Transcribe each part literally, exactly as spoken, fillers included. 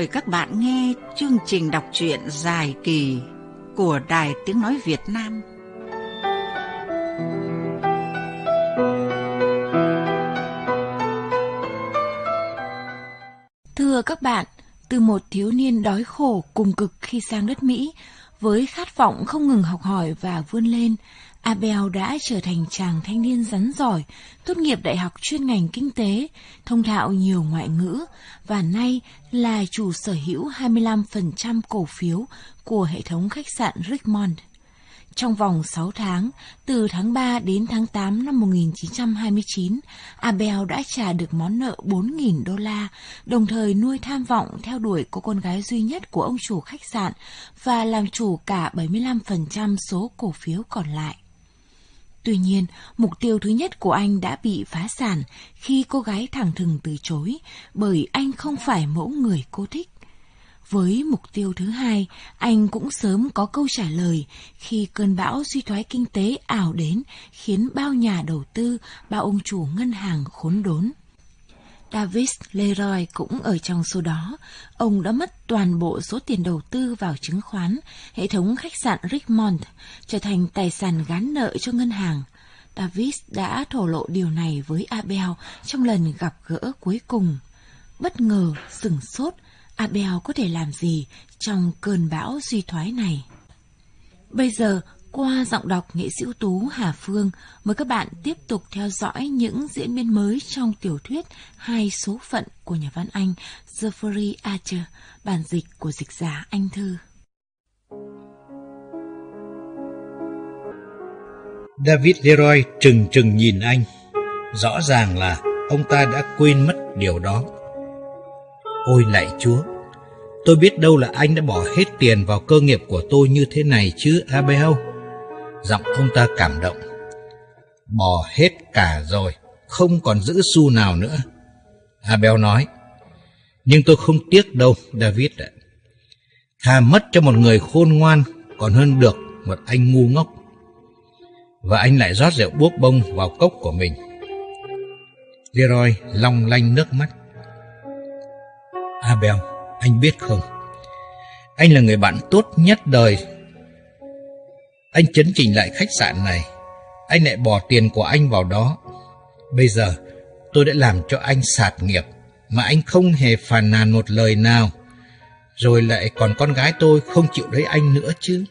mời các bạn nghe chương trình đọc truyện dài kỳ của Đài Tiếng Nói Việt Nam. Thưa các bạn, từ một thiếu niên đói khổ cùng cực khi sang đất Mỹ, với khát vọng không ngừng học hỏi và vươn lên, Abel đã trở thành chàng thanh niên rắn giỏi, tốt nghiệp đại học chuyên ngành kinh tế, thông thạo nhiều ngoại ngữ và nay là chủ sở hữu hai mươi lăm phần trăm cổ phiếu của hệ thống khách sạn Richmond. Trong vòng sáu tháng, từ tháng ba đến tháng tám năm một nghìn chín trăm hai mươi chín, Abel đã trả được món nợ bốn nghìn đô la, đồng thời nuôi tham vọng theo đuổi cô con gái duy nhất của ông chủ khách sạn và làm chủ cả bảy mươi lăm phần trăm số cổ phiếu còn lại. Tuy nhiên, mục tiêu thứ nhất của anh đã bị phá sản khi cô gái thẳng thừng từ chối, bởi anh không phải mẫu người cô thích. Với mục tiêu thứ hai, anh cũng sớm có câu trả lời khi cơn bão suy thoái kinh tế ảo đến khiến bao nhà đầu tư, bao ông chủ ngân hàng khốn đốn. David Leroy cũng ở trong số đó. Ông đã mất toàn bộ số tiền đầu tư vào chứng khoán, hệ thống khách sạn Richmond, trở thành tài sản gán nợ cho ngân hàng. David đã thổ lộ điều này với Abel trong lần gặp gỡ cuối cùng. Bất ngờ, sửng sốt, Abel có thể làm gì trong cơn bão suy thoái này? Bây giờ, qua giọng đọc nghệ sĩ ưu tú Hà Phương, mời các bạn tiếp tục theo dõi những diễn biến mới trong tiểu thuyết Hai số phận của nhà văn Anh Geoffrey Archer, bản dịch của dịch giả Anh Thư. David Leroy trừng trừng nhìn anh. Rõ ràng là ông ta đã quên mất điều đó. Ôi lạy Chúa, tôi biết đâu là anh đã bỏ hết tiền vào cơ nghiệp của tôi như thế này chứ, Abel. Giọng ông ta cảm động. Bỏ hết cả rồi, không còn giữ xu nào nữa, Abel nói. Nhưng tôi không tiếc đâu, David ạ. Thà mất cho một người khôn ngoan còn hơn được một anh ngu ngốc. Và anh lại rót rượu buốc bông vào cốc của mình. Leroy long lanh nước mắt. Abel, anh biết không, anh là người bạn tốt nhất đời. Anh chấn chỉnh lại khách sạn này, anh lại bỏ tiền của anh vào đó. Bây giờ tôi đã làm cho anh sạt nghiệp mà anh không hề phàn nàn một lời nào. Rồi lại còn con gái tôi không chịu lấy anh nữa chứ.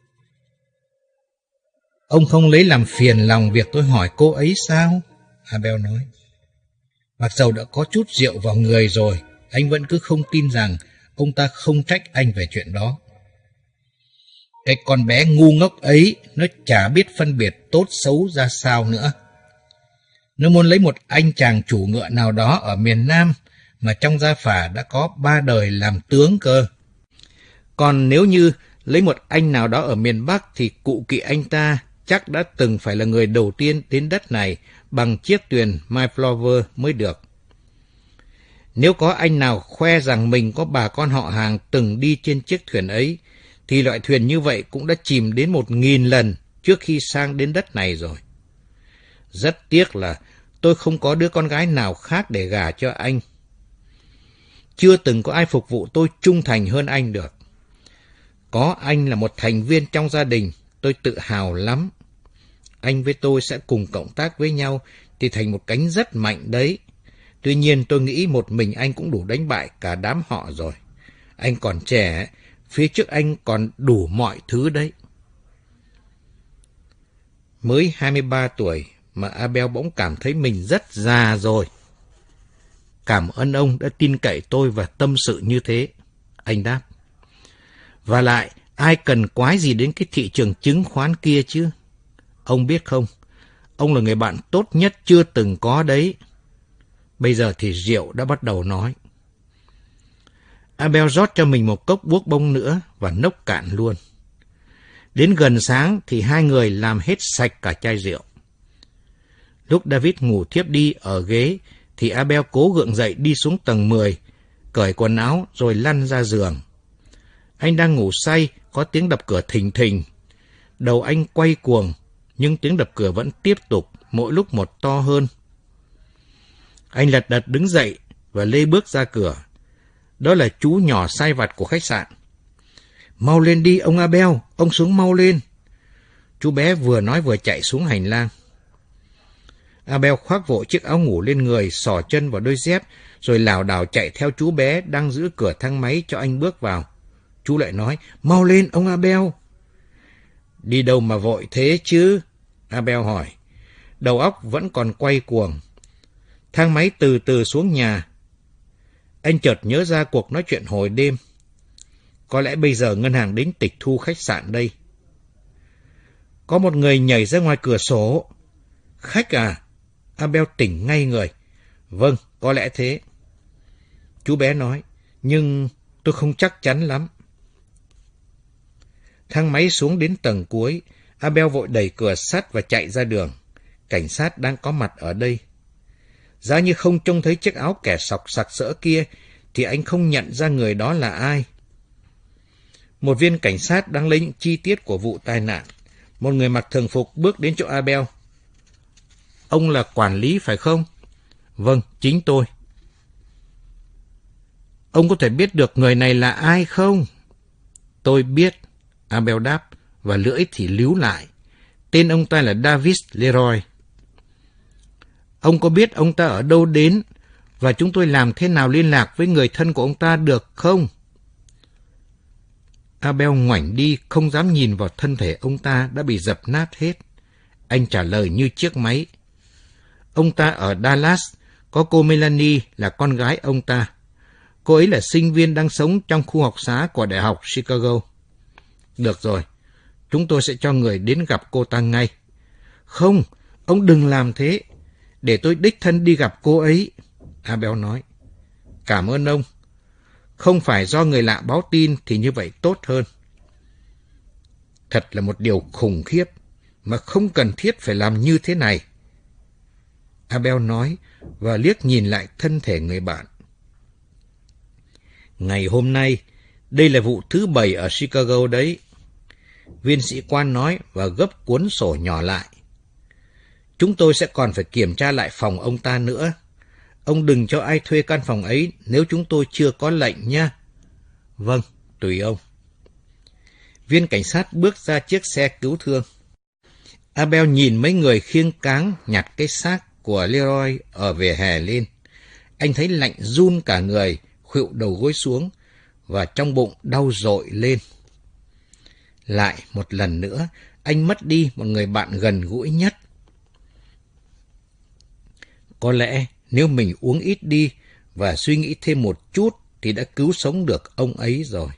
Ông không lấy làm phiền lòng việc tôi hỏi cô ấy sao? Abel nói. Mặc dầu đã có chút rượu vào người rồi, anh vẫn cứ không tin rằng ông ta không trách anh về chuyện đó. Cái con bé ngu ngốc ấy, nó chả biết phân biệt tốt xấu ra sao nữa. Nó muốn lấy một anh chàng chủ ngựa nào đó ở miền Nam mà trong gia phả đã có ba đời làm tướng cơ. Còn nếu như lấy một anh nào đó ở miền Bắc thì cụ kỵ anh ta chắc đã từng phải là người đầu tiên đến đất này bằng chiếc thuyền Mayflower mới được. Nếu có anh nào khoe rằng mình có bà con họ hàng từng đi trên chiếc thuyền ấy, thì loại thuyền như vậy cũng đã chìm đến một nghìn lần trước khi sang đến đất này rồi. Rất tiếc là tôi không có đứa con gái nào khác để gả cho anh. Chưa từng có ai phục vụ tôi trung thành hơn anh được. Có anh là một thành viên trong gia đình, tôi tự hào lắm. Anh với tôi sẽ cùng cộng tác với nhau thì thành một cánh rất mạnh đấy. Tuy nhiên tôi nghĩ một mình anh cũng đủ đánh bại cả đám họ rồi. Anh còn trẻ, phía trước anh còn đủ mọi thứ đấy. Mới hai mươi ba tuổi mà Abel bỗng cảm thấy mình rất già rồi. Cảm ơn ông đã tin cậy tôi và tâm sự như thế, anh đáp. Và lại, ai cần quái gì đến cái thị trường chứng khoán kia chứ? Ông biết không, ông là người bạn tốt nhất chưa từng có đấy. Bây giờ thì rượu đã bắt đầu nói. Abel rót cho mình một cốc buốc bông nữa và nốc cạn luôn. Đến gần sáng thì hai người làm hết sạch cả chai rượu. Lúc David ngủ thiếp đi ở ghế thì Abel cố gượng dậy đi xuống tầng mười, cởi quần áo rồi lăn ra giường. Anh đang ngủ say, có tiếng đập cửa thình thình. Đầu anh quay cuồng, nhưng tiếng đập cửa vẫn tiếp tục, mỗi lúc một to hơn. Anh lật đật đứng dậy và lê bước ra cửa. Đó là chú nhỏ sai vặt của khách sạn. Mau lên đi, ông Abel, ông xuống mau lên. Chú bé vừa nói vừa chạy xuống hành lang. Abel khoác vội chiếc áo ngủ lên người, xỏ chân vào đôi dép, rồi lảo đảo chạy theo chú bé đang giữ cửa thang máy cho anh bước vào. Chú lại nói, mau lên ông Abel. Đi đâu mà vội thế chứ? Abel hỏi. Đầu óc vẫn còn quay cuồng. Thang máy từ từ xuống nhà. Anh chợt nhớ ra cuộc nói chuyện hồi đêm. Có lẽ bây giờ ngân hàng đến tịch thu khách sạn đây. Có một người nhảy ra ngoài cửa sổ. Khách à? Abel tỉnh ngay người. Vâng, có lẽ thế. Chú bé nói, nhưng tôi không chắc chắn lắm. Thang máy xuống đến tầng cuối. Abel vội đẩy cửa sắt và chạy ra đường. Cảnh sát đang có mặt ở đây. Giá như không trông thấy chiếc áo kẻ sọc sặc sỡ kia, thì anh không nhận ra người đó là ai. Một viên cảnh sát đang lấy những chi tiết của vụ tai nạn. Một người mặc thường phục bước đến chỗ Abel. Ông là quản lý phải không? Vâng, chính tôi. Ông có thể biết được người này là ai không? Tôi biết, Abel đáp, và lưỡi thì líu lại. Tên ông ta là David Leroy. Ông có biết ông ta ở đâu đến, và chúng tôi làm thế nào liên lạc với người thân của ông ta được không? Abel ngoảnh đi, không dám nhìn vào thân thể ông ta đã bị dập nát hết. Anh trả lời như chiếc máy. Ông ta ở Dallas, có cô Melanie là con gái ông ta. Cô ấy là sinh viên đang sống trong khu học xá của Đại học Chicago. Được rồi, chúng tôi sẽ cho người đến gặp cô ta ngay. Không, ông đừng làm thế. Để tôi đích thân đi gặp cô ấy, Abel nói. Cảm ơn ông. Không phải do người lạ báo tin thì như vậy tốt hơn. Thật là một điều khủng khiếp mà không cần thiết phải làm như thế này, Abel nói và liếc nhìn lại thân thể người bạn. Ngày hôm nay, đây là vụ thứ bảy ở Chicago đấy, viên sĩ quan nói và gấp cuốn sổ nhỏ lại. Chúng tôi sẽ còn phải kiểm tra lại phòng ông ta nữa. Ông đừng cho ai thuê căn phòng ấy nếu chúng tôi chưa có lệnh nha. Vâng, tùy ông. Viên cảnh sát bước ra chiếc xe cứu thương. Abel nhìn mấy người khiêng cáng nhặt cái xác của Leroy ở vỉa hè lên. Anh thấy lạnh run cả người, khuỵu đầu gối xuống và trong bụng đau dội lên. Lại một lần nữa, anh mất đi một người bạn gần gũi nhất. Có lẽ nếu mình uống ít đi và suy nghĩ thêm một chút thì đã cứu sống được ông ấy rồi.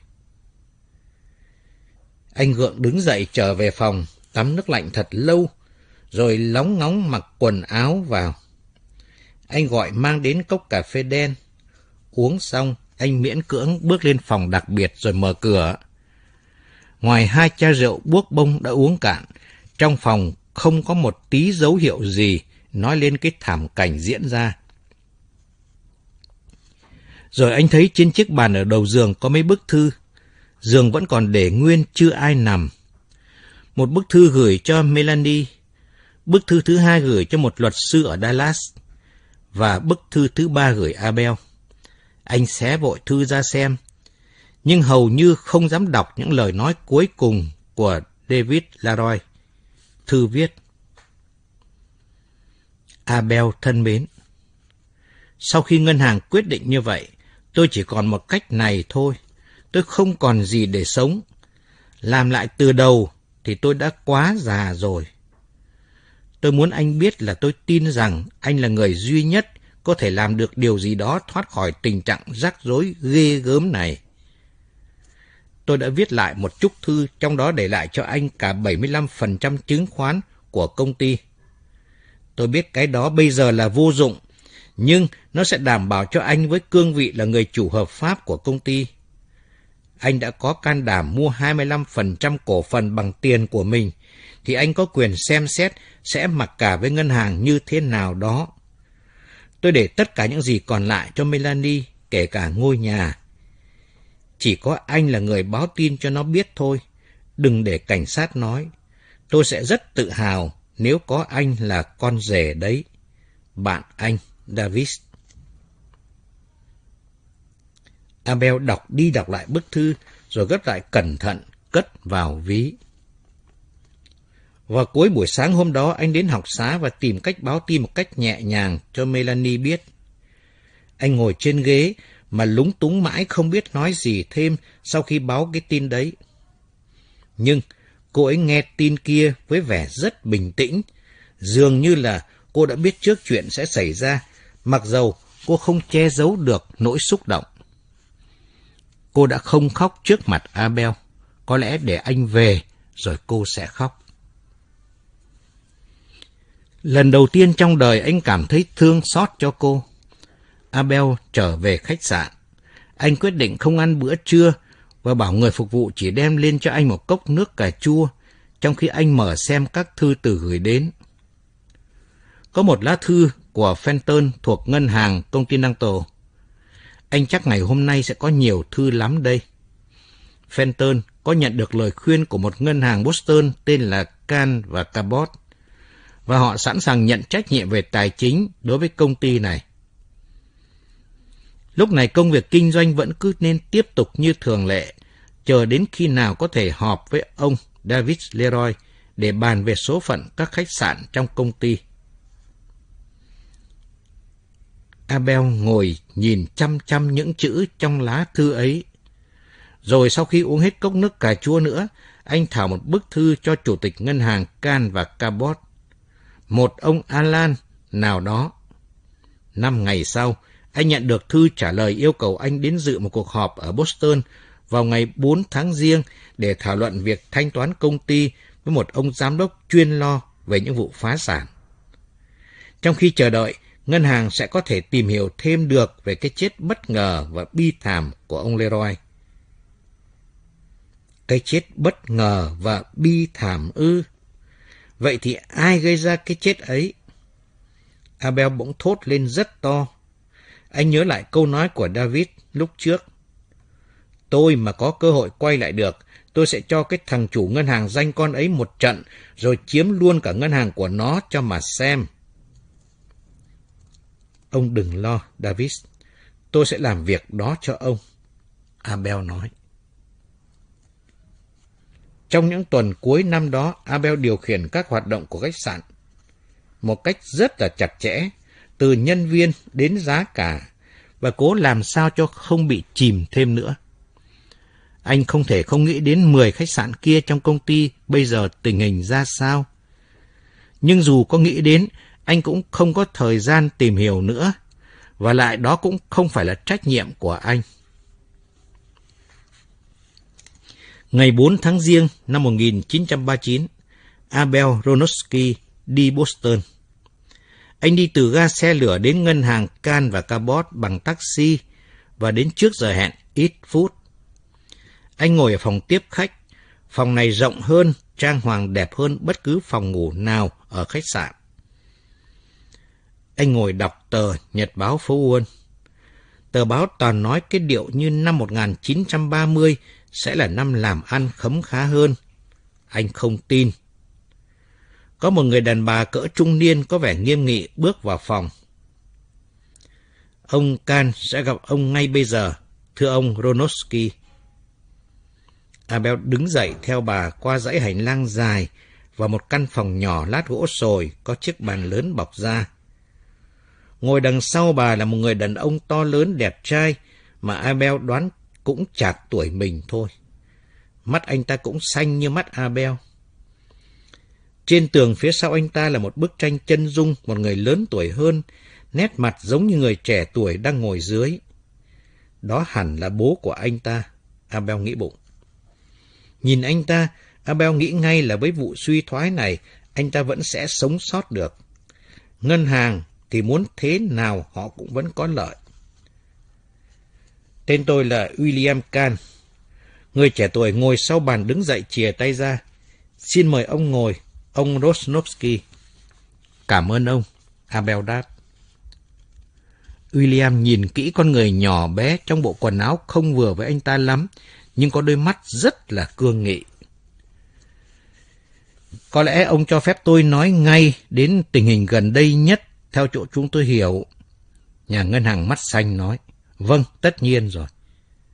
Anh gượng đứng dậy trở về phòng, tắm nước lạnh thật lâu, rồi lóng ngóng mặc quần áo vào. Anh gọi mang đến cốc cà phê đen. Uống xong, anh miễn cưỡng bước lên phòng đặc biệt rồi mở cửa. Ngoài hai chai rượu buốc bông đã uống cạn, trong phòng không có một tí dấu hiệu gì nói lên cái thảm cảnh diễn ra. Rồi anh thấy trên chiếc bàn ở đầu giường có mấy bức thư. Giường vẫn còn để nguyên, chưa ai nằm. Một bức thư gửi cho Melanie, bức thư thứ hai gửi cho một luật sư ở Dallas, và bức thư thứ ba gửi Abel. Anh xé vội thư ra xem, nhưng hầu như không dám đọc những lời nói cuối cùng của David Leroy. Thư viết: Abel thân mến, sau khi ngân hàng quyết định như vậy, tôi chỉ còn một cách này thôi. Tôi không còn gì để sống. Làm lại từ đầu thì tôi đã quá già rồi. Tôi muốn anh biết là tôi tin rằng anh là người duy nhất có thể làm được điều gì đó thoát khỏi tình trạng rắc rối ghê gớm này. Tôi đã viết lại một chúc thư, trong đó để lại cho anh cả bảy mươi lăm phần trăm chứng khoán của công ty. Tôi biết cái đó bây giờ là vô dụng, nhưng nó sẽ đảm bảo cho anh với cương vị là người chủ hợp pháp của công ty. Anh đã có can đảm mua hai mươi lăm phần trăm cổ phần bằng tiền của mình, thì anh có quyền xem xét sẽ mặc cả với ngân hàng như thế nào đó. Tôi để tất cả những gì còn lại cho Melanie, kể cả ngôi nhà. Chỉ có anh là người báo tin cho nó biết thôi. Đừng để cảnh sát nói. Tôi sẽ rất tự hào nếu có anh là con rể đấy. Bạn anh, David. Abel đọc đi đọc lại bức thư, rồi gấp lại cẩn thận, cất vào ví. Vào cuối buổi sáng hôm đó, anh đến học xá và tìm cách báo tin một cách nhẹ nhàng cho Melanie biết. Anh ngồi trên ghế mà lúng túng mãi không biết nói gì thêm sau khi báo cái tin đấy. Nhưng cô ấy nghe tin kia với vẻ rất bình tĩnh, dường như là cô đã biết trước chuyện sẽ xảy ra, mặc dầu cô không che giấu được nỗi xúc động. Cô đã không khóc trước mặt Abel, có lẽ để anh về rồi cô sẽ khóc. Lần đầu tiên trong đời anh cảm thấy thương xót cho cô. Abel trở về khách sạn. Anh quyết định không ăn bữa trưa và bảo người phục vụ chỉ đem lên cho anh một cốc nước cà chua, trong khi anh mở xem các thư từ gửi đến. Có một lá thư của Fenton thuộc ngân hàng Continental. Anh chắc ngày hôm nay sẽ có nhiều thư lắm đây. Fenton có nhận được lời khuyên của một ngân hàng Boston tên là Kahn và Cabot, và họ sẵn sàng nhận trách nhiệm về tài chính đối với công ty này. Lúc này công việc kinh doanh vẫn cứ nên tiếp tục như thường lệ, chờ đến khi nào có thể họp với ông David Leroy để bàn về số phận các khách sạn trong công ty. Abel ngồi nhìn chăm chăm những chữ trong lá thư ấy. Rồi sau khi uống hết cốc nước cà chua nữa, anh thảo một bức thư cho chủ tịch ngân hàng Kahn và Cabot, một ông Alan nào đó. Năm ngày sau, anh nhận được thư trả lời yêu cầu anh đến dự một cuộc họp ở Boston vào ngày bốn tháng Giêng để thảo luận việc thanh toán công ty với một ông giám đốc chuyên lo về những vụ phá sản. Trong khi chờ đợi, ngân hàng sẽ có thể tìm hiểu thêm được về cái chết bất ngờ và bi thảm của ông Leroy. Cái chết bất ngờ và bi thảm ư? Vậy thì ai gây ra cái chết ấy? Abel bỗng thốt lên rất to. Anh nhớ lại câu nói của David lúc trước. Tôi mà có cơ hội quay lại được, tôi sẽ cho cái thằng chủ ngân hàng danh con ấy một trận, rồi chiếm luôn cả ngân hàng của nó cho mà xem. Ông đừng lo, David. Tôi sẽ làm việc đó cho ông, Abel nói. Trong những tuần cuối năm đó, Abel điều khiển các hoạt động của khách sạn một cách rất là chặt chẽ, từ nhân viên đến giá cả, và cố làm sao cho không bị chìm thêm nữa. Anh không thể không nghĩ đến mười khách sạn kia trong công ty bây giờ tình hình ra sao. Nhưng dù có nghĩ đến, anh cũng không có thời gian tìm hiểu nữa, và lại đó cũng không phải là trách nhiệm của anh. Ngày bốn tháng Giêng năm một nghìn chín trăm ba mươi chín, Abel Ronosky đi Boston. Anh đi từ ga xe lửa đến ngân hàng Kahn và Cabot bằng taxi và đến trước giờ hẹn ít phút. Anh ngồi ở phòng tiếp khách. Phòng này rộng hơn, trang hoàng đẹp hơn bất cứ phòng ngủ nào ở khách sạn. Anh ngồi đọc tờ Nhật báo phố Wall. Tờ báo toàn nói cái điệu như năm một nghìn chín trăm ba mươi sẽ là năm làm ăn khấm khá hơn. Anh không tin. Có một người đàn bà cỡ trung niên có vẻ nghiêm nghị bước vào phòng. Ông Kahn sẽ gặp ông ngay bây giờ, thưa ông Ronosky. Abel đứng dậy theo bà qua dãy hành lang dài và một căn phòng nhỏ lát gỗ sồi có chiếc bàn lớn bọc da. Ngồi đằng sau bà là một người đàn ông to lớn đẹp trai mà Abel đoán cũng chạc tuổi mình thôi. Mắt anh ta cũng xanh như mắt Abel. Trên tường phía sau anh ta là một bức tranh chân dung một người lớn tuổi hơn, nét mặt giống như người trẻ tuổi đang ngồi dưới. Đó hẳn là bố của anh ta, Abel nghĩ bụng. Nhìn anh ta, Abel nghĩ ngay là với vụ suy thoái này, anh ta vẫn sẽ sống sót được. Ngân hàng thì muốn thế nào họ cũng vẫn có lợi. Tên tôi là William Kahn. Người trẻ tuổi ngồi sau bàn đứng dậy chìa tay ra. Xin mời ông ngồi, ông Rosnovsky. Cảm ơn ông, Abel đáp. William nhìn kỹ con người nhỏ bé trong bộ quần áo không vừa với anh ta lắm, nhưng có đôi mắt rất là cương nghị. Có lẽ ông cho phép tôi nói ngay đến tình hình gần đây nhất theo chỗ chúng tôi hiểu. Nhà ngân hàng mắt xanh nói. Vâng, tất nhiên rồi.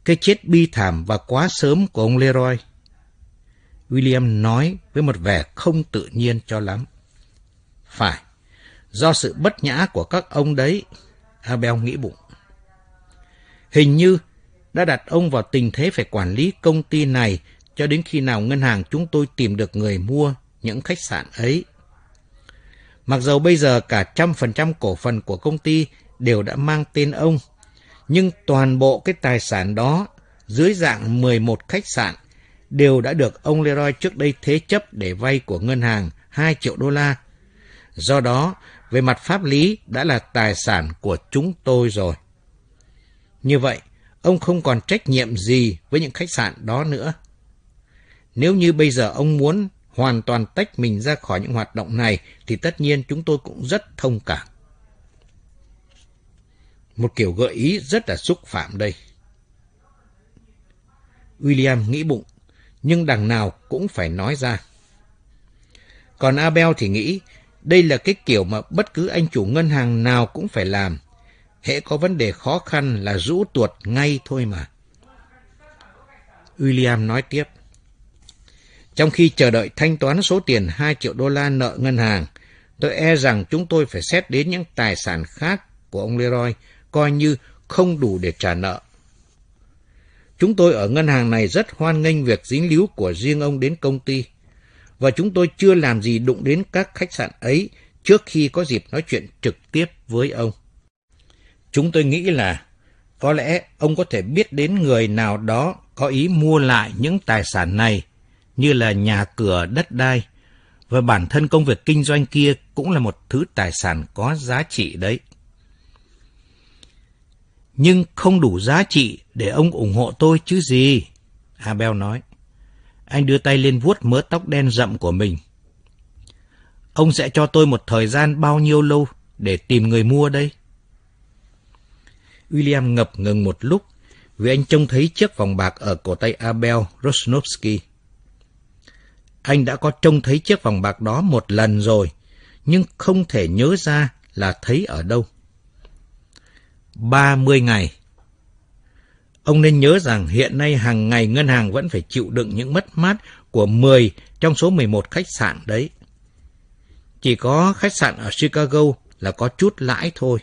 cái chết bi thảm và quá sớm của ông Leroy. William nói với một vẻ không tự nhiên cho lắm. Phải, do sự bất nhã của các ông đấy, Abel nghĩ bụng. Hình như đã đặt ông vào tình thế phải quản lý công ty này cho đến khi nào ngân hàng chúng tôi tìm được người mua những khách sạn ấy. Mặc dầu bây giờ cả trăm phần trăm cổ phần của công ty đều đã mang tên ông, nhưng toàn bộ cái tài sản đó dưới dạng mười một khách sạn đều đã được ông Leroy trước đây thế chấp để vay của ngân hàng hai triệu đô la. Do đó, về mặt pháp lý đã là tài sản của chúng tôi rồi. Như vậy, ông không còn trách nhiệm gì với những khách sạn đó nữa. Nếu như bây giờ ông muốn hoàn toàn tách mình ra khỏi những hoạt động này, thì tất nhiên chúng tôi cũng rất thông cảm. Một kiểu gợi ý rất là xúc phạm đây. William nghĩ bụng, nhưng đằng nào cũng phải nói ra. Còn Abel thì nghĩ, đây là cái kiểu mà bất cứ anh chủ ngân hàng nào cũng phải làm. Hễ có vấn đề khó khăn là rũ tuột ngay thôi mà. William nói tiếp. Trong khi chờ đợi thanh toán số tiền hai triệu đô la nợ ngân hàng, tôi e rằng chúng tôi phải xét đến những tài sản khác của ông Leroy, coi như không đủ để trả nợ. Chúng tôi ở ngân hàng này rất hoan nghênh việc dính líu của riêng ông đến công ty, và chúng tôi chưa làm gì đụng đến các khách sạn ấy trước khi có dịp nói chuyện trực tiếp với ông. Chúng tôi nghĩ là có lẽ ông có thể biết đến người nào đó có ý mua lại những tài sản này, như là nhà cửa, đất đai, và bản thân công việc kinh doanh kia cũng là một thứ tài sản có giá trị đấy. Nhưng không đủ giá trị để ông ủng hộ tôi chứ gì, Abel nói. Anh đưa tay lên vuốt mớ tóc đen rậm của mình. Ông sẽ cho tôi một thời gian bao nhiêu lâu để tìm người mua đây? William ngập ngừng một lúc vì anh trông thấy chiếc vòng bạc ở cổ tay Abel Rosnovsky. Anh đã có trông thấy chiếc vòng bạc đó một lần rồi, nhưng không thể nhớ ra là thấy ở đâu. ba mươi ngày. Ông nên nhớ rằng hiện nay hàng ngày ngân hàng vẫn phải chịu đựng những mất mát của mười trong số mười một khách sạn đấy. Chỉ có khách sạn ở Chicago là có chút lãi thôi.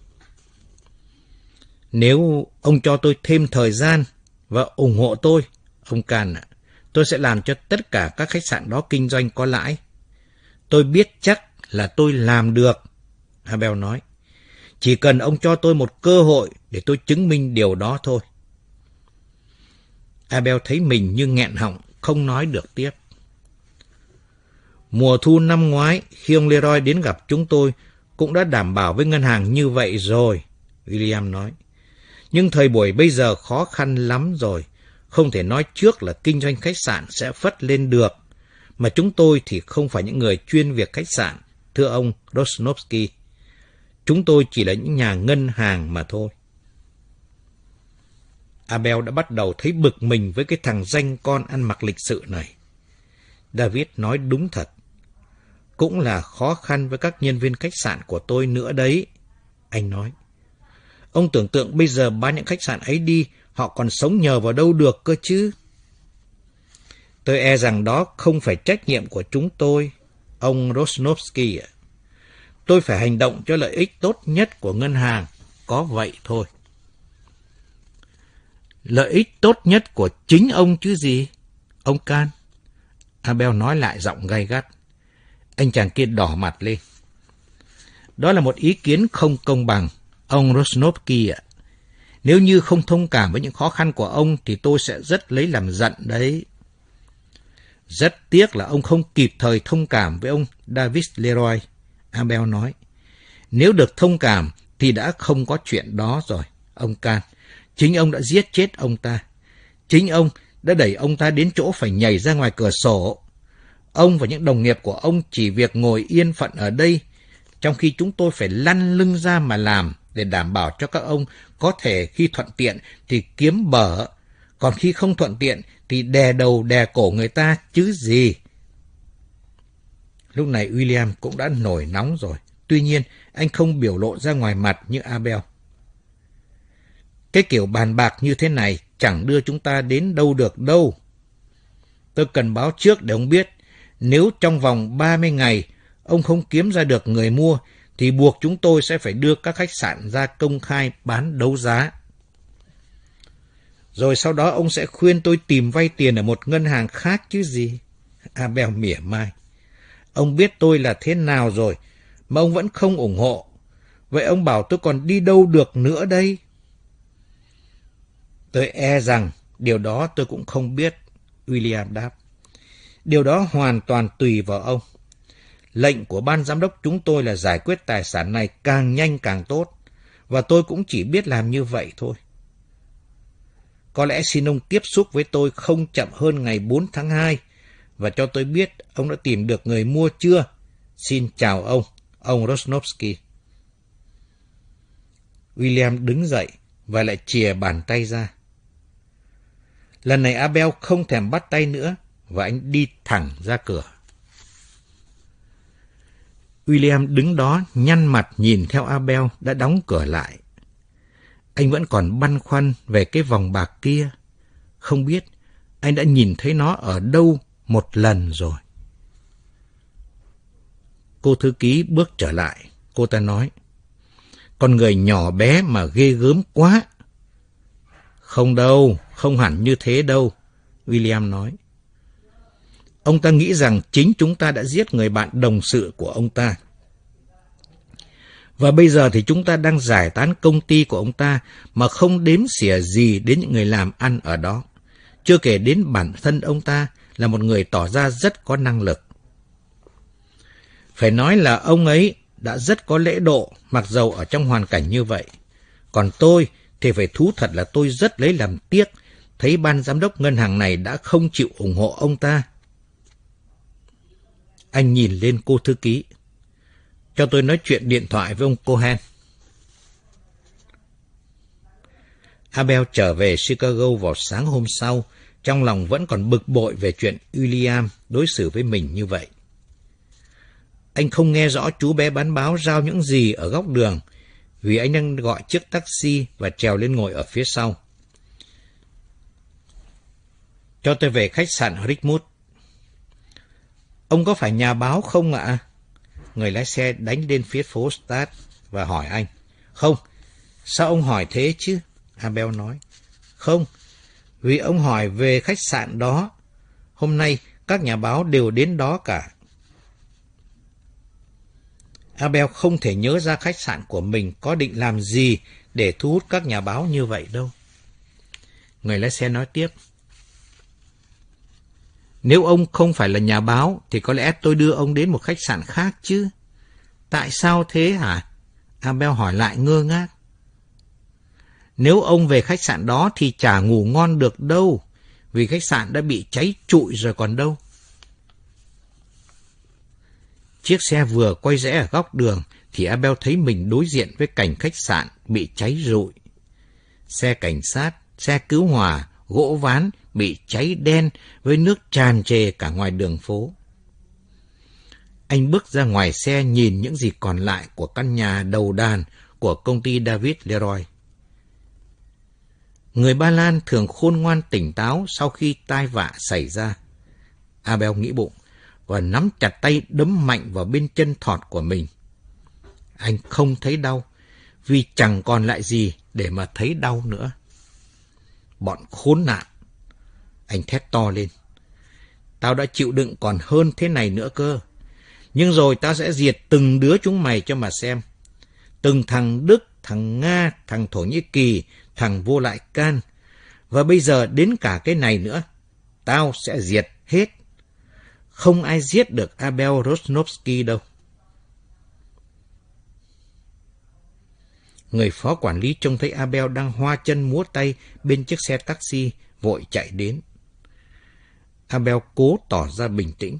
Nếu ông cho tôi thêm thời gian và ủng hộ tôi, ông Can ạ, tôi sẽ làm cho tất cả các khách sạn đó kinh doanh có lãi. Tôi biết chắc là tôi làm được, Abel nói. Chỉ cần ông cho tôi một cơ hội để tôi chứng minh điều đó thôi. Abel thấy mình như nghẹn họng, không nói được tiếp. Mùa thu năm ngoái, khi ông Leroy đến gặp chúng tôi, cũng đã đảm bảo với ngân hàng như vậy rồi, William nói. Nhưng thời buổi bây giờ khó khăn lắm rồi. Không thể nói trước là kinh doanh khách sạn sẽ phất lên được. Mà chúng tôi thì không phải những người chuyên việc khách sạn, thưa ông Rosnovsky. Chúng tôi chỉ là những nhà ngân hàng mà thôi. Abel đã bắt đầu thấy bực mình với cái thằng danh con ăn mặc lịch sự này. David nói đúng thật. Cũng là khó khăn với các nhân viên khách sạn của tôi nữa đấy, anh nói. Ông tưởng tượng bây giờ bán những khách sạn ấy đi, họ còn sống nhờ vào đâu được cơ chứ? Tôi e rằng đó không phải trách nhiệm của chúng tôi, ông Rosnovsky ạ. Tôi phải hành động cho lợi ích tốt nhất của ngân hàng, có vậy thôi. Lợi ích tốt nhất của chính ông chứ gì, ông Can? Abel nói lại giọng gay gắt. Anh chàng kia đỏ mặt lên. Đó là một ý kiến không công bằng, ông Rosnovsky ạ. Nếu như không thông cảm với những khó khăn của ông thì tôi sẽ rất lấy làm giận đấy. Rất tiếc là ông không kịp thời thông cảm với ông David Leroy, Abel nói. Nếu được thông cảm thì đã không có chuyện đó rồi, ông Can. Chính ông đã giết chết ông ta. Chính ông đã đẩy ông ta đến chỗ phải nhảy ra ngoài cửa sổ. Ông và những đồng nghiệp của ông chỉ việc ngồi yên phận ở đây, trong khi chúng tôi phải lăn lưng ra mà làm để đảm bảo cho các ông có thể khi thuận tiện thì kiếm bở, còn khi không thuận tiện thì đè đầu đè cổ người ta chứ gì. Lúc này William cũng đã nổi nóng rồi, tuy nhiên anh không biểu lộ ra ngoài mặt như Abel. Cái kiểu bàn bạc như thế này chẳng đưa chúng ta đến đâu được đâu. Tôi cần báo trước để ông biết, nếu trong vòng ba mươi ngày ông không kiếm ra được người mua, thì buộc chúng tôi sẽ phải đưa các khách sạn ra công khai bán đấu giá. Rồi sau đó ông sẽ khuyên tôi tìm vay tiền ở một ngân hàng khác chứ gì. Abel mỉa mai. Ông biết tôi là thế nào rồi, mà ông vẫn không ủng hộ. Vậy ông bảo tôi còn đi đâu được nữa đây? Tôi e rằng điều đó tôi cũng không biết, William đáp. Điều đó hoàn toàn tùy vào ông. Lệnh của ban giám đốc chúng tôi là giải quyết tài sản này càng nhanh càng tốt, và tôi cũng chỉ biết làm như vậy thôi. Có lẽ xin ông tiếp xúc với tôi không chậm hơn ngày bốn tháng hai, và cho tôi biết ông đã tìm được người mua chưa. Xin chào ông, ông Rosnovsky. William đứng dậy và lại chìa bàn tay ra. Lần này Abel không thèm bắt tay nữa, và anh đi thẳng ra cửa. William đứng đó nhăn mặt nhìn theo Abel đã đóng cửa lại. Anh vẫn còn băn khoăn về cái vòng bạc kia. Không biết anh đã nhìn thấy nó ở đâu một lần rồi. Cô thư ký bước trở lại. Cô ta nói, con người nhỏ bé mà ghê gớm quá. Không đâu, không hẳn như thế đâu, William nói. Ông ta nghĩ rằng chính chúng ta đã giết người bạn đồng sự của ông ta. Và bây giờ thì chúng ta đang giải tán công ty của ông ta mà không đếm xỉa gì đến những người làm ăn ở đó. Chưa kể đến bản thân ông ta là một người tỏ ra rất có năng lực. Phải nói là ông ấy đã rất có lễ độ mặc dầu ở trong hoàn cảnh như vậy. Còn tôi thì phải thú thật là tôi rất lấy làm tiếc thấy ban giám đốc ngân hàng này đã không chịu ủng hộ ông ta. Anh nhìn lên cô thư ký. Cho tôi nói chuyện điện thoại với ông Cohen. Abel trở về Chicago vào sáng hôm sau, trong lòng vẫn còn bực bội về chuyện William đối xử với mình như vậy. Anh không nghe rõ chú bé bán báo rao những gì ở góc đường, vì anh đang gọi chiếc taxi và trèo lên ngồi ở phía sau. Cho tôi về khách sạn Richmond. Ông có phải nhà báo không ạ? Người lái xe đánh lên phía phố Stade và hỏi anh. Không, sao ông hỏi thế chứ? Abel nói. Không, vì ông hỏi về khách sạn đó. Hôm nay các nhà báo đều đến đó cả. Abel không thể nhớ ra khách sạn của mình có định làm gì để thu hút các nhà báo như vậy đâu. Người lái xe nói tiếp. Nếu ông không phải là nhà báo, thì có lẽ tôi đưa ông đến một khách sạn khác chứ. Tại sao thế hả? Abel hỏi lại ngơ ngác. Nếu ông về khách sạn đó thì chả ngủ ngon được đâu, vì khách sạn đã bị cháy trụi rồi còn đâu. Chiếc xe vừa quay rẽ ở góc đường, thì Abel thấy mình đối diện với cảnh khách sạn bị cháy rụi. Xe cảnh sát, xe cứu hỏa, gỗ ván bị cháy đen với nước tràn trề cả ngoài đường phố. Anh bước ra ngoài xe nhìn những gì còn lại của căn nhà đầu đàn của công ty David Leroy. Người Ba Lan thường khôn ngoan tỉnh táo sau khi tai vạ xảy ra. Abel nghĩ bụng và nắm chặt tay đấm mạnh vào bên chân thọt của mình. Anh không thấy đau vì chẳng còn lại gì để mà thấy đau nữa. Bọn khốn nạn! Anh thét to lên. Tao đã chịu đựng còn hơn thế này nữa cơ. Nhưng rồi tao sẽ diệt từng đứa chúng mày cho mà xem. Từng thằng Đức, thằng Nga, thằng Thổ Nhĩ Kỳ, thằng vô lại can. Và bây giờ đến cả cái này nữa. Tao sẽ diệt hết. Không ai giết được Abel Rosnovsky đâu. Người phó quản lý trông thấy Abel đang hoa chân múa tay bên chiếc xe taxi, vội chạy đến. Abel cố tỏ ra bình tĩnh.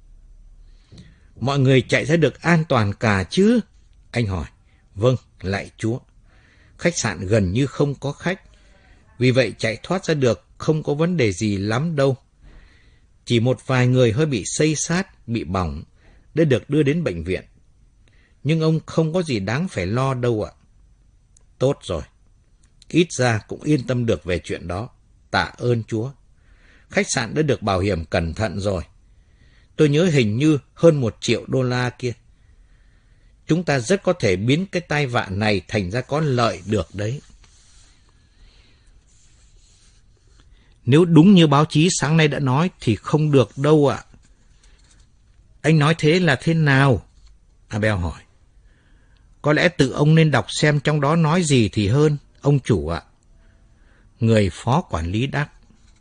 Mọi người chạy ra được an toàn cả chứ? Anh hỏi. Vâng, lạy Chúa. Khách sạn gần như không có khách. Vì vậy chạy thoát ra được không có vấn đề gì lắm đâu. Chỉ một vài người hơi bị xây sát, bị bỏng, đã được đưa đến bệnh viện. Nhưng ông không có gì đáng phải lo đâu ạ. Tốt rồi. Ít ra cũng yên tâm được về chuyện đó. tạ ơn Chúa. Khách sạn đã được bảo hiểm cẩn thận rồi. Tôi nhớ hình như hơn một triệu đô la kia. Chúng ta rất có thể biến cái tai vạ này thành ra có lợi được đấy. Nếu đúng như báo chí sáng nay đã nói thì không được đâu ạ. Anh nói thế là thế nào? Abel hỏi. Có lẽ tự ông nên đọc xem trong đó nói gì thì hơn, ông chủ ạ. Người phó quản lý đáp.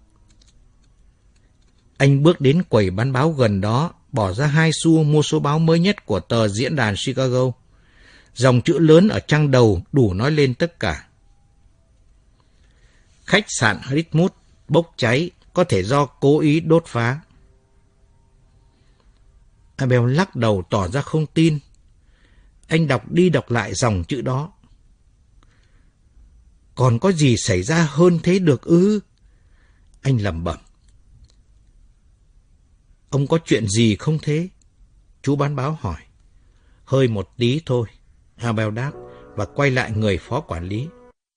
Anh bước đến quầy bán báo gần đó, bỏ ra hai xu mua số báo mới nhất của tờ Diễn đàn Chicago. Dòng chữ lớn ở trang đầu đủ nói lên tất cả. Khách sạn Ritmouth bốc cháy, có thể do cố ý đốt phá. Abel lắc đầu tỏ ra không tin. Anh đọc đi đọc lại dòng chữ đó. Còn có gì xảy ra hơn thế được ư? Anh lẩm bẩm. Ông có chuyện gì không thế? Chú bán báo hỏi. Hơi một tí thôi, Abel đáp và quay lại người phó quản lý.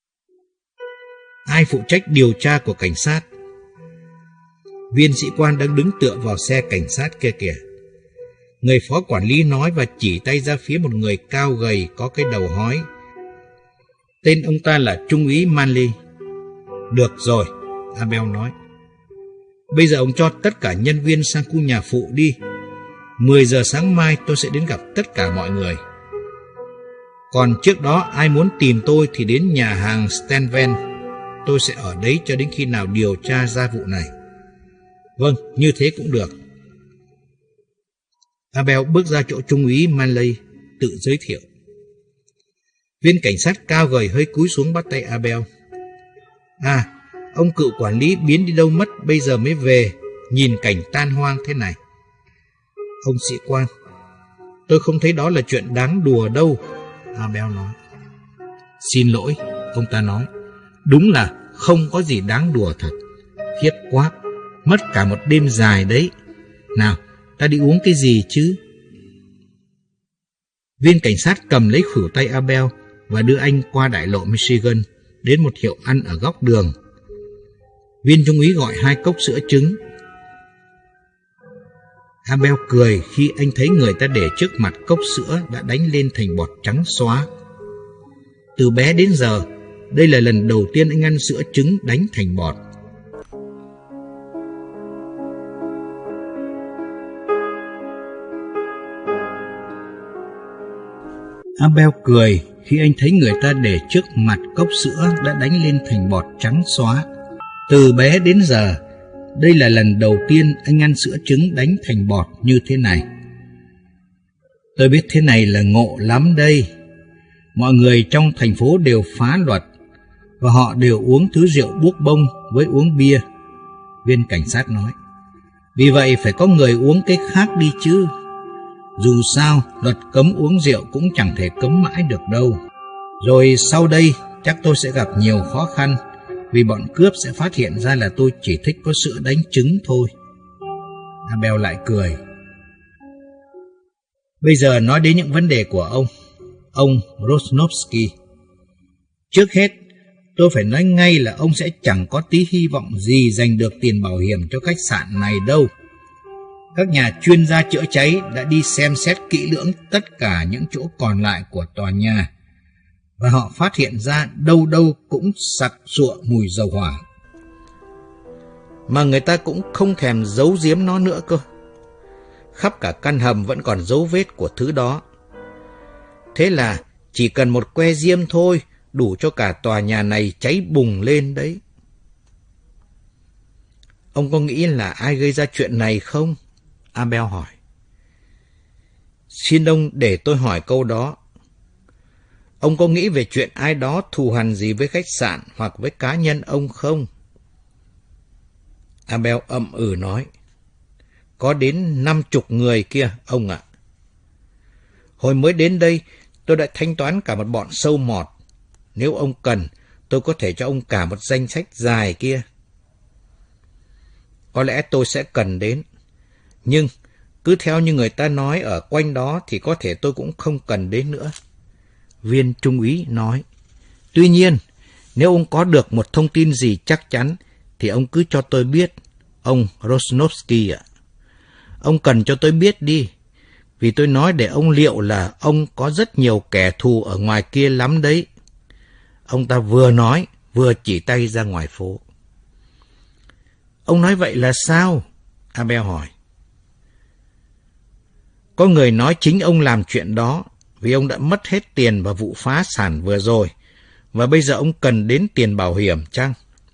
Ai phụ trách điều tra của cảnh sát? Viên sĩ quan đang đứng tựa vào xe cảnh sát kia kìa. Người phó quản lý nói và chỉ tay ra phía một người cao gầy có cái đầu hói. Tên ông ta là Trung úy Manley. Được rồi, Abel nói. Bây giờ ông cho tất cả nhân viên sang khu nhà phụ đi. mười giờ sáng mai tôi sẽ đến gặp tất cả mọi người. Còn trước đó ai muốn tìm tôi thì đến nhà hàng Stanven. Tôi sẽ ở đấy cho đến khi nào điều tra ra vụ này. Vâng, như thế cũng được. Abel bước ra chỗ Trung úy Manley, tự giới thiệu. Viên cảnh sát cao gầy hơi cúi xuống bắt tay Abel. À, ông cựu quản lý biến đi đâu mất, bây giờ mới về, nhìn cảnh tan hoang thế này. Ông sĩ quan, tôi không thấy đó là chuyện đáng đùa đâu, Abel nói. Xin lỗi, ông ta nói. Đúng là không có gì đáng đùa thật. Khiếp quá, mất cả một đêm dài đấy. Nào, ta đi uống cái gì chứ? Viên cảnh sát cầm lấy khuỷu tay Abel và đưa anh qua đại lộ Michigan đến một hiệu ăn ở góc đường. Viên trung úy gọi hai cốc sữa trứng. Abel cười khi anh thấy người ta để trước mặt cốc sữa đã đánh lên thành bọt trắng xóa. Từ bé đến giờ, đây là lần đầu tiên anh ăn sữa trứng đánh thành bọt. Abel cười khi anh thấy người ta để trước mặt cốc sữa đã đánh lên thành bọt trắng xóa. Từ bé đến giờ, đây là lần đầu tiên anh ăn sữa trứng đánh thành bọt như thế này. Tôi biết thế này là ngộ lắm đây. Mọi người trong thành phố đều phá luật, và họ đều uống thứ rượu buốc bông với uống bia, viên cảnh sát nói. Vì vậy phải có người uống cái khác đi chứ. Dù sao, luật cấm uống rượu cũng chẳng thể cấm mãi được đâu. Rồi sau đây, chắc tôi sẽ gặp nhiều khó khăn, vì bọn cướp sẽ phát hiện ra là tôi chỉ thích có sữa đánh trứng thôi. Abel lại cười. Bây giờ nói đến những vấn đề của ông, ông Rosnovsky. Trước hết, tôi phải nói ngay là ông sẽ chẳng có tí hy vọng gì giành được tiền bảo hiểm cho khách sạn này đâu. Các nhà chuyên gia chữa cháy đã đi xem xét kỹ lưỡng tất cả những chỗ còn lại của tòa nhà, và họ phát hiện ra đâu đâu cũng sặc sụa mùi dầu hỏa. Mà người ta cũng không thèm giấu giếm nó nữa cơ. Khắp cả căn hầm vẫn còn dấu vết của thứ đó. Thế là chỉ cần một que diêm thôi, đủ cho cả tòa nhà này cháy bùng lên đấy. Ông có nghĩ là ai gây ra chuyện này không? Abel hỏi. Xin ông để tôi hỏi câu đó. Ông có nghĩ về chuyện ai đó thù hằn gì với khách sạn hoặc với cá nhân ông không? Abel ậm ừ nói. Có đến năm chục người kia, ông ạ. Hồi mới đến đây, tôi đã thanh toán cả một bọn sâu mọt. Nếu ông cần, tôi có thể cho ông cả một danh sách dài kia. Có lẽ tôi sẽ cần đến. Nhưng, cứ theo như người ta nói ở quanh đó thì có thể tôi cũng không cần đến nữa. Viên trung úy nói. Tuy nhiên, nếu ông có được một thông tin gì chắc chắn, thì ông cứ cho tôi biết, ông Rosnovsky ạ. Ông cần cho tôi biết đi, vì tôi nói để ông liệu là ông có rất nhiều kẻ thù ở ngoài kia lắm đấy. Ông ta vừa nói, vừa chỉ tay ra ngoài phố. Ông nói vậy là sao? Abel hỏi. Có người nói chính ông làm chuyện đó, vì ông đã mất hết tiền vào vụ phá sản vừa rồi, và bây giờ ông cần đến tiền bảo hiểm chăng?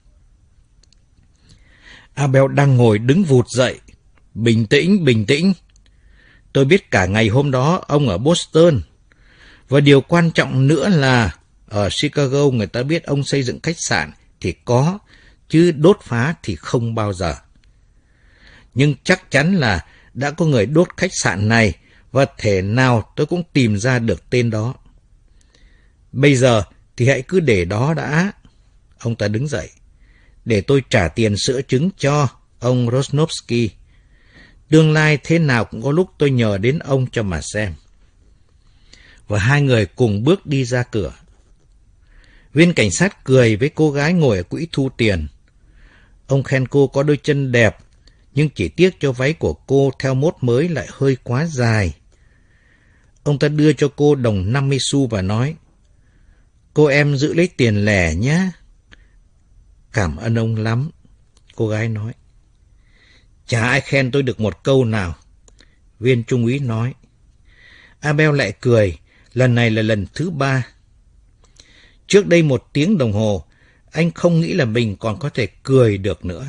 Abel đang ngồi đứng vụt dậy. Bình tĩnh, bình tĩnh. Tôi biết cả ngày hôm đó ông ở Boston. Và điều quan trọng nữa là ở Chicago người ta biết ông xây dựng khách sạn thì có, chứ đốt phá thì không bao giờ. Nhưng chắc chắn là đã có người đốt khách sạn này, và thể nào tôi cũng tìm ra được tên đó. Bây giờ thì hãy cứ để đó đã. Ông ta đứng dậy. Để tôi trả tiền sữa trứng cho ông Rosnovsky. Tương lai thế nào cũng có lúc tôi nhờ đến ông cho mà xem. Và hai người cùng bước đi ra cửa. Viên cảnh sát cười với cô gái ngồi ở quỹ thu tiền. Ông khen cô có đôi chân đẹp, nhưng chỉ tiếc cho váy của cô theo mốt mới lại hơi quá dài. Ông ta đưa cho cô đồng năm mươi xu và nói, cô em giữ lấy tiền lẻ nhé. Cảm ơn ông lắm, cô gái nói. Chả ai khen tôi được một câu nào, viên trung úy nói. Abel lại cười, lần này là lần thứ ba. Trước đây một tiếng đồng hồ, anh không nghĩ là mình còn có thể cười được nữa.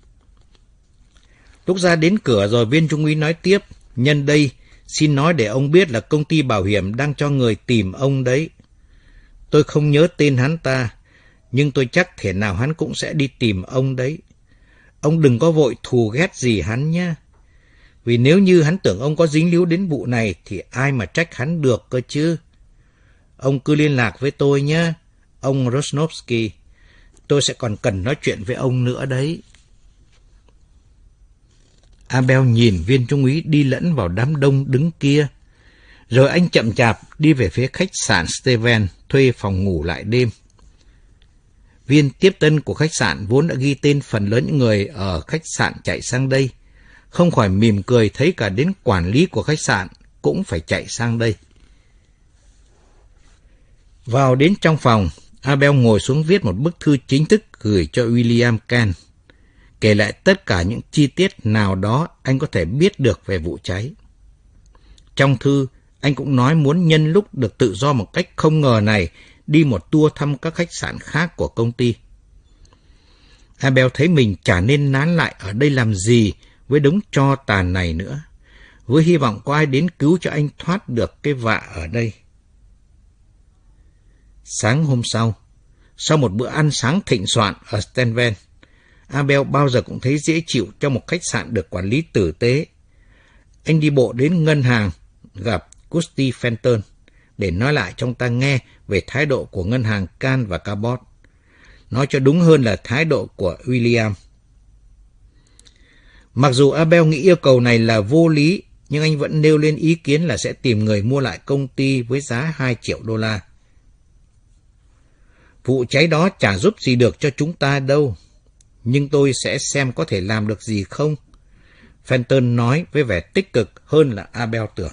Lúc ra đến cửa rồi, viên trung úy nói tiếp, nhân đây xin nói để ông biết là công ty bảo hiểm đang cho người tìm ông đấy. Tôi không nhớ tên hắn ta, nhưng tôi chắc thể nào hắn cũng sẽ đi tìm ông đấy. Ông đừng có vội thù ghét gì hắn nhé. Vì nếu như hắn tưởng ông có dính líu đến vụ này thì ai mà trách hắn được cơ chứ. Ông cứ liên lạc với tôi nhé, ông Rosnovsky. Tôi sẽ còn cần nói chuyện với ông nữa đấy. Abel nhìn viên trung úy đi lẫn vào đám đông đứng kia. Rồi anh chậm chạp đi về phía khách sạn Steven thuê phòng ngủ lại đêm. Viên tiếp tân của khách sạn vốn đã ghi tên phần lớn những người ở khách sạn chạy sang đây. Không khỏi mỉm cười thấy cả đến quản lý của khách sạn cũng phải chạy sang đây. Vào đến trong phòng, Abel ngồi xuống viết một bức thư chính thức gửi cho William Kent, kể lại tất cả những chi tiết nào đó anh có thể biết được về vụ cháy. Trong thư, anh cũng nói muốn nhân lúc được tự do một cách không ngờ này đi một tour thăm các khách sạn khác của công ty. Abel thấy mình chả nên nán lại ở đây làm gì với đống tro tàn này nữa, với hy vọng có ai đến cứu cho anh thoát được cái vạ ở đây. Sáng hôm sau, sau một bữa ăn sáng thịnh soạn ở Stenven, Abel bao giờ cũng thấy dễ chịu trong một khách sạn được quản lý tử tế. Anh đi bộ đến ngân hàng, gặp Gusty Fenton để nói lại cho ông ta nghe về thái độ của ngân hàng Can và Cabot. Nói cho đúng hơn là thái độ của William. Mặc dù Abel nghĩ yêu cầu này là vô lý, nhưng anh vẫn nêu lên ý kiến là sẽ tìm người mua lại công ty với giá hai triệu đô la. Vụ cháy đó chả giúp gì được cho chúng ta đâu, nhưng tôi sẽ xem có thể làm được gì không. Fenton nói với vẻ tích cực hơn là Abel tưởng.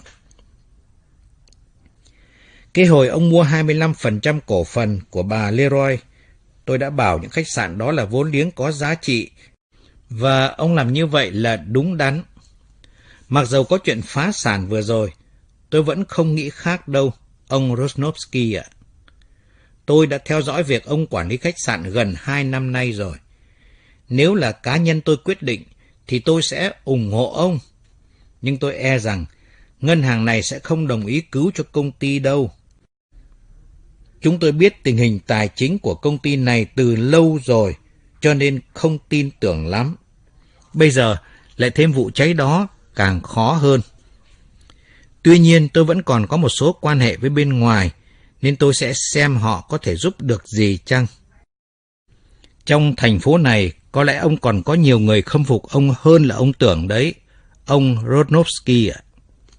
Cái hồi ông mua hai mươi lăm phần trăm cổ phần của bà Leroy, tôi đã bảo những khách sạn đó là vốn liếng có giá trị, và ông làm như vậy là đúng đắn. Mặc dầu có chuyện phá sản vừa rồi, tôi vẫn không nghĩ khác đâu, ông Rosnovsky ạ. Tôi đã theo dõi việc ông quản lý khách sạn gần hai năm nay rồi. Nếu là cá nhân tôi quyết định, thì tôi sẽ ủng hộ ông. Nhưng tôi e rằng, ngân hàng này sẽ không đồng ý cứu cho công ty đâu. Chúng tôi biết tình hình tài chính của công ty này từ lâu rồi, cho nên không tin tưởng lắm. Bây giờ, lại thêm vụ cháy đó, càng khó hơn. Tuy nhiên, tôi vẫn còn có một số quan hệ với bên ngoài, nên tôi sẽ xem họ có thể giúp được gì chăng. Trong thành phố này, có lẽ ông còn có nhiều người khâm phục ông hơn là ông tưởng đấy, ông Rosnovsky ạ.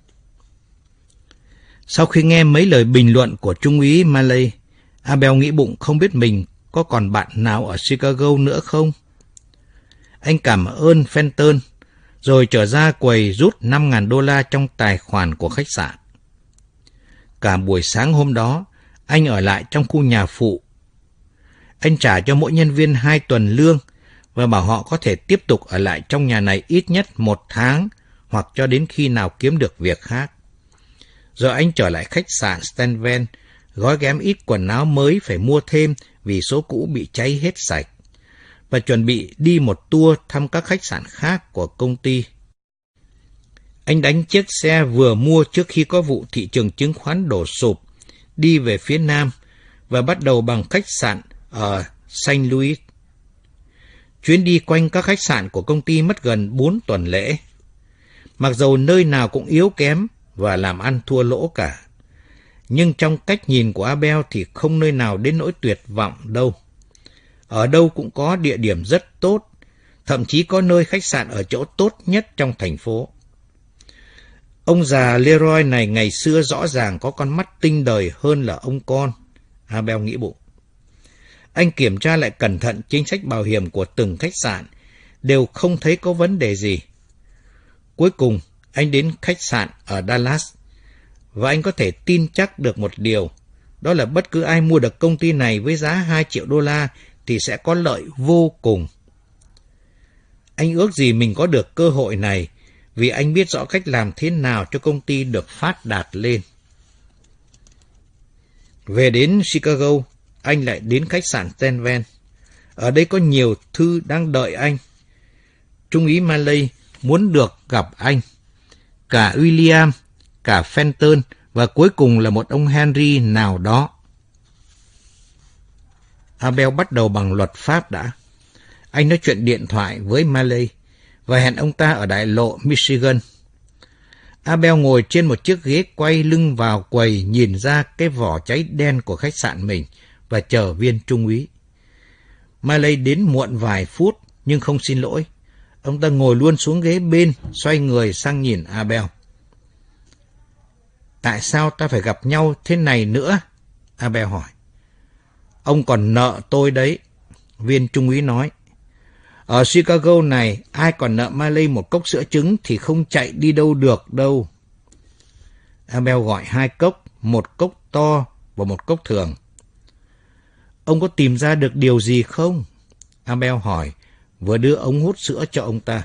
Sau khi nghe mấy lời bình luận của Trung úy Maley, Abel nghĩ bụng không biết mình có còn bạn nào ở Chicago nữa không. Anh cảm ơn Fenton, rồi trở ra quầy rút năm nghìn đô la trong tài khoản của khách sạn. Cả buổi sáng hôm đó, anh ở lại trong khu nhà phụ. Anh trả cho mỗi nhân viên hai tuần lương và bảo họ có thể tiếp tục ở lại trong nhà này ít nhất một tháng hoặc cho đến khi nào kiếm được việc khác. Rồi anh trở lại khách sạn Stanven, gói ghém ít quần áo mới phải mua thêm vì số cũ bị cháy hết sạch, và chuẩn bị đi một tour thăm các khách sạn khác của công ty. Anh đánh chiếc xe vừa mua trước khi có vụ thị trường chứng khoán đổ sụp, đi về phía nam và bắt đầu bằng khách sạn ở Saint Louis. Chuyến đi quanh các khách sạn của công ty mất gần bốn tuần lễ. Mặc dầu nơi nào cũng yếu kém và làm ăn thua lỗ cả, nhưng trong cách nhìn của Abel thì không nơi nào đến nỗi tuyệt vọng đâu. Ở đâu cũng có địa điểm rất tốt, thậm chí có nơi khách sạn ở chỗ tốt nhất trong thành phố. Ông già Leroy này ngày xưa rõ ràng có con mắt tinh đời hơn là ông con, Abel nghĩ bụng. Anh kiểm tra lại cẩn thận chính sách bảo hiểm của từng khách sạn, đều không thấy có vấn đề gì. Cuối cùng, anh đến khách sạn ở Dallas, và anh có thể tin chắc được một điều, đó là bất cứ ai mua được công ty này với giá hai triệu đô la thì sẽ có lợi vô cùng. Anh ước gì mình có được cơ hội này, vì anh biết rõ cách làm thế nào cho công ty được phát đạt lên. Về đến Chicago, anh lại đến khách sạn Stanven. Ở đây có nhiều thư đang đợi anh. Trung úy Maley muốn được gặp anh. Cả William, cả Fenton và cuối cùng là một ông Henry nào đó. Abel bắt đầu bằng luật pháp đã. Anh nói chuyện điện thoại với Maley và hẹn ông ta ở đại lộ Michigan. Abel ngồi trên một chiếc ghế quay lưng vào quầy, nhìn ra cái vỏ cháy đen của khách sạn mình và chờ viên trung úy. Maley đến muộn vài phút nhưng không xin lỗi. Ông ta ngồi luôn xuống ghế bên, xoay người sang nhìn Abel. Tại sao ta phải gặp nhau thế này nữa? Abel hỏi. Ông còn nợ tôi đấy, viên trung úy nói. Ở Chicago này, ai còn nợ Maley một cốc sữa trứng thì không chạy đi đâu được đâu. Abel gọi hai cốc, một cốc to và một cốc thường. Ông có tìm ra được điều gì không? Abel hỏi, vừa đưa ống hút sữa cho ông ta.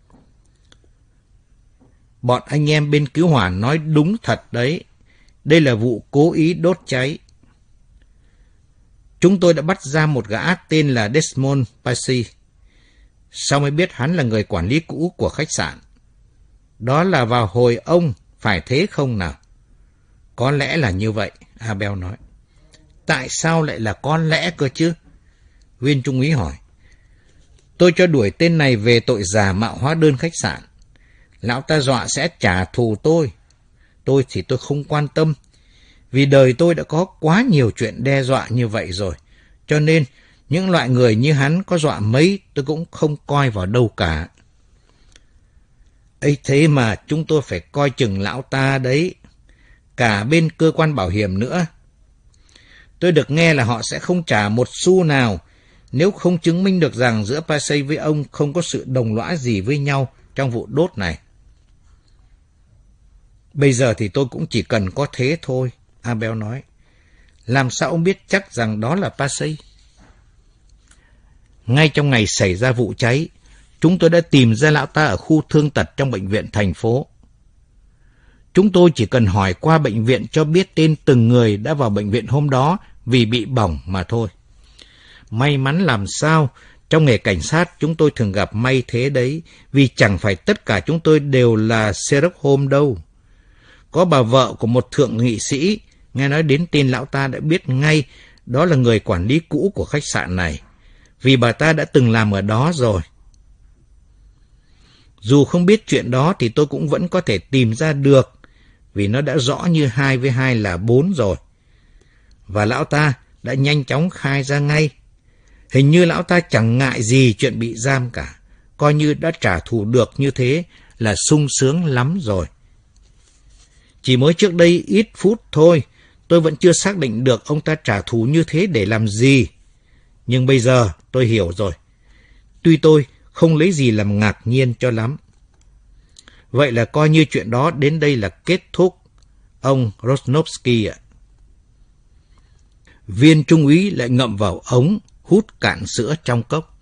Bọn anh em bên cứu hỏa nói đúng thật đấy. Đây là vụ cố ý đốt cháy. Chúng tôi đã bắt ra một gã tên là Desmond Passy. Sao mới biết hắn là người quản lý cũ của khách sạn? Đó là vào hồi ông, phải thế không nào? Có lẽ là như vậy, Abel nói. Tại sao lại là có lẽ cơ chứ? Viên trung úy hỏi. Tôi cho đuổi tên này về tội giả mạo hóa đơn khách sạn. Lão ta dọa sẽ trả thù tôi. Tôi thì tôi không quan tâm, vì đời tôi đã có quá nhiều chuyện đe dọa như vậy rồi. Cho nên, những loại người như hắn có dọa mấy tôi cũng không coi vào đâu cả. Ấy thế mà chúng tôi phải coi chừng lão ta đấy. Cả bên cơ quan bảo hiểm nữa. Tôi được nghe là họ sẽ không trả một xu nào nếu không chứng minh được rằng giữa Passy với ông không có sự đồng lõa gì với nhau trong vụ đốt này. Bây giờ thì tôi cũng chỉ cần có thế thôi, Abel nói. Làm sao ông biết chắc rằng đó là Passy? Ngay trong ngày xảy ra vụ cháy, chúng tôi đã tìm ra lão ta ở khu thương tật trong bệnh viện thành phố. Chúng tôi chỉ cần hỏi qua bệnh viện cho biết tên từng người đã vào bệnh viện hôm đó vì bị bỏng mà thôi. May mắn làm sao, trong nghề cảnh sát chúng tôi thường gặp may thế đấy, vì chẳng phải tất cả chúng tôi đều là Sherlock Holmes đâu. Có bà vợ của một thượng nghị sĩ, nghe nói đến tên lão ta đã biết ngay đó là người quản lý cũ của khách sạn này, vì bà ta đã từng làm ở đó rồi. Dù không biết chuyện đó thì tôi cũng vẫn có thể tìm ra được, vì nó đã rõ như hai với hai là bốn rồi. Và lão ta đã nhanh chóng khai ra ngay. Hình như lão ta chẳng ngại gì chuyện bị giam cả, coi như đã trả thù được như thế là sung sướng lắm rồi. Chỉ mới trước đây ít phút thôi, tôi vẫn chưa xác định được ông ta trả thù như thế để làm gì. Nhưng bây giờ tôi hiểu rồi. Tuy tôi không lấy gì làm ngạc nhiên cho lắm. Vậy là coi như chuyện đó đến đây là kết thúc, ông Rosnovsky ạ. Viên trung úy lại ngậm vào ống, hút cạn sữa trong cốc.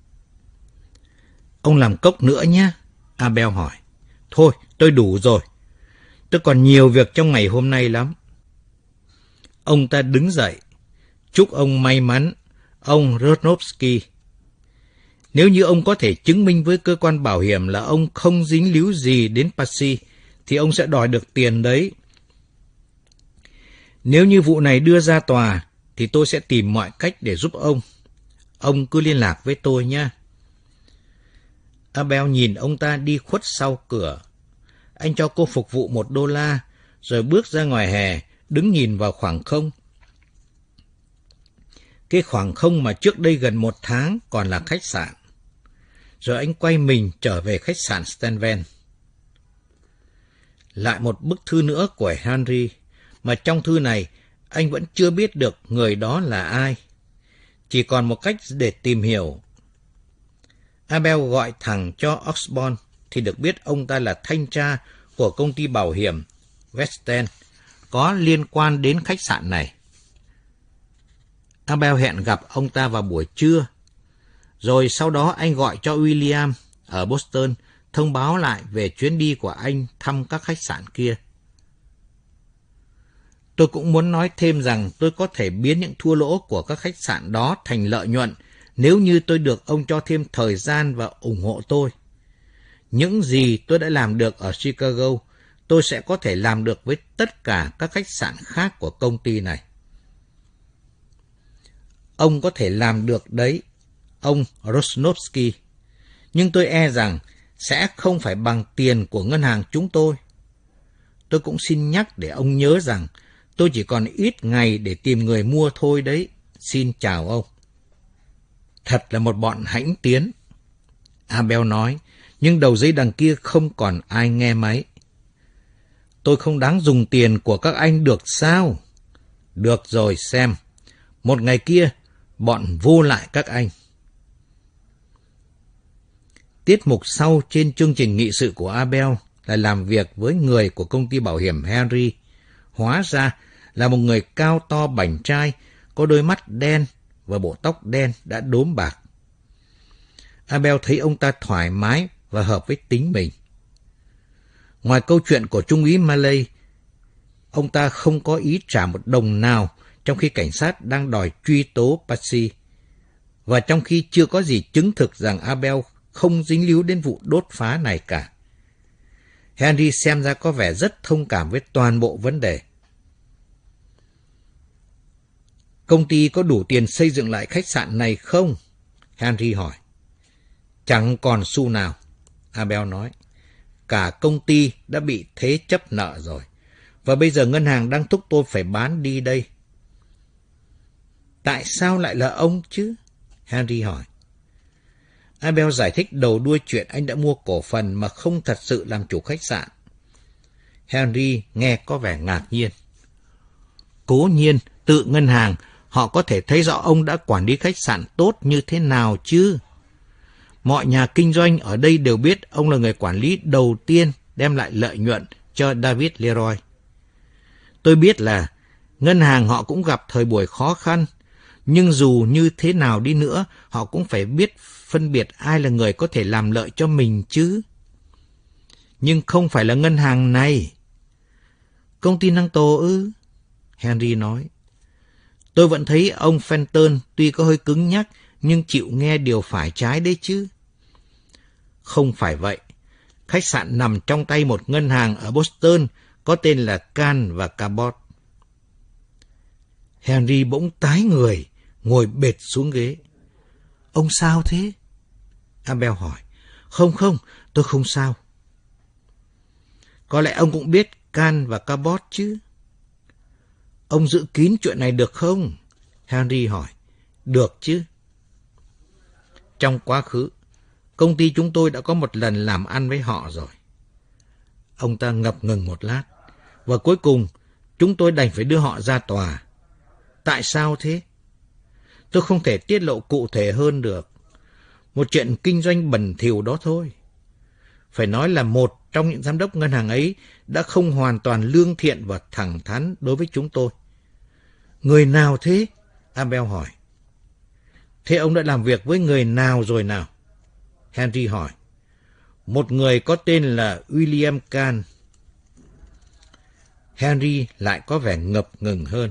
Ông làm cốc nữa nhé, Abel hỏi. Thôi, tôi đủ rồi. Tôi còn nhiều việc trong ngày hôm nay lắm. Ông ta đứng dậy. Chúc ông may mắn, ông Rosnovsky. Nếu như ông có thể chứng minh với cơ quan bảo hiểm là ông không dính líu gì đến Patsy, thì ông sẽ đòi được tiền đấy. Nếu như vụ này đưa ra tòa, thì tôi sẽ tìm mọi cách để giúp ông. Ông cứ liên lạc với tôi nhé. Abel nhìn ông ta đi khuất sau cửa. Anh cho cô phục vụ một đô la, rồi bước ra ngoài hè, đứng nhìn vào khoảng không. Cái khoảng không mà trước đây gần một tháng còn là khách sạn. Rồi anh quay mình trở về khách sạn Stenven. Lại một bức thư nữa của Henry, mà trong thư này anh vẫn chưa biết được người đó là ai. Chỉ còn một cách để tìm hiểu. Abel gọi thẳng cho Osborne thì được biết ông ta là thanh tra của công ty bảo hiểm West End có liên quan đến khách sạn này. Abel hẹn gặp ông ta vào buổi trưa. Rồi sau đó anh gọi cho William ở Boston thông báo lại về chuyến đi của anh thăm các khách sạn kia. Tôi cũng muốn nói thêm rằng tôi có thể biến những thua lỗ của các khách sạn đó thành lợi nhuận nếu như tôi được ông cho thêm thời gian và ủng hộ tôi. Những gì tôi đã làm được ở Chicago, tôi sẽ có thể làm được với tất cả các khách sạn khác của công ty này. Ông có thể làm được đấy, ông Rosnovsky, nhưng tôi e rằng sẽ không phải bằng tiền của ngân hàng chúng tôi. Tôi cũng xin nhắc để ông nhớ rằng tôi chỉ còn ít ngày để tìm người mua thôi đấy. Xin chào ông. Thật là một bọn hãnh tiến, Abel nói, nhưng đầu dây đằng kia không còn ai nghe máy. Tôi không đáng dùng tiền của các anh được sao? Được rồi xem. Một ngày kia, bọn vô lại các anh. Tiết mục sau trên chương trình nghị sự của Abel là làm việc với người của công ty bảo hiểm Henry. Hóa ra là một người cao to bảnh trai, có đôi mắt đen và bộ tóc đen đã đốm bạc. Abel thấy ông ta thoải mái và hợp với tính mình. Ngoài câu chuyện của Trung úy Maley, ông ta không có ý trả một đồng nào trong khi cảnh sát đang đòi truy tố Patsy, và trong khi chưa có gì chứng thực rằng Abel không dính líu đến vụ đốt phá này cả. Henry xem ra có vẻ rất thông cảm với toàn bộ vấn đề. Công ty có đủ tiền xây dựng lại khách sạn này không? Henry hỏi. Chẳng còn xu nào, Abel nói. Cả công ty đã bị thế chấp nợ rồi, và bây giờ ngân hàng đang thúc tôi phải bán đi đây. Tại sao lại là ông chứ? Henry hỏi. Abel giải thích đầu đuôi chuyện anh đã mua cổ phần mà không thật sự làm chủ khách sạn. Henry nghe có vẻ ngạc nhiên. Cố nhiên, tự ngân hàng, họ có thể thấy rõ ông đã quản lý khách sạn tốt như thế nào chứ. Mọi nhà kinh doanh ở đây đều biết ông là người quản lý đầu tiên đem lại lợi nhuận cho David Leroy. Tôi biết là ngân hàng họ cũng gặp thời buổi khó khăn, nhưng dù như thế nào đi nữa, họ cũng phải biết phân biệt ai là người có thể làm lợi cho mình chứ. Nhưng không phải là ngân hàng này. Công ty năng tổ ư? Henry nói. Tôi vẫn thấy ông Fenton tuy có hơi cứng nhắc, nhưng chịu nghe điều phải trái đấy chứ. Không phải vậy. Khách sạn nằm trong tay một ngân hàng ở Boston có tên là Can và Cabot. Henry bỗng tái người, ngồi bệt xuống ghế. Ông sao thế? Abel hỏi. Không không, tôi không sao. Có lẽ ông cũng biết Can và Cabot chứ. Ông giữ kín chuyện này được không? Henry hỏi. Được chứ. Trong quá khứ, công ty chúng tôi đã có một lần làm ăn với họ rồi. Ông ta ngập ngừng một lát, và cuối cùng chúng tôi đành phải đưa họ ra tòa. Tại sao thế? Tôi không thể tiết lộ cụ thể hơn được. Một chuyện kinh doanh bẩn thỉu đó thôi. Phải nói là một trong những giám đốc ngân hàng ấy đã không hoàn toàn lương thiện và thẳng thắn đối với chúng tôi. Người nào thế? Abel hỏi. Thế ông đã làm việc với người nào rồi nào? Henry hỏi. Một người có tên là William Kahn. Henry lại có vẻ ngập ngừng hơn.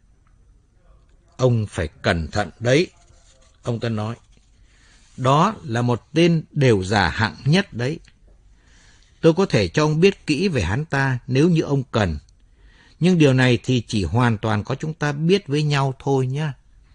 Ông phải cẩn thận đấy, ông ta nói. Đó là một tên đều giả hạng nhất đấy. Tôi có thể cho ông biết kỹ về hắn ta nếu như ông cần. Nhưng điều này thì chỉ hoàn toàn có chúng ta biết với nhau thôi nhé.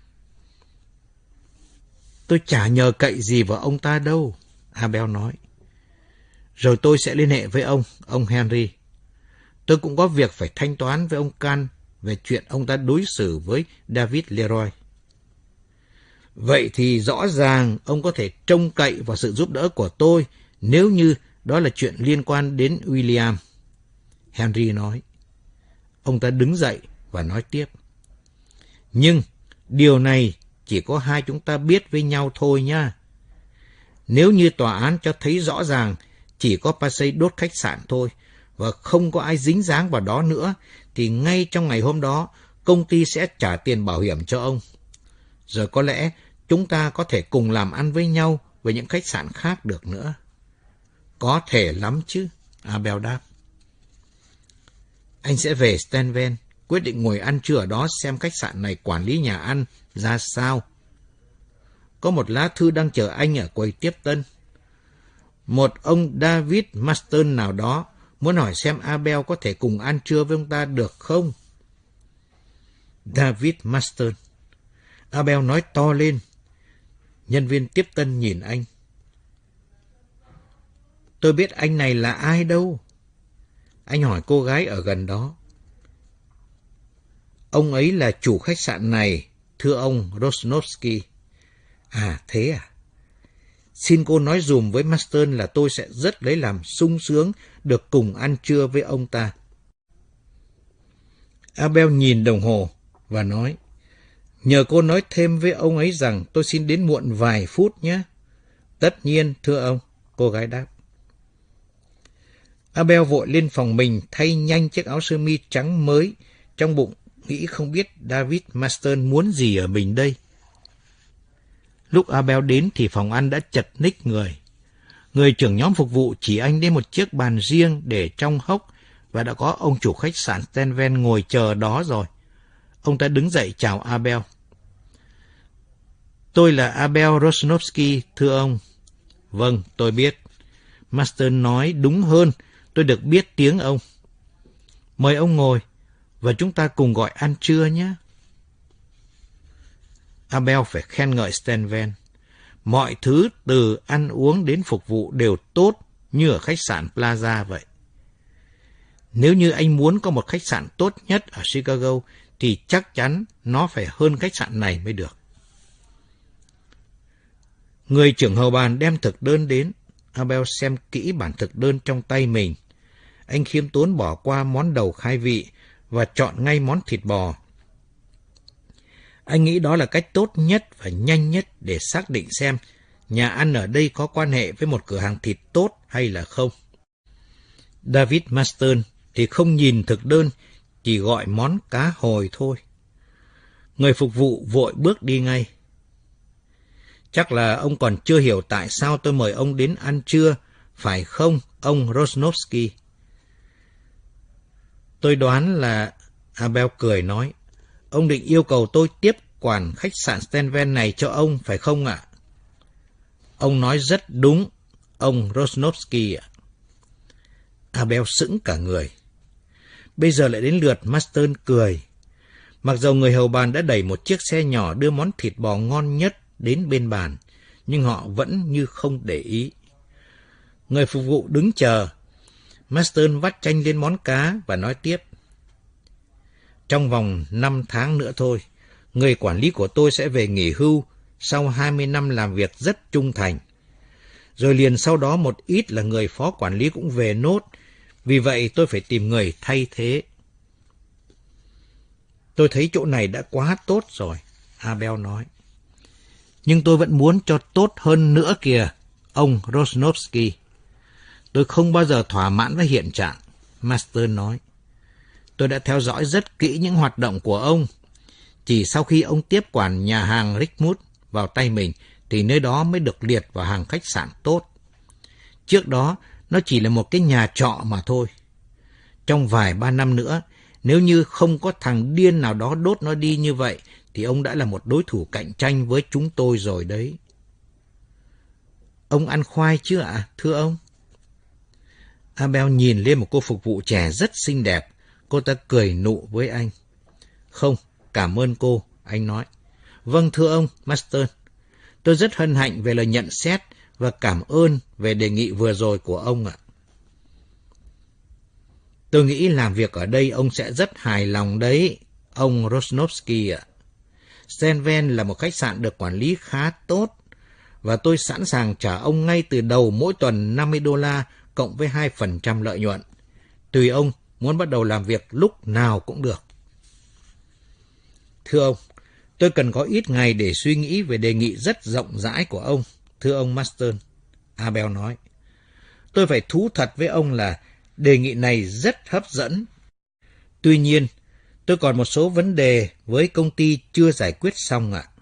Tôi chả nhờ cậy gì vào ông ta đâu, Abel nói. Rồi tôi sẽ liên hệ với ông, ông Henry. Tôi cũng có việc phải thanh toán với ông Kahn về chuyện ông ta đối xử với David Leroy. Vậy thì rõ ràng ông có thể trông cậy vào sự giúp đỡ của tôi nếu như đó là chuyện liên quan đến William. Henry nói. Ông ta đứng dậy và nói tiếp. Nhưng điều này chỉ có hai chúng ta biết với nhau thôi nha. Nếu như tòa án cho thấy rõ ràng chỉ có Passey đốt khách sạn thôi và không có ai dính dáng vào đó nữa, thì ngay trong ngày hôm đó, công ty sẽ trả tiền bảo hiểm cho ông. Rồi có lẽ chúng ta có thể cùng làm ăn với nhau với những khách sạn khác được nữa. Có thể lắm chứ, Abel đáp. Anh sẽ về Stenven, quyết định ngồi ăn trưa ở đó xem khách sạn này quản lý nhà ăn ra sao. Có một lá thư đang chờ anh ở quầy tiếp tân. Một ông David Marston nào đó muốn hỏi xem Abel có thể cùng ăn trưa với ông ta được không? David Marston. Abel nói to lên. Nhân viên tiếp tân nhìn anh. Tôi biết anh này là ai đâu. Anh hỏi cô gái ở gần đó. Ông ấy là chủ khách sạn này, thưa ông Rosnovsky. À, thế à? Xin cô nói dùm với Marston là tôi sẽ rất lấy làm sung sướng được cùng ăn trưa với ông ta. Abel nhìn đồng hồ và nói, nhờ cô nói thêm với ông ấy rằng tôi xin đến muộn vài phút nhé. Tất nhiên, thưa ông, cô gái đáp. Abel vội lên phòng mình thay nhanh chiếc áo sơ mi trắng mới, trong bụng nghĩ không biết David Marston muốn gì ở mình đây. Lúc Abel đến thì phòng ăn đã chật ních người. Người trưởng nhóm phục vụ chỉ anh đến một chiếc bàn riêng để trong hốc và đã có ông chủ khách sạn Stenven ngồi chờ đó rồi. Ông ta đứng dậy chào Abel. Tôi là Abel Rosnovsky, thưa ông. Vâng, tôi biết. Marston nói đúng hơn, tôi được biết tiếng ông. Mời ông ngồi và chúng ta cùng gọi ăn trưa nhé. Abel phải khen ngợi Stenven. Mọi thứ từ ăn uống đến phục vụ đều tốt như ở khách sạn Plaza vậy. Nếu như anh muốn có một khách sạn tốt nhất ở Chicago thì chắc chắn nó phải hơn khách sạn này mới được. Người trưởng hầu bàn đem thực đơn đến. Abel xem kỹ bản thực đơn trong tay mình. Anh khiêm tốn bỏ qua món đầu khai vị và chọn ngay món thịt bò. Anh nghĩ đó là cách tốt nhất và nhanh nhất để xác định xem nhà ăn ở đây có quan hệ với một cửa hàng thịt tốt hay là không. David Marston thì không nhìn thực đơn, chỉ gọi món cá hồi thôi. Người phục vụ vội bước đi ngay. Chắc là ông còn chưa hiểu tại sao tôi mời ông đến ăn trưa, phải không, ông Rosnovsky? Tôi đoán là... Abel cười nói, ông định yêu cầu tôi tiếp quản khách sạn Stenven này cho ông, phải không ạ? Ông nói rất đúng, ông Rosnovsky ạ. Abel sững cả người. Bây giờ lại đến lượt Marston cười. Mặc dầu người hầu bàn đã đẩy một chiếc xe nhỏ đưa món thịt bò ngon nhất đến bên bàn, nhưng họ vẫn như không để ý. Người phục vụ đứng chờ. Marston vắt chanh lên món cá và nói tiếp. Trong vòng năm tháng nữa thôi, người quản lý của tôi sẽ về nghỉ hưu sau hai mươi năm làm việc rất trung thành. Rồi liền sau đó một ít là người phó quản lý cũng về nốt, vì vậy tôi phải tìm người thay thế. Tôi thấy chỗ này đã quá tốt rồi, Abel nói. Nhưng tôi vẫn muốn cho tốt hơn nữa kìa, ông Rosnovsky. Tôi không bao giờ thỏa mãn với hiện trạng, Master nói. Tôi đã theo dõi rất kỹ những hoạt động của ông. Chỉ sau khi ông tiếp quản nhà hàng Rickmouth vào tay mình, thì nơi đó mới được liệt vào hàng khách sạn tốt. Trước đó, nó chỉ là một cái nhà trọ mà thôi. Trong vài ba năm nữa, nếu như không có thằng điên nào đó đốt nó đi như vậy, thì ông đã là một đối thủ cạnh tranh với chúng tôi rồi đấy. Ông ăn khoai chứ ạ, à, thưa ông? Abel nhìn lên một cô phục vụ trẻ rất xinh đẹp. Cô ta cười nụ với anh. Không, cảm ơn cô, anh nói. Vâng, thưa ông, Master. Tôi rất hân hạnh về lời nhận xét và cảm ơn về đề nghị vừa rồi của ông ạ. Tôi nghĩ làm việc ở đây ông sẽ rất hài lòng đấy, ông Rosnovsky ạ. Stenven là một khách sạn được quản lý khá tốt, và tôi sẵn sàng trả ông ngay từ đầu mỗi tuần năm mươi đô la cộng với hai phần trăm lợi nhuận. Tùy ông muốn bắt đầu làm việc lúc nào cũng được. Thưa ông, tôi cần có ít ngày để suy nghĩ về đề nghị rất rộng rãi của ông, thưa ông Marston, Abel nói. Tôi phải thú thật với ông là đề nghị này rất hấp dẫn. Tuy nhiên, tôi còn một số vấn đề với công ty chưa giải quyết xong ạ.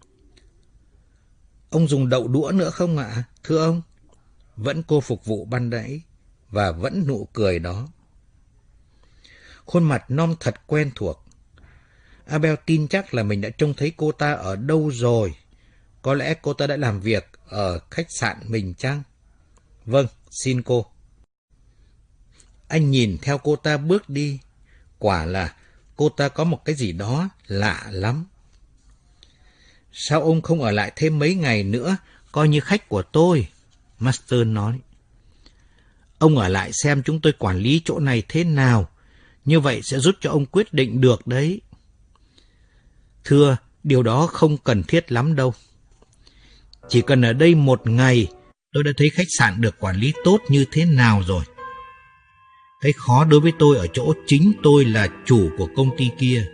Ông dùng đậu đũa nữa không ạ, thưa ông? Vẫn cô phục vụ ban nãy, và vẫn nụ cười đó. Khuôn mặt non thật quen thuộc. Abel tin chắc là mình đã trông thấy cô ta ở đâu rồi. Có lẽ cô ta đã làm việc ở khách sạn mình chăng? Vâng, xin cô. Anh nhìn theo cô ta bước đi. Quả là cô ta có một cái gì đó lạ lắm. Sao ông không ở lại thêm mấy ngày nữa, coi như khách của tôi? Master nói. Ông ở lại xem chúng tôi quản lý chỗ này thế nào. Như vậy sẽ giúp cho ông quyết định được đấy. Thưa, điều đó không cần thiết lắm đâu. Chỉ cần ở đây một ngày, tôi đã thấy khách sạn được quản lý tốt như thế nào rồi. Cái khó đối với tôi ở chỗ chính tôi là chủ của công ty kia.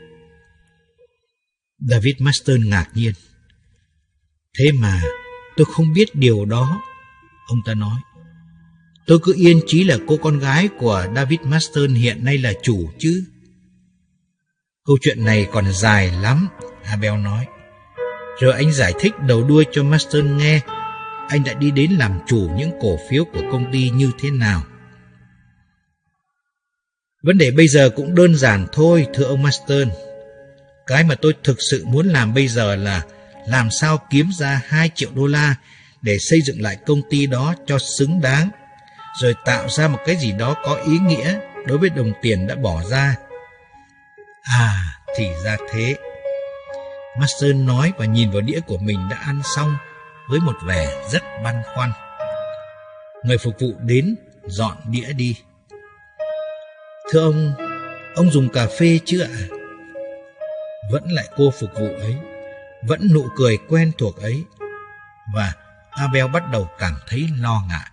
David Marston ngạc nhiên. Thế mà tôi không biết điều đó, ông ta nói. Tôi cứ yên chí là cô con gái của David Marston hiện nay là chủ chứ. Câu chuyện này còn dài lắm, Abel nói. Rồi anh giải thích đầu đuôi cho Marston nghe anh đã đi đến làm chủ những cổ phiếu của công ty như thế nào. Vấn đề bây giờ cũng đơn giản thôi, thưa ông Marston. Cái mà tôi thực sự muốn làm bây giờ là làm sao kiếm ra hai triệu đô la để xây dựng lại công ty đó cho xứng đáng, rồi tạo ra một cái gì đó có ý nghĩa đối với đồng tiền đã bỏ ra. À, thì ra thế. Marston nói và nhìn vào đĩa của mình đã ăn xong với một vẻ rất băn khoăn. Người phục vụ đến dọn đĩa đi. Thưa ông, ông dùng cà phê chứ ạ? Vẫn lại cô phục vụ ấy, vẫn nụ cười quen thuộc ấy, và Abel bắt đầu cảm thấy lo ngại.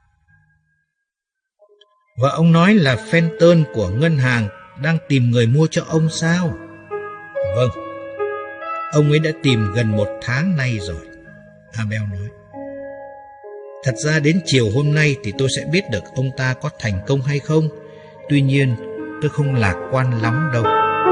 Và ông nói là Fenton của ngân hàng đang tìm người mua cho ông sao? Vâng, ông ấy đã tìm gần một tháng nay rồi, Abel nói. Thật ra đến chiều hôm nay thì tôi sẽ biết được ông ta có thành công hay không. Tuy nhiên, tôi không lạc quan lắm đâu.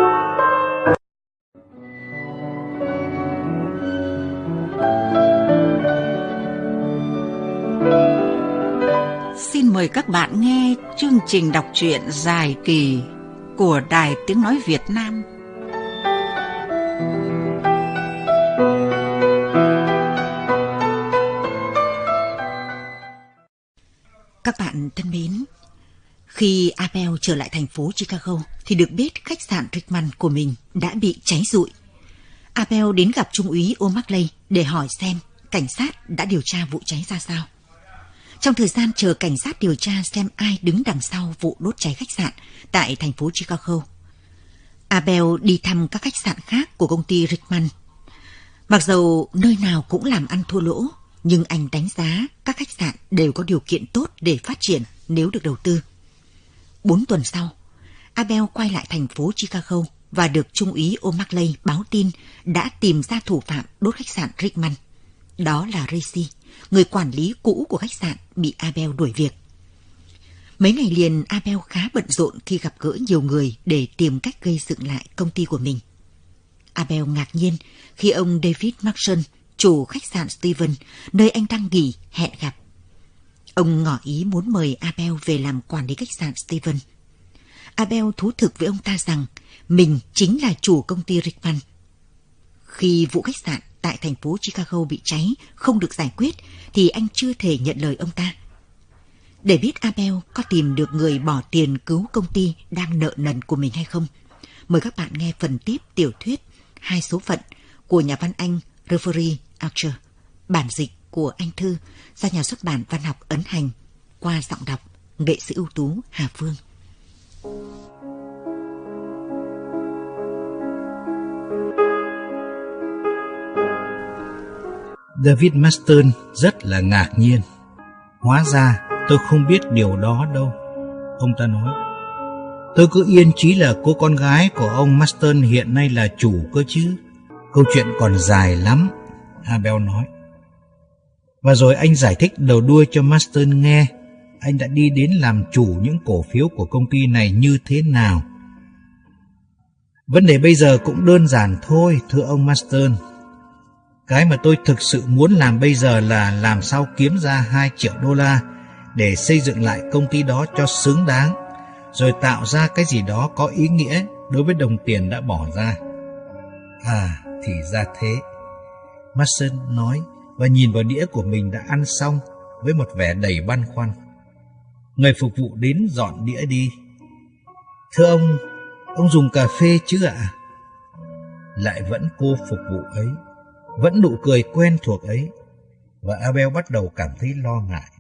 Xin mời các bạn nghe chương trình đọc truyện dài kỳ của Đài Tiếng Nói Việt Nam. Các bạn thân mến, khi Abel trở lại thành phố Chicago thì được biết khách sạn Rickman của mình đã bị cháy rụi. Abel đến gặp Trung úy O'Malley để hỏi xem cảnh sát đã điều tra vụ cháy ra sao. Trong thời gian chờ cảnh sát điều tra xem ai đứng đằng sau vụ đốt cháy khách sạn tại thành phố Chicago, Abel đi thăm các khách sạn khác của công ty Rickman. Mặc dầu nơi nào cũng làm ăn thua lỗ, nhưng anh đánh giá các khách sạn đều có điều kiện tốt để phát triển nếu được đầu tư. Bốn tuần sau, Abel quay lại thành phố Chicago và được Trung úy O'Malley báo tin đã tìm ra thủ phạm đốt khách sạn Rickman. Đó là Racy, người quản lý cũ của khách sạn bị Abel đuổi việc. Mấy ngày liền Abel khá bận rộn khi gặp gỡ nhiều người để tìm cách gây dựng lại công ty của mình. Abel ngạc nhiên khi ông David Marson, chủ khách sạn Steven, nơi anh đang nghỉ, hẹn gặp. Ông ngỏ ý muốn mời Abel về làm quản lý khách sạn Steven. Abel thú thực với ông ta rằng mình chính là chủ công ty Rickman. Khi vụ khách sạn tại thành phố Chicago bị cháy không được giải quyết thì anh chưa thể nhận lời ông ta. Để biết Abel có tìm được người bỏ tiền cứu công ty đang nợ nần của mình hay không, mời các bạn nghe phần tiếp tiểu thuyết Hai số phận của nhà văn Anh Reverie Archer, bản dịch của Anh Thư do nhà xuất bản Văn học Ấn Hành, qua giọng đọc nghệ sĩ ưu tú Hà Phương. David Marston rất là ngạc nhiên. Hóa ra tôi không biết điều đó đâu, ông ta nói. Tôi cứ yên chí là cô con gái của ông Marston hiện nay là chủ cơ chứ. Câu chuyện còn dài lắm, Abel nói. Và rồi anh giải thích đầu đuôi cho Marston nghe anh đã đi đến làm chủ những cổ phiếu của công ty này như thế nào. Vấn đề bây giờ cũng đơn giản thôi, thưa ông Marston. Cái mà tôi thực sự muốn làm bây giờ là làm sao kiếm ra hai triệu đô la để xây dựng lại công ty đó cho xứng đáng, rồi tạo ra cái gì đó có ý nghĩa đối với đồng tiền đã bỏ ra. À, thì ra thế, Marston nói và nhìn vào đĩa của mình đã ăn xong với một vẻ đầy băn khoăn. Người phục vụ đến dọn đĩa đi. Thưa ông, ông dùng cà phê chứ ạ? Lại vẫn cô phục vụ ấy, vẫn nụ cười quen thuộc ấy, và Abel bắt đầu cảm thấy lo ngại.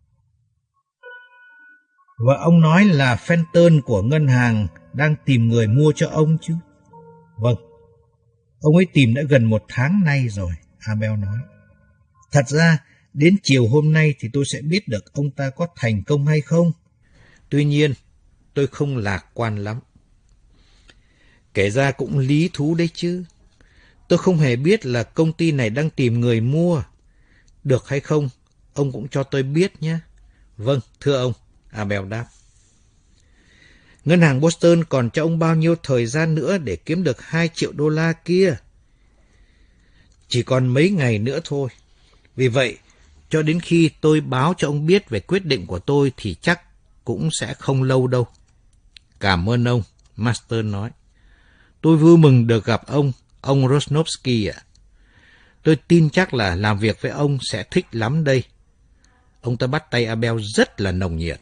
Và ông nói là Fenton của ngân hàng đang tìm người mua cho ông chứ? Vâng, ông ấy tìm đã gần một tháng nay rồi, Abel nói. Thật ra, đến chiều hôm nay thì tôi sẽ biết được ông ta có thành công hay không. Tuy nhiên, tôi không lạc quan lắm. Kể ra cũng lý thú đấy chứ. Tôi không hề biết là công ty này đang tìm người mua. Được hay không, ông cũng cho tôi biết nhé. Vâng, thưa ông, Abel đáp. Ngân hàng Boston còn cho ông bao nhiêu thời gian nữa để kiếm được hai triệu đô la kia? Chỉ còn mấy ngày nữa thôi. Vì vậy, cho đến khi tôi báo cho ông biết về quyết định của tôi thì chắc cũng sẽ không lâu đâu. Cảm ơn ông, Marston nói. Tôi vui mừng được gặp ông, ông Rosnovsky ạ. Tôi tin chắc là làm việc với ông sẽ thích lắm đây. Ông ta bắt tay Abel rất là nồng nhiệt.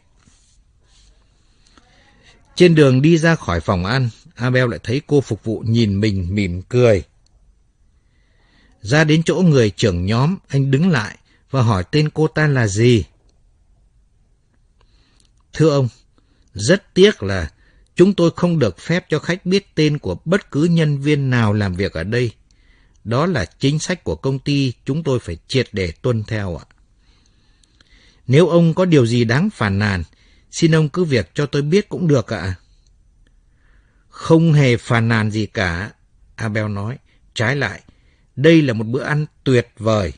Trên đường đi ra khỏi phòng ăn, Abel lại thấy cô phục vụ nhìn mình mỉm cười. Ra đến chỗ người trưởng nhóm, anh đứng lại và hỏi tên cô ta là gì. Thưa ông, rất tiếc là chúng tôi không được phép cho khách biết tên của bất cứ nhân viên nào làm việc ở đây. Đó là chính sách của công ty chúng tôi phải triệt để tuân theo ạ. Nếu ông có điều gì đáng phàn nàn, xin ông cứ việc cho tôi biết cũng được ạ. Không hề phàn nàn gì cả, Abel nói. Trái lại, đây là một bữa ăn tuyệt vời.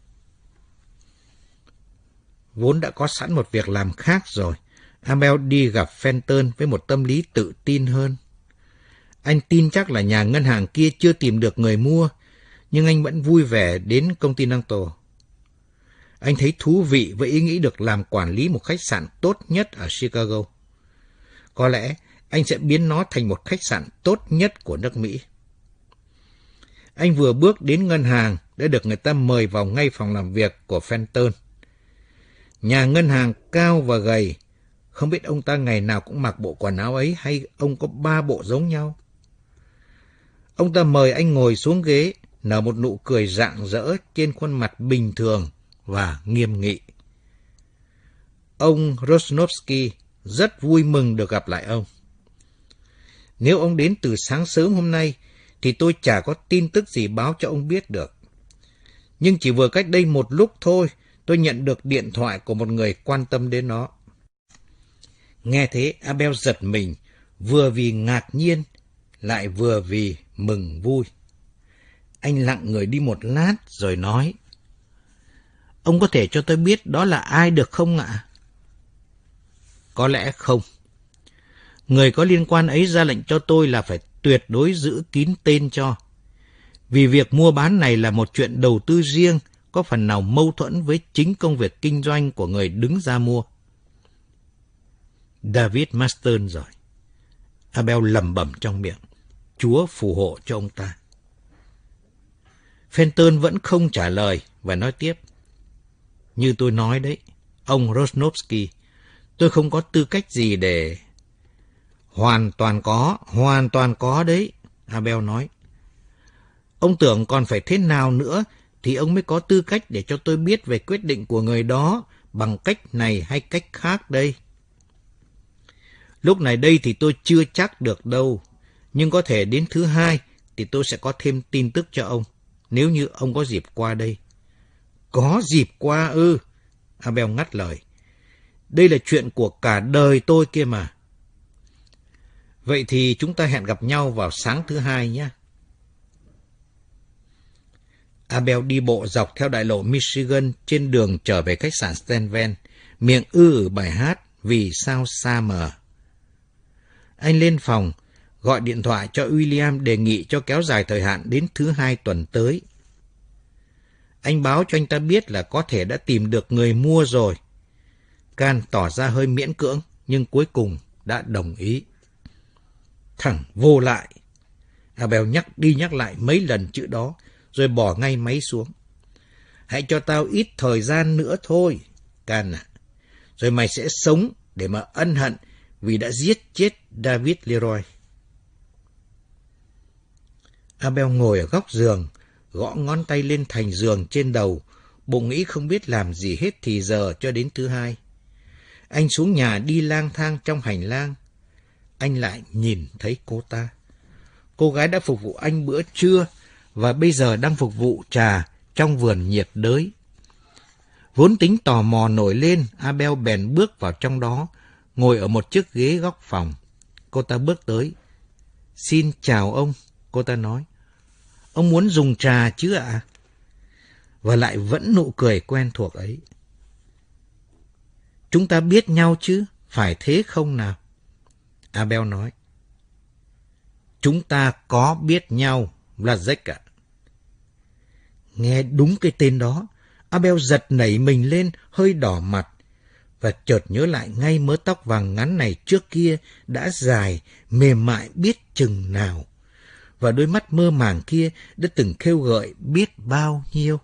Vốn đã có sẵn một việc làm khác rồi, Abel đi gặp Fenton với một tâm lý tự tin hơn. Anh tin chắc là nhà ngân hàng kia chưa tìm được người mua, nhưng anh vẫn vui vẻ đến Continental. Anh thấy thú vị với ý nghĩ được làm quản lý một khách sạn tốt nhất ở Chicago. Có lẽ anh sẽ biến nó thành một khách sạn tốt nhất của nước Mỹ. Anh vừa bước đến ngân hàng đã được người ta mời vào ngay phòng làm việc của Fenton. Nhà ngân hàng cao và gầy, không biết ông ta ngày nào cũng mặc bộ quần áo ấy hay ông có ba bộ giống nhau. Ông ta mời anh ngồi xuống ghế, nở một nụ cười rạng rỡ trên khuôn mặt bình thường và nghiêm nghị. Ông Rosnovsky rất vui mừng được gặp lại ông. Nếu ông đến từ sáng sớm hôm nay, thì tôi chả có tin tức gì báo cho ông biết được. Nhưng chỉ vừa cách đây một lúc thôi, tôi nhận được điện thoại của một người quan tâm đến nó. Nghe thế, Abel giật mình, vừa vì ngạc nhiên, lại vừa vì mừng vui. Anh lặng người đi một lát rồi nói, Ông có thể cho tôi biết đó là ai được không ạ? Có lẽ không. Người có liên quan ấy ra lệnh cho tôi là phải tuyệt đối giữ kín tên cho. Vì việc mua bán này là một chuyện đầu tư riêng, có phần nào mâu thuẫn với chính công việc kinh doanh của người đứng ra mua. David Marston rồi. Abel lẩm bẩm trong miệng. Chúa phù hộ cho ông ta. Fenton vẫn không trả lời và nói tiếp. Như tôi nói đấy, ông Rosnovsky, tôi không có tư cách gì để... Hoàn toàn có, hoàn toàn có đấy, Abel nói. Ông tưởng còn phải thế nào nữa thì ông mới có tư cách để cho tôi biết về quyết định của người đó bằng cách này hay cách khác đây. Lúc này đây thì tôi chưa chắc được đâu, nhưng có thể đến thứ hai thì tôi sẽ có thêm tin tức cho ông, nếu như ông có dịp qua đây. Có dịp qua ư? Abel ngắt lời. Đây là chuyện của cả đời tôi kia mà. Vậy thì chúng ta hẹn gặp nhau vào sáng thứ hai nhé. Abel đi bộ dọc theo đại lộ Michigan trên đường trở về khách sạn Stenven, miệng ư ử bài hát Vì sao xa mờ. Anh lên phòng, gọi điện thoại cho William đề nghị cho kéo dài thời hạn đến thứ hai tuần tới. Anh báo cho anh ta biết là có thể đã tìm được người mua rồi. Can tỏ ra hơi miễn cưỡng, nhưng cuối cùng đã đồng ý. Thằng vô lại. Abel nhắc đi nhắc lại mấy lần chữ đó, rồi bỏ ngay máy xuống. Hãy cho tao ít thời gian nữa thôi, Can à. Rồi mày sẽ sống để mà ân hận vì đã giết chết David Leroy. Abel ngồi ở góc giường, gõ ngón tay lên thành giường trên đầu, bụng nghĩ không biết làm gì hết thì giờ cho đến thứ hai. Anh xuống nhà đi lang thang trong hành lang. Anh lại nhìn thấy cô ta. Cô gái đã phục vụ anh bữa trưa và bây giờ đang phục vụ trà trong vườn nhiệt đới. Vốn tính tò mò nổi lên, Abel bèn bước vào trong đó, ngồi ở một chiếc ghế góc phòng. Cô ta bước tới. Xin chào ông, cô ta nói. Ông muốn dùng trà chứ ạ? Và lại vẫn nụ cười quen thuộc ấy. Chúng ta biết nhau chứ, phải thế không nào? Abel nói. Chúng ta có biết nhau, Vlasic ạ. Nghe đúng cái tên đó, Abel giật nảy mình lên, hơi đỏ mặt, và chợt nhớ lại ngay mớ tóc vàng ngắn này trước kia đã dài, mềm mại biết chừng nào, và đôi mắt mơ màng kia đã từng khêu gợi biết bao nhiêu.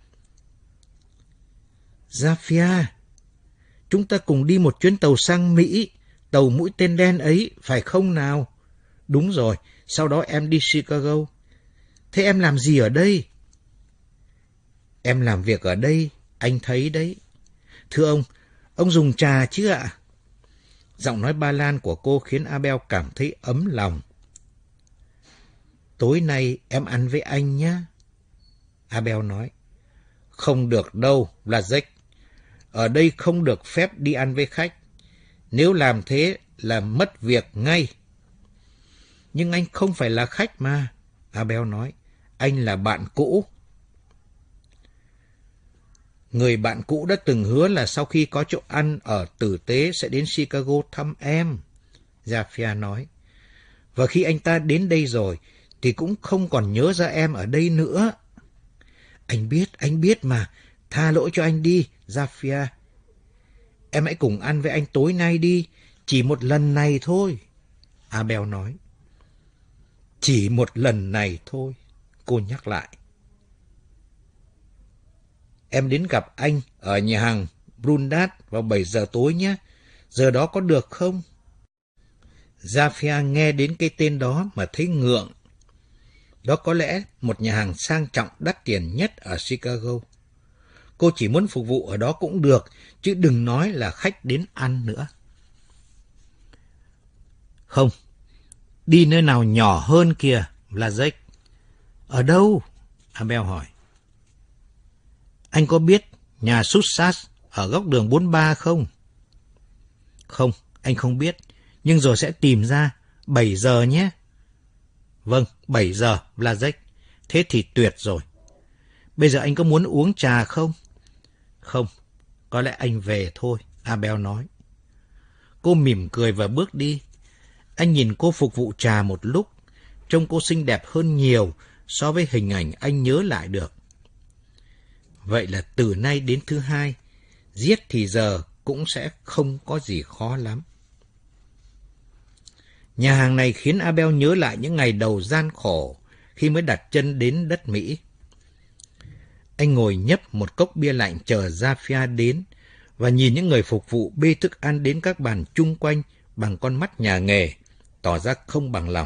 Zafia, chúng ta cùng đi một chuyến tàu sang Mỹ, tàu mũi tên đen ấy, phải không nào? Đúng rồi, sau đó em đi Chicago. Thế em làm gì ở đây? Em làm việc ở đây, anh thấy đấy. Thưa ông, ông dùng trà chứ ạ? Giọng nói Ba Lan của cô khiến Abel cảm thấy ấm lòng. Tối nay em ăn với anh nhé. Abel nói. Không được đâu, Vlasic. Ở đây không được phép đi ăn với khách. Nếu làm thế là mất việc ngay. Nhưng anh không phải là khách mà, Abel nói. Anh là bạn cũ. Người bạn cũ đã từng hứa là sau khi có chỗ ăn ở tử tế sẽ đến Chicago thăm em, Zafia nói. Và khi anh ta đến đây rồi thì cũng không còn nhớ ra em ở đây nữa. Anh biết, anh biết mà, tha lỗi cho anh đi, Zafia. Em hãy cùng ăn với anh tối nay đi, chỉ một lần này thôi, Abel nói. Chỉ một lần này thôi, cô nhắc lại. Em đến gặp anh ở nhà hàng Brundat vào bảy giờ tối nhé. Giờ đó có được không? Zafia nghe đến cái tên đó mà thấy ngượng. Đó có lẽ một nhà hàng sang trọng đắt tiền nhất ở Chicago. Cô chỉ muốn phục vụ ở đó cũng được, chứ đừng nói là khách đến ăn nữa. Không, đi nơi nào nhỏ hơn kìa, Vlasic. Ở đâu? Abel hỏi. Anh có biết nhà Sussas ở góc đường bốn mươi ba không? Không, anh không biết, nhưng rồi sẽ tìm ra. bảy giờ nhé. Vâng, bảy giờ, Vlasic. Thế thì tuyệt rồi. Bây giờ anh có muốn uống trà không? Không, có lẽ anh về thôi, Abel nói. Cô mỉm cười và bước đi. Anh nhìn cô phục vụ trà một lúc, trông cô xinh đẹp hơn nhiều so với hình ảnh anh nhớ lại được. Vậy là từ nay đến thứ hai, giết thì giờ cũng sẽ không có gì khó lắm. Nhà hàng này khiến Abel nhớ lại những ngày đầu gian khổ khi mới đặt chân đến đất Mỹ. Anh ngồi nhấp một cốc bia lạnh chờ Zafia đến và nhìn những người phục vụ bê thức ăn đến các bàn chung quanh bằng con mắt nhà nghề, tỏ ra không bằng lòng.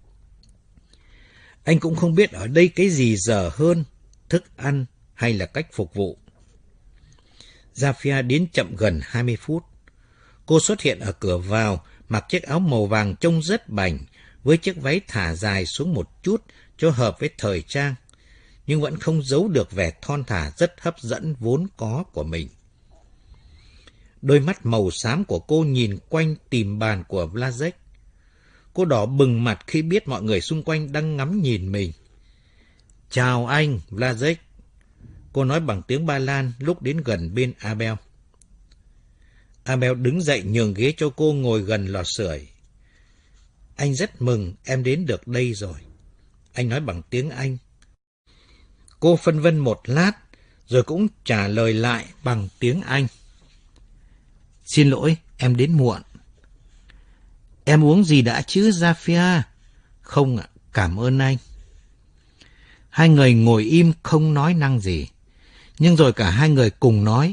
Anh cũng không biết ở đây cái gì dở hơn, thức ăn hay là cách phục vụ. Zafia đến chậm gần hai mươi phút. Cô xuất hiện ở cửa vào, mặc chiếc áo màu vàng trông rất bảnh, với chiếc váy thả dài xuống một chút cho hợp với thời trang, nhưng vẫn không giấu được vẻ thon thả rất hấp dẫn vốn có của mình. Đôi mắt màu xám của cô nhìn quanh tìm bàn của Blazek. Cô đỏ bừng mặt khi biết mọi người xung quanh đang ngắm nhìn mình. Chào anh, Blazek. Cô nói bằng tiếng Ba Lan lúc đến gần bên Abel. Abel đứng dậy nhường ghế cho cô ngồi gần lò sưởi. Anh rất mừng em đến được đây rồi. Anh nói bằng tiếng Anh. Cô phân vân một lát, rồi cũng trả lời lại bằng tiếng Anh. Xin lỗi, em đến muộn. Em uống gì đã chứ, Zafia? Không ạ, cảm ơn anh. Hai người ngồi im không nói năng gì. Nhưng rồi cả hai người cùng nói.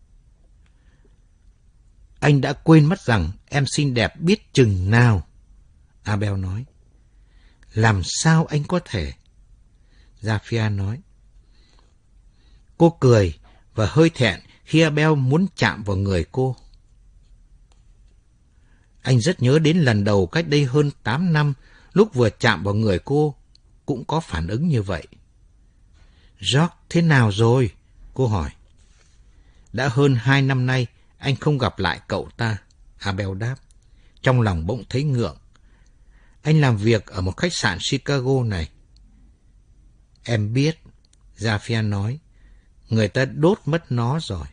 Anh đã quên mất rằng em xinh đẹp biết chừng nào. Abel nói. Làm sao anh có thể? Zafia nói. Cô cười và hơi thẹn khi Abel muốn chạm vào người cô. Anh rất nhớ đến lần đầu cách đây hơn tám năm, lúc vừa chạm vào người cô, cũng có phản ứng như vậy. George thế nào rồi? Cô hỏi. Đã hơn hai năm nay, anh không gặp lại cậu ta, Abel đáp. Trong lòng bỗng thấy ngượng. Anh làm việc ở một khách sạn Chicago này. Em biết, Zafia nói, người ta đốt mất nó rồi.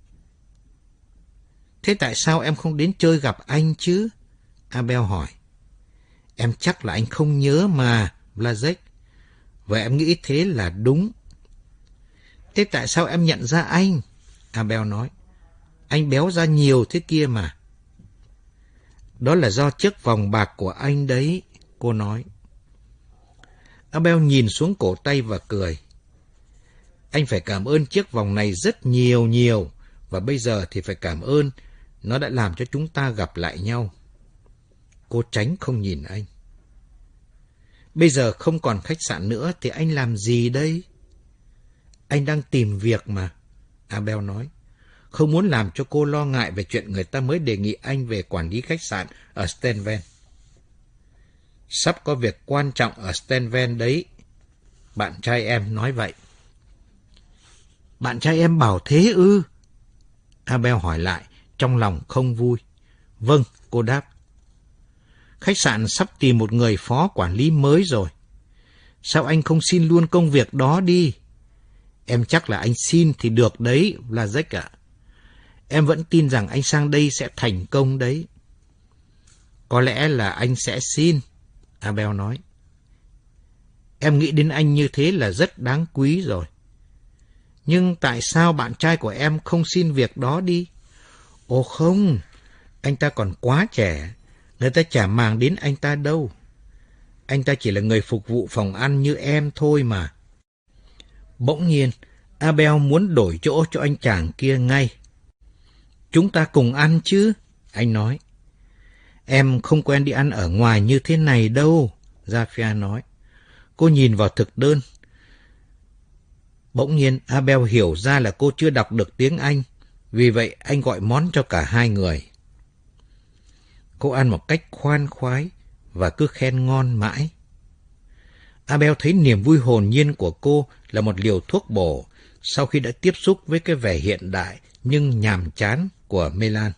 Thế tại sao em không đến chơi gặp anh chứ? Abel hỏi. Em chắc là anh không nhớ mà, Blazek. Và em nghĩ thế là đúng. Thế tại sao em nhận ra anh? Abel nói. Anh béo ra nhiều thế kia mà. Đó là do chiếc vòng bạc của anh đấy, cô nói. Abel nhìn xuống cổ tay và cười. Anh phải cảm ơn chiếc vòng này rất nhiều nhiều, và bây giờ thì phải cảm ơn nó đã làm cho chúng ta gặp lại nhau. Cô tránh không nhìn anh. Bây giờ không còn khách sạn nữa thì anh làm gì đây? Anh đang tìm việc mà, Abel nói. Không muốn làm cho cô lo ngại về chuyện người ta mới đề nghị anh về quản lý khách sạn ở Stenven. Sắp có việc quan trọng ở Stenven đấy. Bạn trai em nói vậy. Bạn trai em bảo thế ư? Abel hỏi lại, trong lòng không vui. Vâng, cô đáp. Khách sạn sắp tìm một người phó quản lý mới rồi. Sao anh không xin luôn công việc đó đi? Em chắc là anh xin thì được đấy, Blazek ạ. Em vẫn tin rằng anh sang đây sẽ thành công đấy. Có lẽ là anh sẽ xin, Abel nói. Em nghĩ đến anh như thế là rất đáng quý rồi. Nhưng tại sao bạn trai của em không xin việc đó đi? Ồ không, anh ta còn quá trẻ, người ta chả màng đến anh ta đâu. Anh ta chỉ là người phục vụ phòng ăn như em thôi mà. Bỗng nhiên, Abel muốn đổi chỗ cho anh chàng kia ngay. Chúng ta cùng ăn chứ, anh nói. Em không quen đi ăn ở ngoài như thế này đâu, Zafia nói. Cô nhìn vào thực đơn. Bỗng nhiên, Abel hiểu ra là cô chưa đọc được tiếng Anh, vì vậy anh gọi món cho cả hai người. Cô ăn một cách khoan khoái và cứ khen ngon mãi. Abel thấy niềm vui hồn nhiên của cô là một liều thuốc bổ sau khi đã tiếp xúc với cái vẻ hiện đại nhưng nhàm chán của Melan.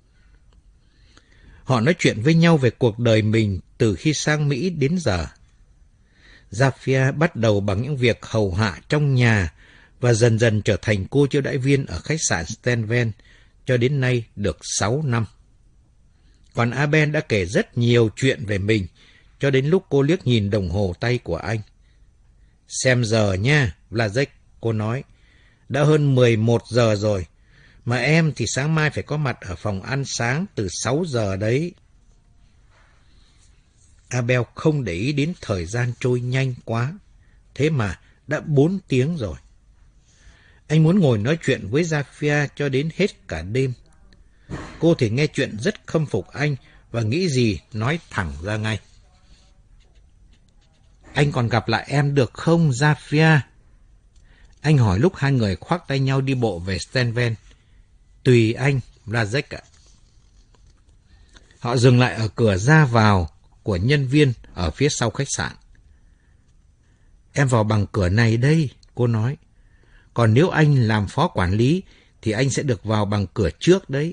Họ nói chuyện với nhau về cuộc đời mình từ khi sang Mỹ đến giờ. Zafia bắt đầu bằng những việc hầu hạ trong nhà và dần dần trở thành cô chiêu đãi viên ở khách sạn Stenven cho đến nay được sáu năm. Còn Abel đã kể rất nhiều chuyện về mình cho đến lúc cô liếc nhìn đồng hồ tay của anh. Xem giờ nha, Vlasic, cô nói. Đã hơn mười một giờ rồi, mà em thì sáng mai phải có mặt ở phòng ăn sáng từ sáu giờ đấy. Abel không để ý đến thời gian trôi nhanh quá. Thế mà đã bốn tiếng rồi. Anh muốn ngồi nói chuyện với Zafia cho đến hết cả đêm. Cô thì nghe chuyện rất khâm phục anh và nghĩ gì nói thẳng ra ngay. Anh còn gặp lại em được không, Zafia? Anh hỏi lúc hai người khoác tay nhau đi bộ về Stenven. Tùy anh, Vlasic ạ. Họ dừng lại ở cửa ra vào của nhân viên ở phía sau khách sạn. Em vào bằng cửa này đây, cô nói. Còn nếu anh làm phó quản lý thì anh sẽ được vào bằng cửa trước đấy.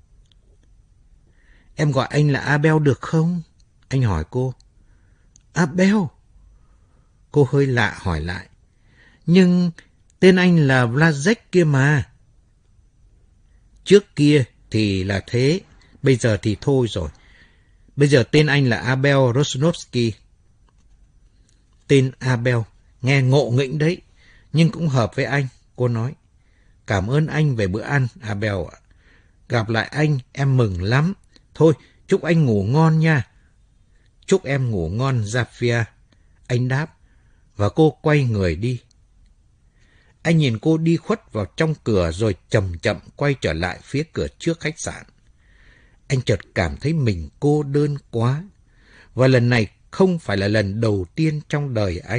Em gọi anh là Abel được không? Anh hỏi cô. Abel? Cô hơi lạ hỏi lại. Nhưng tên anh là Vlasic kia mà. Trước kia thì là thế, bây giờ thì thôi rồi. Bây giờ tên anh là Abel Rosnovsky. Tên Abel, nghe ngộ nghĩnh đấy, nhưng cũng hợp với anh, cô nói. Cảm ơn anh về bữa ăn, Abel ạ. Gặp lại anh, em mừng lắm. Thôi, chúc anh ngủ ngon nha. Chúc em ngủ ngon, Zafia. Anh đáp, và cô quay người đi. Anh nhìn cô đi khuất vào trong cửa rồi chậm chậm quay trở lại phía cửa trước khách sạn. Anh chợt cảm thấy mình cô đơn quá. Và lần này không phải là lần đầu tiên trong đời anh.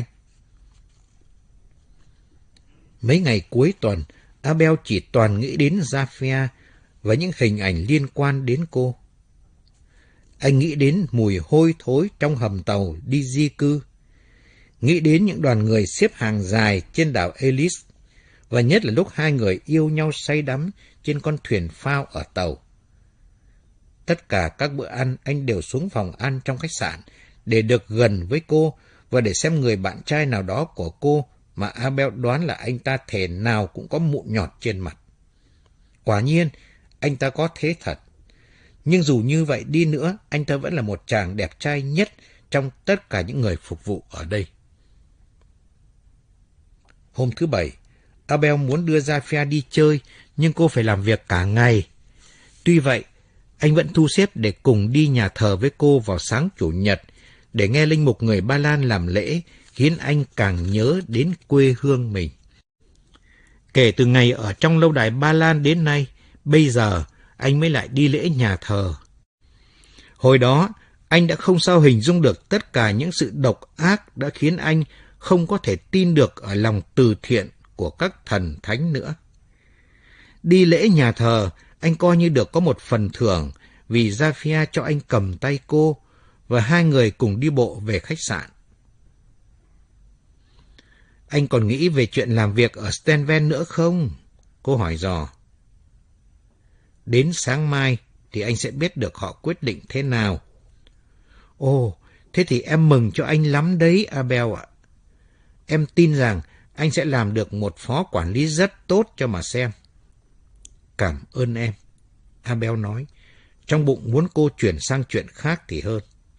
Mấy ngày cuối tuần, Abel chỉ toàn nghĩ đến Zafia và những hình ảnh liên quan đến cô. Anh nghĩ đến mùi hôi thối trong hầm tàu đi di cư. Nghĩ đến những đoàn người xếp hàng dài trên đảo Ellis, và nhất là lúc hai người yêu nhau say đắm trên con thuyền phao ở tàu. Tất cả các bữa ăn anh đều xuống phòng ăn trong khách sạn để được gần với cô và để xem người bạn trai nào đó của cô mà Abel đoán là anh ta thể nào cũng có mụn nhọt trên mặt. Quả nhiên, anh ta có thế thật. Nhưng dù như vậy đi nữa, anh ta vẫn là một chàng đẹp trai nhất trong tất cả những người phục vụ ở đây. Hôm thứ Bảy, Abel muốn đưa Zafia đi chơi, nhưng cô phải làm việc cả ngày. Tuy vậy, anh vẫn thu xếp để cùng đi nhà thờ với cô vào sáng Chủ nhật, để nghe linh mục người Ba Lan làm lễ, khiến anh càng nhớ đến quê hương mình. Kể từ ngày ở trong lâu đài Ba Lan đến nay, bây giờ anh mới lại đi lễ nhà thờ. Hồi đó, anh đã không sao hình dung được tất cả những sự độc ác đã khiến anh không có thể tin được ở lòng từ thiện của các thần thánh nữa. Đi lễ nhà thờ, anh coi như được có một phần thưởng vì Zafia cho anh cầm tay cô và hai người cùng đi bộ về khách sạn. Anh còn nghĩ về chuyện làm việc ở Stenven nữa không? Cô hỏi dò. Đến sáng mai thì anh sẽ biết được họ quyết định thế nào. Ồ, thế thì em mừng cho anh lắm đấy, Abel ạ. Em tin rằng anh sẽ làm được một phó quản lý rất tốt cho mà xem. Cảm ơn em, Abel nói, trong bụng muốn cô chuyển sang chuyện khác thì hơn.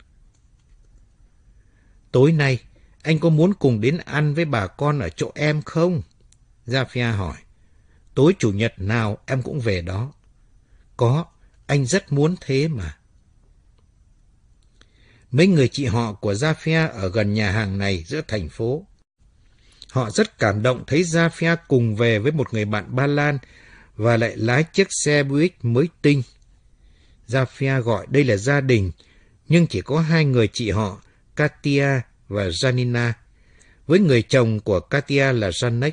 Tối nay, anh có muốn cùng đến ăn với bà con ở chỗ em không? Zafia hỏi. Tối Chủ nhật nào em cũng về đó. Có, anh rất muốn thế mà. Mấy người chị họ của Zafia ở gần nhà hàng này giữa thành phố. Họ rất cảm động thấy Zafia cùng về với một người bạn Ba Lan và lại lái chiếc xe Buick mới tinh. Zafia gọi đây là gia đình, nhưng chỉ có hai người chị họ, Katia và Janina, với người chồng của Katia là Janek.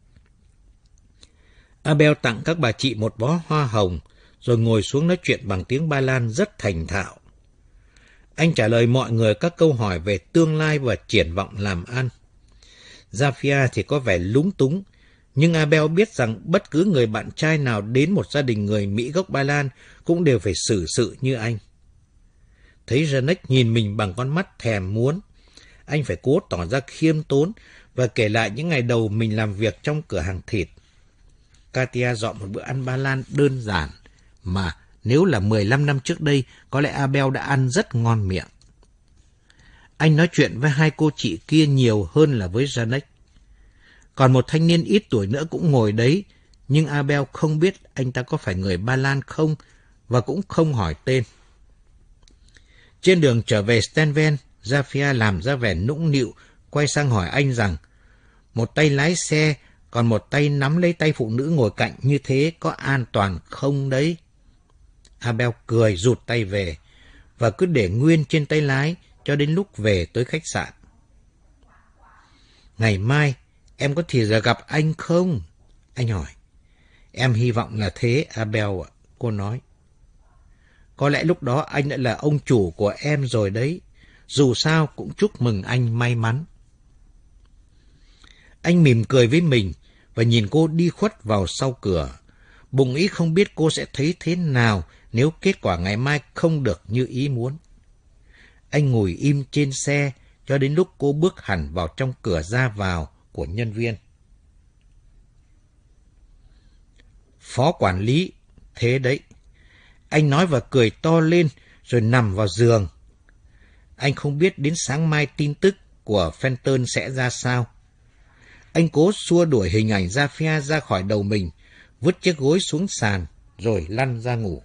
Abel tặng các bà chị một bó hoa hồng, rồi ngồi xuống nói chuyện bằng tiếng Ba Lan rất thành thạo. Anh trả lời mọi người các câu hỏi về tương lai và triển vọng làm ăn. Zafia thì có vẻ lúng túng, nhưng Abel biết rằng bất cứ người bạn trai nào đến một gia đình người Mỹ gốc Ba Lan cũng đều phải xử sự như anh. Thấy Janek nhìn mình bằng con mắt thèm muốn, anh phải cố tỏ ra khiêm tốn và kể lại những ngày đầu mình làm việc trong cửa hàng thịt. Katia dọn một bữa ăn Ba Lan đơn giản mà nếu là mười lăm năm trước đây, có lẽ Abel đã ăn rất ngon miệng. Anh nói chuyện với hai cô chị kia nhiều hơn là với Janek. Còn một thanh niên ít tuổi nữa cũng ngồi đấy, nhưng Abel không biết anh ta có phải người Ba Lan không và cũng không hỏi tên. Trên đường trở về Stenven, Zafia làm ra vẻ nũng nịu, quay sang hỏi anh rằng một tay lái xe, còn một tay nắm lấy tay phụ nữ ngồi cạnh như thế có an toàn không đấy? Abel cười rụt tay về và cứ để nguyên trên tay lái cho đến lúc về tới khách sạn. Ngày mai, em có thì giờ gặp anh không? Anh hỏi. Em hy vọng là thế, Abel ạ, cô nói. Có lẽ lúc đó anh đã là ông chủ của em rồi đấy. Dù sao cũng chúc mừng anh may mắn. Anh mỉm cười với mình và nhìn cô đi khuất vào sau cửa. Bụng ý không biết cô sẽ thấy thế nào nếu kết quả ngày mai không được như ý muốn. Anh ngồi im trên xe cho đến lúc cô bước hẳn vào trong cửa ra vào của nhân viên. Phó quản lý, thế đấy. Anh nói và cười to lên rồi nằm vào giường. Anh không biết đến sáng mai tin tức của Fenton sẽ ra sao. Anh cố xua đuổi hình ảnh Zafia ra khỏi đầu mình, vứt chiếc gối xuống sàn rồi lăn ra ngủ.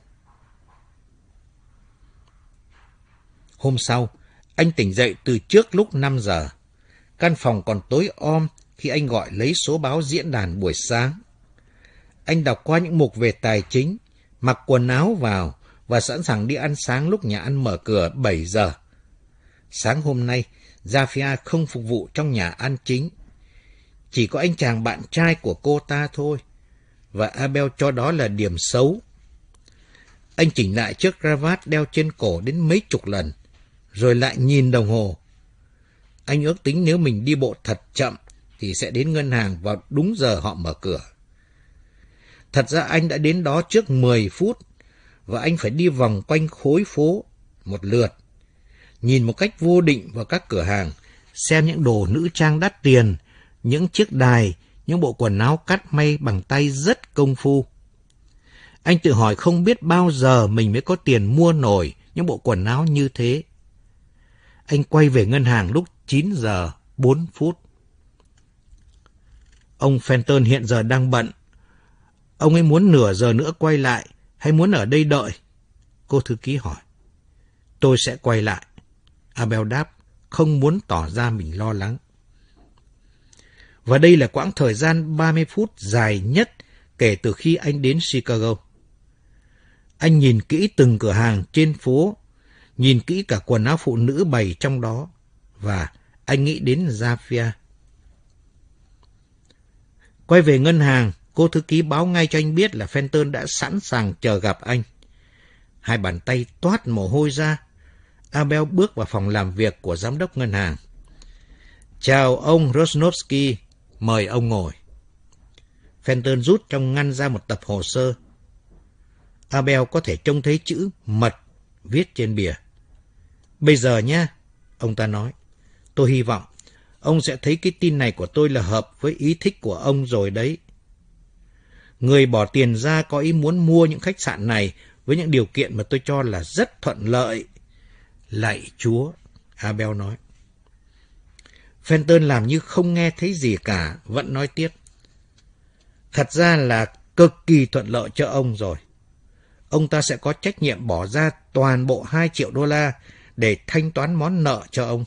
Hôm sau, anh tỉnh dậy từ trước lúc năm giờ. Căn phòng còn tối om khi anh gọi lấy số báo diễn đàn buổi sáng. Anh đọc qua những mục về tài chính, mặc quần áo vào và sẵn sàng đi ăn sáng lúc nhà ăn mở cửa bảy giờ. Sáng hôm nay, Zafia không phục vụ trong nhà ăn chính. Chỉ có anh chàng bạn trai của cô ta thôi, và Abel cho đó là điểm xấu. Anh chỉnh lại chiếc cravat đeo trên cổ đến mấy chục lần, rồi lại nhìn đồng hồ. Anh ước tính nếu mình đi bộ thật chậm thì sẽ đến ngân hàng vào đúng giờ họ mở cửa. Thật ra anh đã đến đó trước mười phút, và anh phải đi vòng quanh khối phố một lượt, nhìn một cách vô định vào các cửa hàng, xem những đồ nữ trang đắt tiền, những chiếc đài, những bộ quần áo cắt may bằng tay rất công phu. Anh tự hỏi không biết bao giờ mình mới có tiền mua nổi những bộ quần áo như thế. Anh quay về ngân hàng lúc chín giờ bốn phút. Ông Fenton hiện giờ đang bận. Ông ấy muốn nửa giờ nữa quay lại hay muốn ở đây đợi? Cô thư ký hỏi. Tôi sẽ quay lại. Abel đáp, không muốn tỏ ra mình lo lắng. Và đây là quãng thời gian ba mươi phút dài nhất kể từ khi anh đến Chicago. Anh nhìn kỹ từng cửa hàng trên phố, nhìn kỹ cả quần áo phụ nữ bày trong đó, và anh nghĩ đến Zafia. Quay về ngân hàng, cô thư ký báo ngay cho anh biết là Fenton đã sẵn sàng chờ gặp anh. Hai bàn tay toát mồ hôi ra. Abel bước vào phòng làm việc của giám đốc ngân hàng. Chào ông Rosnovsky, mời ông ngồi. Fenton rút trong ngăn ra một tập hồ sơ. Abel có thể trông thấy chữ mật viết trên bìa. Bây giờ nhé, ông ta nói. Tôi hy vọng ông sẽ thấy cái tin này của tôi là hợp với ý thích của ông rồi đấy. Người bỏ tiền ra có ý muốn mua những khách sạn này với những điều kiện mà tôi cho là rất thuận lợi. Lạy Chúa, Abel nói. Fenton làm như không nghe thấy gì cả, vẫn nói tiếp. Thật ra là cực kỳ thuận lợi cho ông rồi. Ông ta sẽ có trách nhiệm bỏ ra toàn bộ hai triệu đô la để thanh toán món nợ cho ông.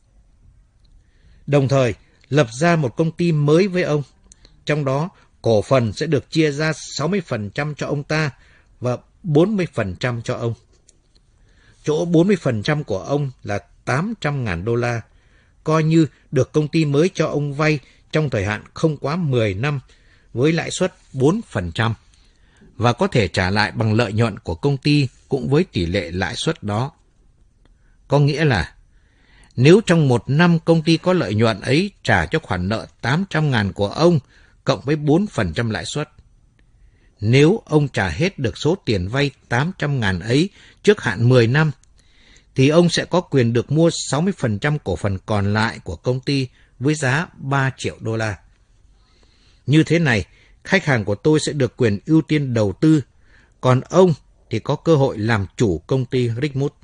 Đồng thời, lập ra một công ty mới với ông. Trong đó, cổ phần sẽ được chia ra sáu mươi phần trăm cho ông ta và bốn mươi phần trăm cho ông. Chỗ bốn mươi phần trăm của ông là tám trăm ngàn đô la, coi như được công ty mới cho ông vay trong thời hạn không quá mười năm với lãi suất bốn phần trăm và có thể trả lại bằng lợi nhuận của công ty cũng với tỷ lệ lãi suất đó. Có nghĩa là nếu trong một năm công ty có lợi nhuận ấy trả cho khoản nợ tám trăm ngàn của ông cộng với bốn phần trăm lãi suất. Nếu ông trả hết được số tiền vay tám trăm ngàn ấy trước hạn mười năm, thì ông sẽ có quyền được mua sáu mươi phần trăm cổ phần còn lại của công ty với giá ba triệu đô la. Như thế này, khách hàng của tôi sẽ được quyền ưu tiên đầu tư, còn ông thì có cơ hội làm chủ công ty Richmond.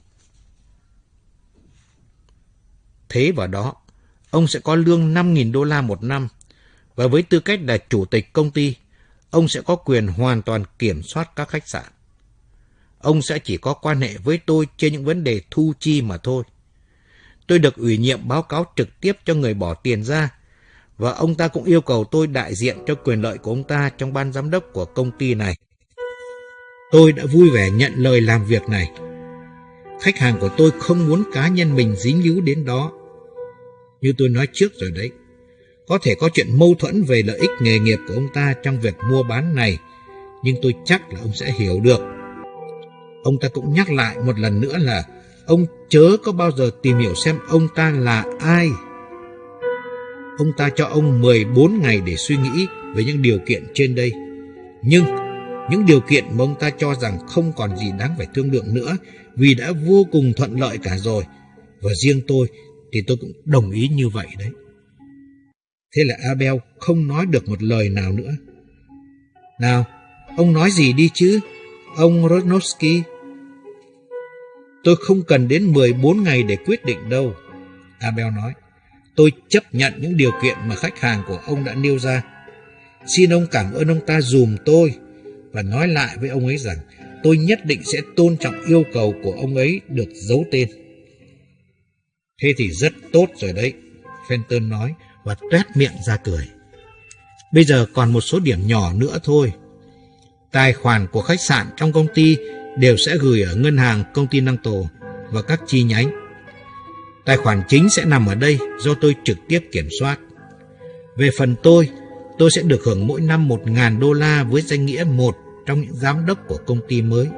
Thế vào đó, ông sẽ có lương năm nghìn đô la một năm, và với tư cách là chủ tịch công ty, ông sẽ có quyền hoàn toàn kiểm soát các khách sạn. Ông sẽ chỉ có quan hệ với tôi trên những vấn đề thu chi mà thôi. Tôi được ủy nhiệm báo cáo trực tiếp cho người bỏ tiền ra, và ông ta cũng yêu cầu tôi đại diện cho quyền lợi của ông ta trong ban giám đốc của công ty này. Tôi đã vui vẻ nhận lời làm việc này. Khách hàng của tôi không muốn cá nhân mình dính líu đến đó. Như tôi nói trước rồi đấy, có thể có chuyện mâu thuẫn về lợi ích nghề nghiệp của ông ta trong việc mua bán này, nhưng tôi chắc là ông sẽ hiểu được. Ông ta cũng nhắc lại một lần nữa là ông chớ có bao giờ tìm hiểu xem ông ta là ai. Ông ta cho ông mười bốn ngày để suy nghĩ về những điều kiện trên đây. Nhưng những điều kiện mà ông ta cho rằng không còn gì đáng phải thương lượng nữa vì đã vô cùng thuận lợi cả rồi. Và riêng tôi thì tôi cũng đồng ý như vậy đấy. Thế là Abel không nói được một lời nào nữa. Nào, ông nói gì đi chứ, ông Rosnowski? Tôi không cần đến mười bốn ngày để quyết định đâu, Abel nói. Tôi chấp nhận những điều kiện mà khách hàng của ông đã nêu ra. Xin ông cảm ơn ông ta giùm tôi và nói lại với ông ấy rằng tôi nhất định sẽ tôn trọng yêu cầu của ông ấy được giấu tên. Thế thì rất tốt rồi đấy, Fenton nói và toét miệng ra cười. Bây giờ còn một số điểm nhỏ nữa thôi. Tài khoản của khách sạn trong công ty đều sẽ gửi ở ngân hàng Continental và các chi nhánh. Tài khoản chính sẽ nằm ở đây do tôi trực tiếp kiểm soát. Về phần tôi, tôi sẽ được hưởng mỗi năm một nghìn đô la với danh nghĩa một trong những giám đốc của công ty mới.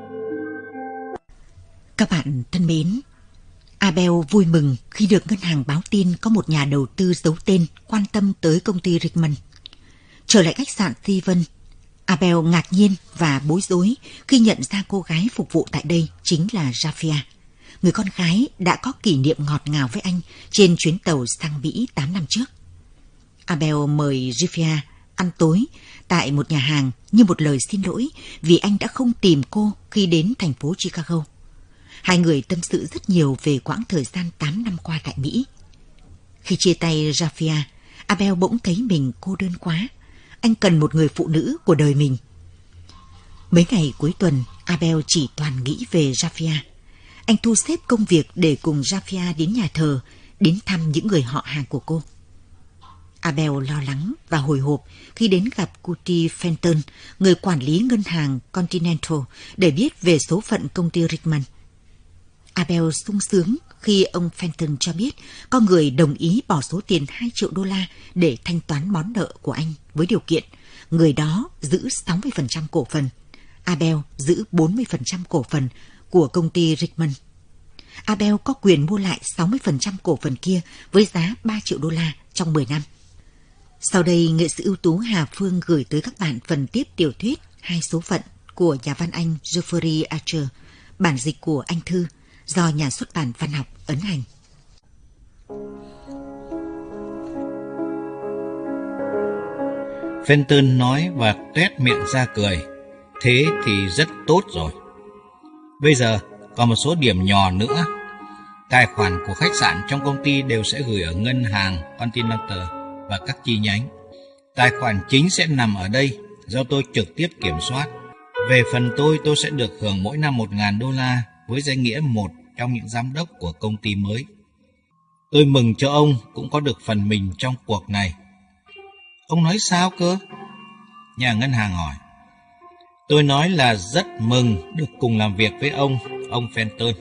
Các bạn thân mến, Abel vui mừng khi được ngân hàng báo tin có một nhà đầu tư giấu tên quan tâm tới công ty Richmond. Trở lại khách sạn Steven, Abel ngạc nhiên và bối rối khi nhận ra cô gái phục vụ tại đây chính là Japhia, người con gái đã có kỷ niệm ngọt ngào với anh trên chuyến tàu sang Mỹ tám năm trước. Abel mời Japhia ăn tối tại một nhà hàng như một lời xin lỗi vì anh đã không tìm cô khi đến thành phố Chicago. Hai người tâm sự rất nhiều về quãng thời gian tám năm qua tại Mỹ. Khi chia tay Japhia, Abel bỗng thấy mình cô đơn quá. Anh cần một người phụ nữ của đời mình. Mấy ngày cuối tuần, Abel chỉ toàn nghĩ về Japhia. Anh thu xếp công việc để cùng Japhia đến nhà thờ, đến thăm những người họ hàng của cô. Abel lo lắng và hồi hộp khi đến gặp Cutie Fenton, người quản lý ngân hàng Continental, để biết về số phận công ty Richmond. Abel sung sướng khi ông Fenton cho biết có người đồng ý bỏ số tiền hai triệu đô la để thanh toán món nợ của anh với điều kiện người đó giữ sáu mươi phần trăm cổ phần, Abel giữ bốn mươi phần trăm cổ phần của công ty Richmond. Abel có quyền mua lại sáu mươi phần trăm cổ phần kia với giá ba triệu đô la trong mười năm. Sau đây, nghệ sĩ ưu tú Hà Phương gửi tới các bạn phần tiếp tiểu thuyết Hai số phận của nhà văn Anh Geoffrey Archer, bản dịch của Anh Thư, do nhà xuất bản Văn học ấn hành. Fenton nói và tuét miệng ra cười. Thế thì rất tốt rồi. Bây giờ còn một số điểm nhỏ nữa. Tài khoản của khách sạn trong công ty đều sẽ gửi ở ngân hàng Continental và các chi nhánh. Tài khoản chính sẽ nằm ở đây do tôi trực tiếp kiểm soát. Về phần tôi, tôi sẽ được hưởng mỗi năm một nghìn đô la với danh nghĩa một trong những giám đốc của công ty mới. Tôi mừng cho ông cũng có được phần mình trong cuộc này. Ông nói sao cơ? Nhà ngân hàng hỏi. Tôi nói là rất mừng được cùng làm việc với ông, ông Fenton.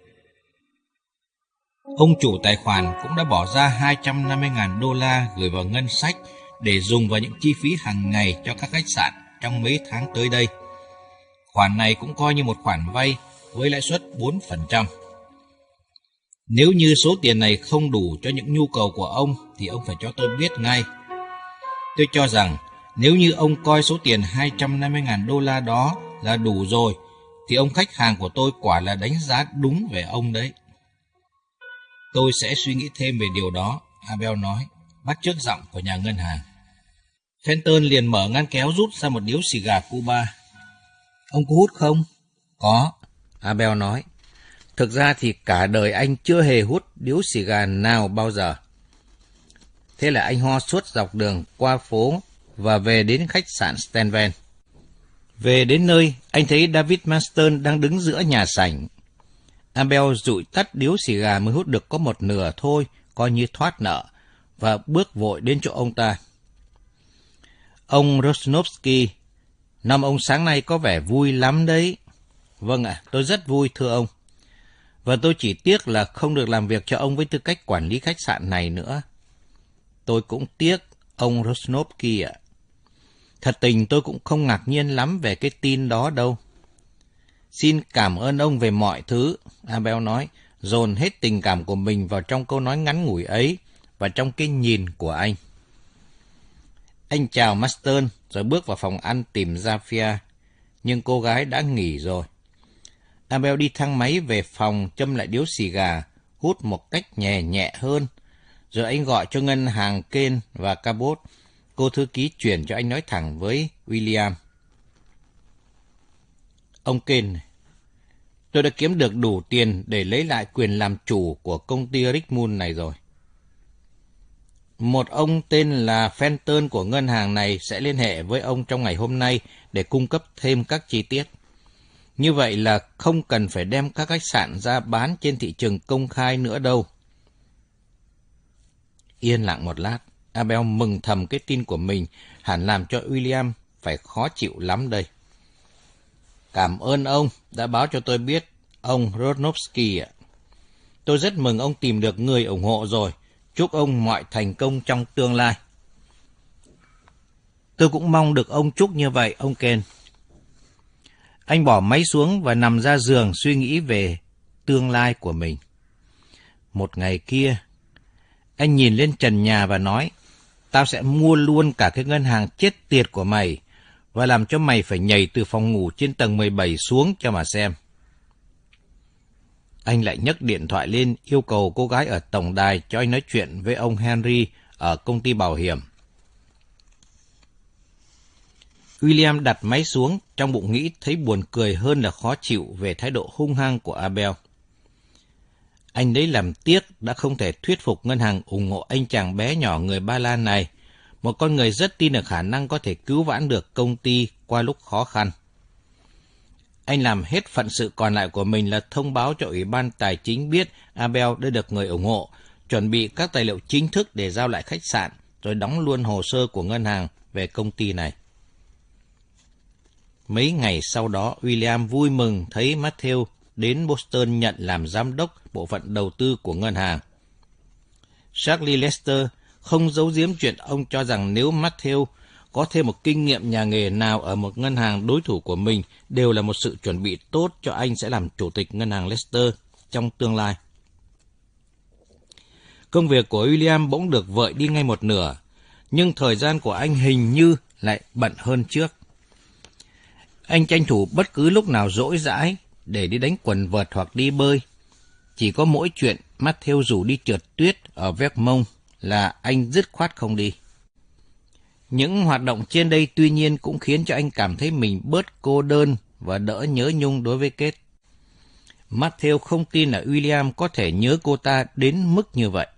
Ông chủ tài khoản cũng đã bỏ ra hai trăm năm mươi nghìn đô la gửi vào ngân sách để dùng vào những chi phí hàng ngày cho các khách sạn trong mấy tháng tới đây. Khoản này cũng coi như một khoản vay với lãi suất bốn phần trăm. Nếu như số tiền này không đủ cho những nhu cầu của ông thì ông phải cho tôi biết ngay. Tôi cho rằng nếu như ông coi số tiền hai trăm năm mươi nghìn đô la đó là đủ rồi thì ông khách hàng của tôi quả là đánh giá đúng về ông đấy. Tôi sẽ suy nghĩ thêm về điều đó, Abel nói, bắt chước giọng của nhà ngân hàng. Fenton liền mở ngăn kéo rút ra một điếu xì gà Cuba. Ông có hút không? Có, Abel nói. Thực ra thì cả đời anh chưa hề hút điếu xì gà nào bao giờ. Thế là anh ho suốt dọc đường qua phố và về đến khách sạn Stenven. Về đến nơi, anh thấy David Marston đang đứng giữa nhà sảnh. Abel dụi tắt điếu xì gà mới hút được có một nửa thôi, coi như thoát nợ, và bước vội đến chỗ ông ta. Ông Rosnovsky, năm ông sáng nay có vẻ vui lắm đấy. Vâng ạ, à, tôi rất vui thưa ông. Và tôi chỉ tiếc là không được làm việc cho ông với tư cách quản lý khách sạn này nữa. Tôi cũng tiếc, ông Rosnovsky ạ. Thật tình tôi cũng không ngạc nhiên lắm về cái tin đó đâu. Xin cảm ơn ông về mọi thứ, Abel nói, dồn hết tình cảm của mình vào trong câu nói ngắn ngủi ấy và trong cái nhìn của anh. Anh chào Marston rồi bước vào phòng ăn tìm Zafia, nhưng cô gái đã nghỉ rồi. Abel đi thang máy về phòng châm lại điếu xì gà, hút một cách nhẹ nhẹ hơn, rồi anh gọi cho ngân hàng Kane và Cabot. Cô thư ký chuyển cho anh nói thẳng với William. Ông Kane, tôi đã kiếm được đủ tiền để lấy lại quyền làm chủ của công ty Richmond này rồi. Một ông tên là Fenton của ngân hàng này sẽ liên hệ với ông trong ngày hôm nay để cung cấp thêm các chi tiết. Như vậy là không cần phải đem các khách sạn ra bán trên thị trường công khai nữa đâu. Yên lặng một lát, Abel mừng thầm cái tin của mình hẳn làm cho William phải khó chịu lắm đây. Cảm ơn ông đã báo cho tôi biết, ông Rosnovsky ạ. Tôi rất mừng ông tìm được người ủng hộ rồi. Chúc ông mọi thành công trong tương lai. Tôi cũng mong được ông chúc như vậy, ông Ken. Anh bỏ máy xuống và nằm ra giường suy nghĩ về tương lai của mình. Một ngày kia, anh nhìn lên trần nhà và nói, tao sẽ mua luôn cả cái ngân hàng chết tiệt của mày và làm cho mày phải nhảy từ phòng ngủ trên tầng mười bảy xuống cho mà xem. Anh lại nhấc điện thoại lên yêu cầu cô gái ở tổng đài cho anh nói chuyện với ông Henry ở công ty bảo hiểm. William đặt máy xuống, trong bụng nghĩ thấy buồn cười hơn là khó chịu về thái độ hung hăng của Abel. Anh đấy làm tiếc đã không thể thuyết phục ngân hàng ủng hộ anh chàng bé nhỏ người Ba Lan này, một con người rất tin ở khả năng có thể cứu vãn được công ty qua lúc khó khăn. Anh làm hết phận sự còn lại của mình là thông báo cho Ủy ban Tài chính biết Abel đã được người ủng hộ, chuẩn bị các tài liệu chính thức để giao lại khách sạn, rồi đóng luôn hồ sơ của ngân hàng về công ty này. Mấy ngày sau đó, William vui mừng thấy Matthew đến Boston nhận làm giám đốc bộ phận đầu tư của ngân hàng. Charlie Lester không giấu giếm chuyện ông cho rằng nếu Matthew có thêm một kinh nghiệm nhà nghề nào ở một ngân hàng đối thủ của mình đều là một sự chuẩn bị tốt cho anh sẽ làm chủ tịch ngân hàng Lester trong tương lai. Công việc của William bỗng được vợi đi ngay một nửa, nhưng thời gian của anh hình như lại bận hơn trước. Anh tranh thủ bất cứ lúc nào rỗi rãi để đi đánh quần vợt hoặc đi bơi. Chỉ có mỗi chuyện Matthew rủ đi trượt tuyết ở Vermont là anh dứt khoát không đi. Những hoạt động trên đây tuy nhiên cũng khiến cho anh cảm thấy mình bớt cô đơn và đỡ nhớ nhung đối với Kate. Matthew không tin là William có thể nhớ cô ta đến mức như vậy.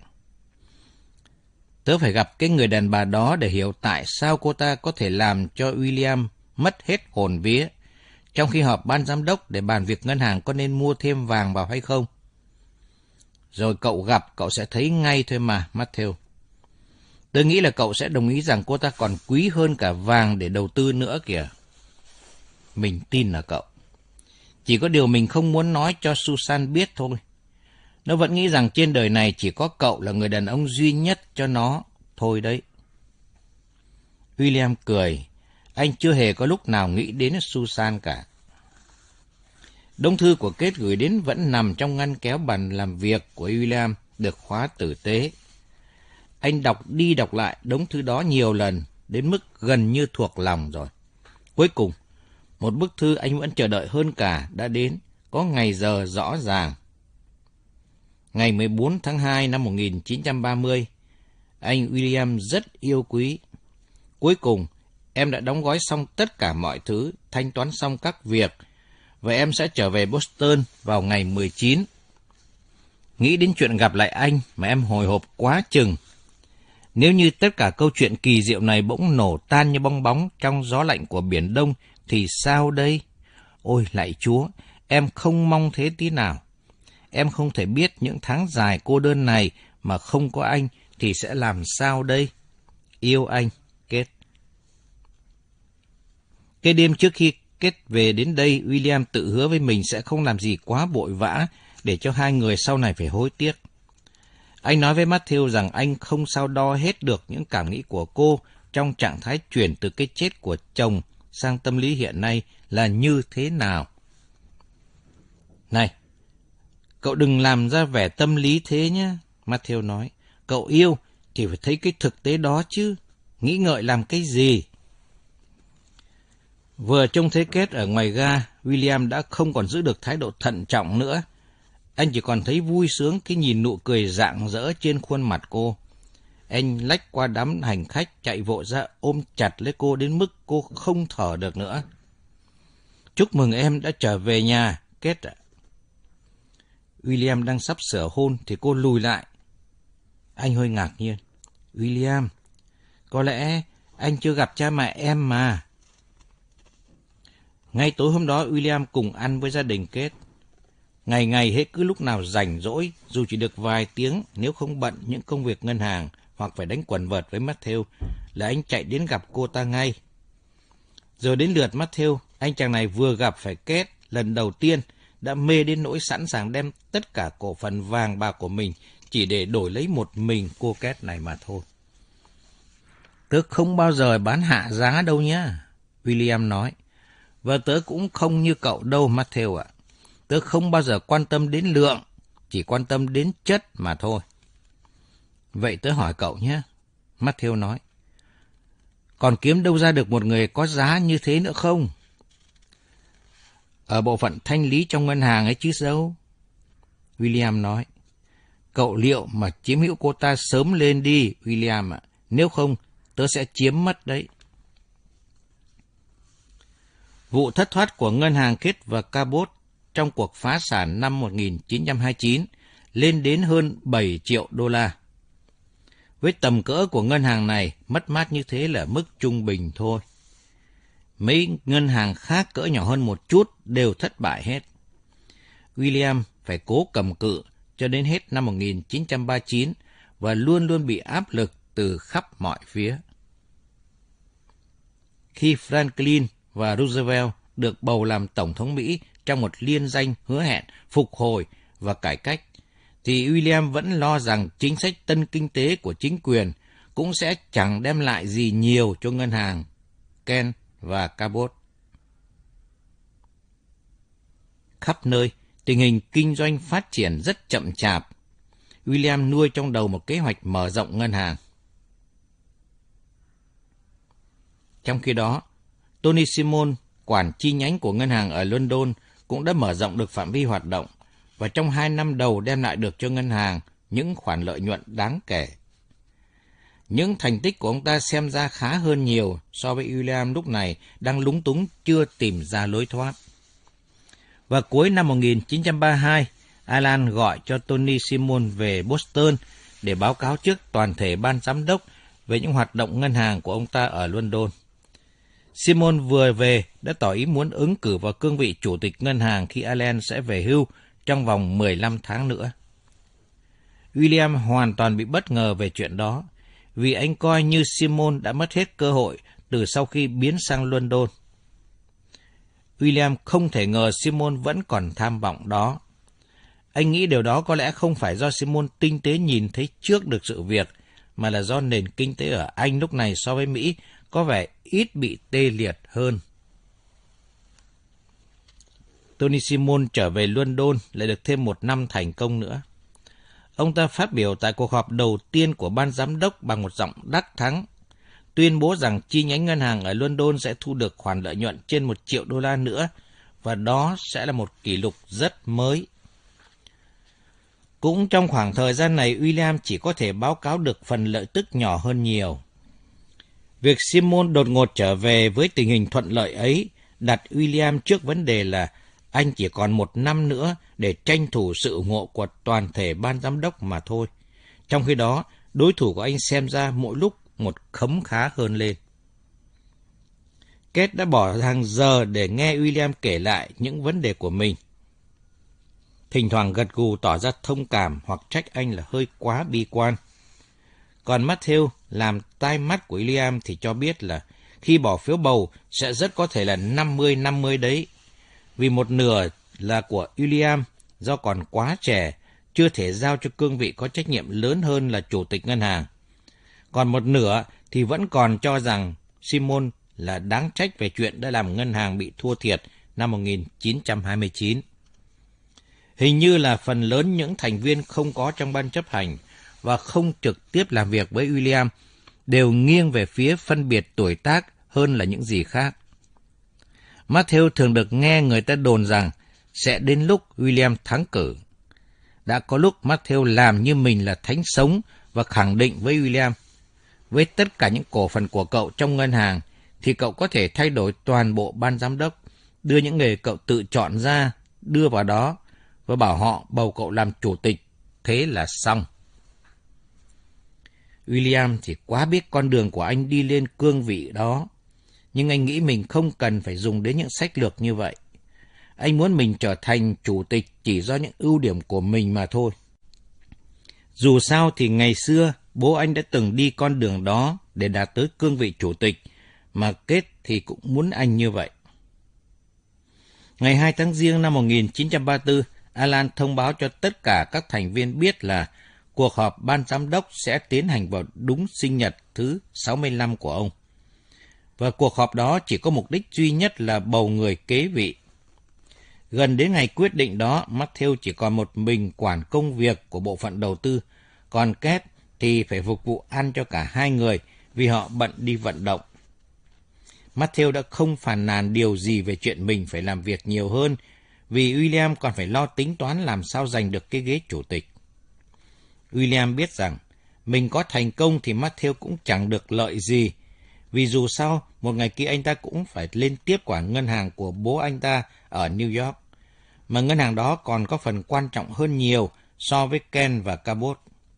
Tớ phải gặp cái người đàn bà đó để hiểu tại sao cô ta có thể làm cho William mất hết hồn vía, trong khi họp ban giám đốc để bàn việc ngân hàng có nên mua thêm vàng vào hay không. Rồi cậu gặp, cậu sẽ thấy ngay thôi mà, Matthew. Tôi nghĩ là cậu sẽ đồng ý rằng cô ta còn quý hơn cả vàng để đầu tư nữa kìa. Mình tin là cậu. Chỉ có điều mình không muốn nói cho Susan biết thôi. Nó vẫn nghĩ rằng trên đời này chỉ có cậu là người đàn ông duy nhất cho nó thôi đấy. William cười. Anh chưa hề có lúc nào nghĩ đến Susan cả. Đống thư của Kate gửi đến vẫn nằm trong ngăn kéo bàn làm việc của William, được khóa tử tế. Anh đọc đi đọc lại đống thư đó nhiều lần, đến mức gần như thuộc lòng rồi. Cuối cùng, Một bức thư anh vẫn chờ đợi hơn cả đã đến, có ngày giờ rõ ràng. Ngày mười bốn tháng hai năm một nghìn chín trăm ba mươi, anh William rất yêu quý. Cuối cùng, em đã đóng gói xong tất cả mọi thứ, thanh toán xong các việc, và em sẽ trở về Boston vào ngày mười chín. Nghĩ đến chuyện gặp lại anh mà em hồi hộp quá chừng. Nếu như tất cả câu chuyện kỳ diệu này bỗng nổ tan như bong bóng trong gió lạnh của Biển Đông, thì sao đây? Ôi lạy Chúa, em không mong thế tí nào. Em không thể biết những tháng dài cô đơn này mà không có anh thì sẽ làm sao đây? Yêu anh, Kết. Cái đêm trước khi Kết về đến đây, William tự hứa với mình sẽ không làm gì quá vội vã để cho hai người sau này phải hối tiếc. Anh nói với Matthew rằng anh không sao đo hết được những cảm nghĩ của cô trong trạng thái chuyển từ cái chết của chồng sang tâm lý hiện nay là như thế nào. Này, cậu đừng làm ra vẻ tâm lý thế nhé, Matthew nói. Cậu yêu thì phải thấy cái thực tế đó chứ, nghĩ ngợi làm cái gì. Vừa trông thấy Kết ở ngoài ga, William đã không còn giữ được thái độ thận trọng nữa. Anh chỉ còn thấy vui sướng khi nhìn nụ cười rạng rỡ trên khuôn mặt cô. Anh lách qua đám hành khách chạy vội ra ôm chặt lấy cô đến mức cô không thở được nữa. Chúc mừng em đã trở về nhà, Kết ạ. William đang sắp sửa hôn thì cô lùi lại. Anh hơi ngạc nhiên. William, có lẽ anh chưa gặp cha mẹ em mà. Ngay tối hôm đó, William cùng ăn với gia đình Kết. Ngày ngày hết cứ lúc nào rảnh rỗi, dù chỉ được vài tiếng, nếu không bận những công việc ngân hàng hoặc phải đánh quần vợt với Matthew, là anh chạy đến gặp cô ta ngay. Rồi đến lượt Matthew, anh chàng này vừa gặp phải Kết lần đầu tiên, đã mê đến nỗi sẵn sàng đem tất cả cổ phần vàng bạc của mình chỉ để đổi lấy một mình cô Kết này mà thôi. Tớ không bao giờ bán hạ giá đâu nhá, William nói. Và tớ cũng không như cậu đâu, Matthew ạ. Tớ không bao giờ quan tâm đến lượng, chỉ quan tâm đến chất mà thôi. Vậy tớ hỏi cậu nhé, Matthew nói. Còn kiếm đâu ra được một người có giá như thế nữa không? Ở bộ phận thanh lý trong ngân hàng ấy chứ đâu, William nói. Cậu liệu mà chiếm hữu cô ta sớm lên đi, William ạ. Nếu không, tớ sẽ chiếm mất đấy. Vụ thất thoát của ngân hàng Kết và Cabot trong cuộc phá sản năm một nghìn chín trăm hai mươi chín lên đến hơn bảy triệu đô la. Với tầm cỡ của ngân hàng này, mất mát như thế là mức trung bình thôi. Mấy ngân hàng khác cỡ nhỏ hơn một chút đều thất bại hết. William phải cố cầm cự cho đến hết năm một nghìn chín trăm ba mươi chín và luôn luôn bị áp lực từ khắp mọi phía. Khi Franklin và Roosevelt được bầu làm Tổng thống Mỹ trong một liên danh hứa hẹn phục hồi và cải cách, thì William vẫn lo rằng chính sách tân kinh tế của chính quyền cũng sẽ chẳng đem lại gì nhiều cho ngân hàng Kent và Cabot. Khắp nơi, tình hình kinh doanh phát triển rất chậm chạp. William nuôi trong đầu một kế hoạch mở rộng ngân hàng. Trong khi đó, Tony Simon, quản chi nhánh của ngân hàng ở London, cũng đã mở rộng được phạm vi hoạt động và trong hai năm đầu đem lại được cho ngân hàng những khoản lợi nhuận đáng kể. Những thành tích của ông ta xem ra khá hơn nhiều so với William lúc này đang lúng túng chưa tìm ra lối thoát. Và cuối năm một nghìn chín trăm ba mươi hai, Alan gọi cho Tony Simon về Boston để báo cáo trước toàn thể ban giám đốc về những hoạt động ngân hàng của ông ta ở London. Simon vừa về đã tỏ ý muốn ứng cử vào cương vị chủ tịch ngân hàng khi Alan sẽ về hưu trong vòng mười lăm tháng nữa. William hoàn toàn bị bất ngờ về chuyện đó, vì anh coi như Simon đã mất hết cơ hội từ sau khi biến sang London. William không thể ngờ Simon vẫn còn tham vọng đó. Anh nghĩ điều đó có lẽ không phải do Simon tinh tế nhìn thấy trước được sự việc, mà là do nền kinh tế ở Anh lúc này so với Mỹ có vẻ ít bị tê liệt hơn. Tony Simon trở về London lại được thêm một năm thành công nữa. Ông ta phát biểu tại cuộc họp đầu tiên của ban giám đốc bằng một giọng đắc thắng. tuyên bố rằng chi nhánh ngân hàng ở London sẽ thu được khoản lợi nhuận trên một triệu đô la nữa, và đó sẽ là một kỷ lục rất mới. Cũng trong khoảng thời gian này, William chỉ có thể báo cáo được phần lợi tức nhỏ hơn nhiều. Việc Simon đột ngột trở về với tình hình thuận lợi ấy đặt William trước vấn đề là anh chỉ còn một năm nữa để tranh thủ sự ủng hộ của toàn thể ban giám đốc mà thôi. Trong khi đó, đối thủ của anh xem ra mỗi lúc một khấm khá hơn lên. Kate đã bỏ hàng giờ để nghe William kể lại những vấn đề của mình. Thỉnh thoảng gật gù tỏ ra thông cảm hoặc trách anh là hơi quá bi quan. Còn Matthew làm tai mắt của William thì cho biết là khi bỏ phiếu bầu sẽ rất có thể là năm mươi năm mươi đấy. Vì một nửa là của William do còn quá trẻ, chưa thể giao cho cương vị có trách nhiệm lớn hơn là chủ tịch ngân hàng. Còn một nửa thì vẫn còn cho rằng Simon là đáng trách về chuyện đã làm ngân hàng bị thua thiệt năm một nghìn chín trăm hai mươi chín. Hình như là phần lớn những thành viên không có trong ban chấp hành và không trực tiếp làm việc với William đều nghiêng về phía phân biệt tuổi tác hơn là những gì khác. Matthew thường được nghe người ta đồn rằng sẽ đến lúc William thắng cử. Đã có lúc Matthew làm như mình là thánh sống và khẳng định với William, với tất cả những cổ phần của cậu trong ngân hàng thì cậu có thể thay đổi toàn bộ ban giám đốc, đưa những người cậu tự chọn ra, đưa vào đó và bảo họ bầu cậu làm chủ tịch, thế là xong. William thì quá biết con đường của anh đi lên cương vị đó, nhưng anh nghĩ mình không cần phải dùng đến những sách lược như vậy. Anh muốn mình trở thành chủ tịch chỉ do những ưu điểm của mình mà thôi. Dù sao thì ngày xưa bố anh đã từng đi con đường đó để đạt tới cương vị chủ tịch, mà Kate thì cũng muốn anh như vậy. Ngày hai tháng Giêng năm một nghìn chín trăm ba mươi tư, Alan thông báo cho tất cả các thành viên biết là cuộc họp ban giám đốc sẽ tiến hành vào đúng sinh nhật thứ sáu mươi lăm của ông. Và cuộc họp đó chỉ có mục đích duy nhất là bầu người kế vị. Gần đến ngày quyết định đó, Matthew chỉ còn một mình quản công việc của bộ phận đầu tư, còn Kate thì phải phục vụ ăn cho cả hai người vì họ bận đi vận động. Matthew đã không phàn nàn điều gì về chuyện mình phải làm việc nhiều hơn, vì William còn phải lo tính toán làm sao giành được cái ghế chủ tịch. William biết rằng mình có thành công thì Matthew cũng chẳng được lợi gì, vì dù sao một ngày kia anh ta cũng phải lên tiếp quản ngân hàng của bố anh ta ở New York, mà ngân hàng đó còn có phần quan trọng hơn nhiều so với Ken và Cabot.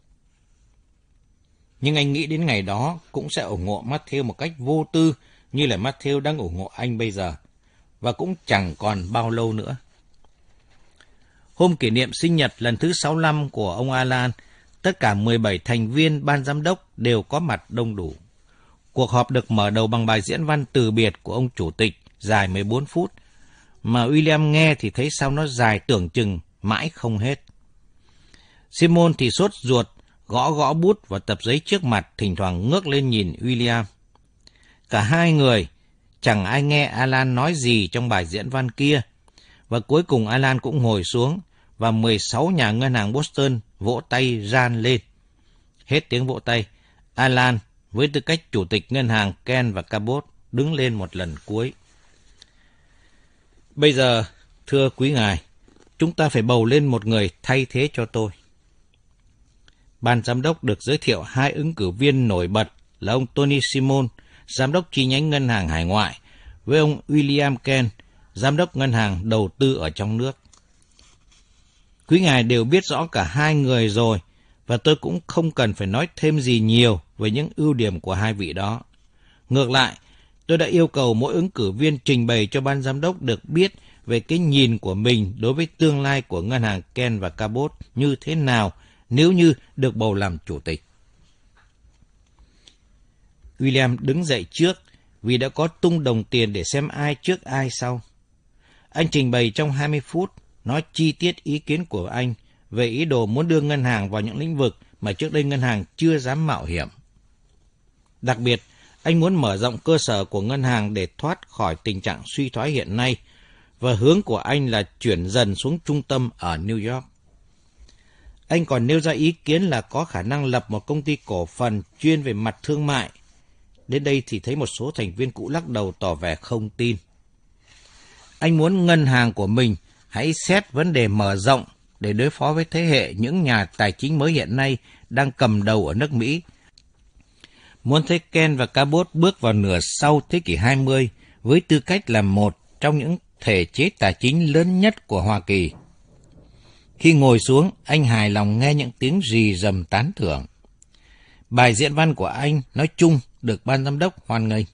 Nhưng anh nghĩ đến ngày đó cũng sẽ ủng hộ Matthew một cách vô tư như là Matthew đang ủng hộ anh bây giờ, và cũng chẳng còn bao lâu nữa. Hôm kỷ niệm sinh nhật lần thứ sáu mươi lăm của ông Alan, tất cả mười bảy thành viên ban giám đốc đều có mặt đông đủ. Cuộc họp được mở đầu bằng bài diễn văn từ biệt của ông chủ tịch dài mười bốn phút, mà William nghe thì thấy sao nó dài tưởng chừng mãi không hết. Simon thì sốt ruột, gõ gõ bút và tập giấy trước mặt, thỉnh thoảng ngước lên nhìn William. Cả hai người, chẳng ai nghe Alan nói gì trong bài diễn văn kia, và cuối cùng Alan cũng ngồi xuống, và mười sáu nhà ngân hàng Boston vỗ tay ran lên. Hết tiếng vỗ tay, Alan với tư cách chủ tịch ngân hàng Ken và Cabot đứng lên một lần cuối. Bây giờ, thưa quý ngài, chúng ta phải bầu lên một người thay thế cho tôi. Ban giám đốc được giới thiệu hai ứng cử viên nổi bật là ông Tony Simon, giám đốc chi nhánh ngân hàng hải ngoại, với ông William Ken, giám đốc ngân hàng đầu tư ở trong nước. Quý ngài đều biết rõ cả hai người rồi, và tôi cũng không cần phải nói thêm gì nhiều về những ưu điểm của hai vị đó. Ngược lại, tôi đã yêu cầu mỗi ứng cử viên trình bày cho ban giám đốc được biết về cái nhìn của mình đối với tương lai của ngân hàng Ken và Cabot như thế nào nếu như được bầu làm chủ tịch. William đứng dậy trước vì đã có tung đồng tiền để xem ai trước ai sau. Anh trình bày trong hai mươi phút, nói chi tiết ý kiến của anh về ý đồ muốn đưa ngân hàng vào những lĩnh vực mà trước đây ngân hàng chưa dám mạo hiểm. Đặc biệt, anh muốn mở rộng cơ sở của ngân hàng để thoát khỏi tình trạng suy thoái hiện nay, và hướng của anh là chuyển dần xuống trung tâm ở New York. Anh còn nêu ra ý kiến là có khả năng lập một công ty cổ phần chuyên về mặt thương mại, Đến đây thì thấy một số thành viên cũ lắc đầu tỏ vẻ không tin. Anh muốn ngân hàng của mình hãy xét vấn đề mở rộng để đối phó với thế hệ những nhà tài chính mới hiện nay đang cầm đầu ở nước Mỹ. Muốn thấy Ken và Cabot bước vào nửa sau thế kỷ hai mươi với tư cách là một trong những thể chế tài chính lớn nhất của Hoa Kỳ. Khi ngồi xuống, anh hài lòng nghe những tiếng rì rầm tán thưởng. Bài diễn văn của anh nói chung được ban giám đốc hoan nghênh.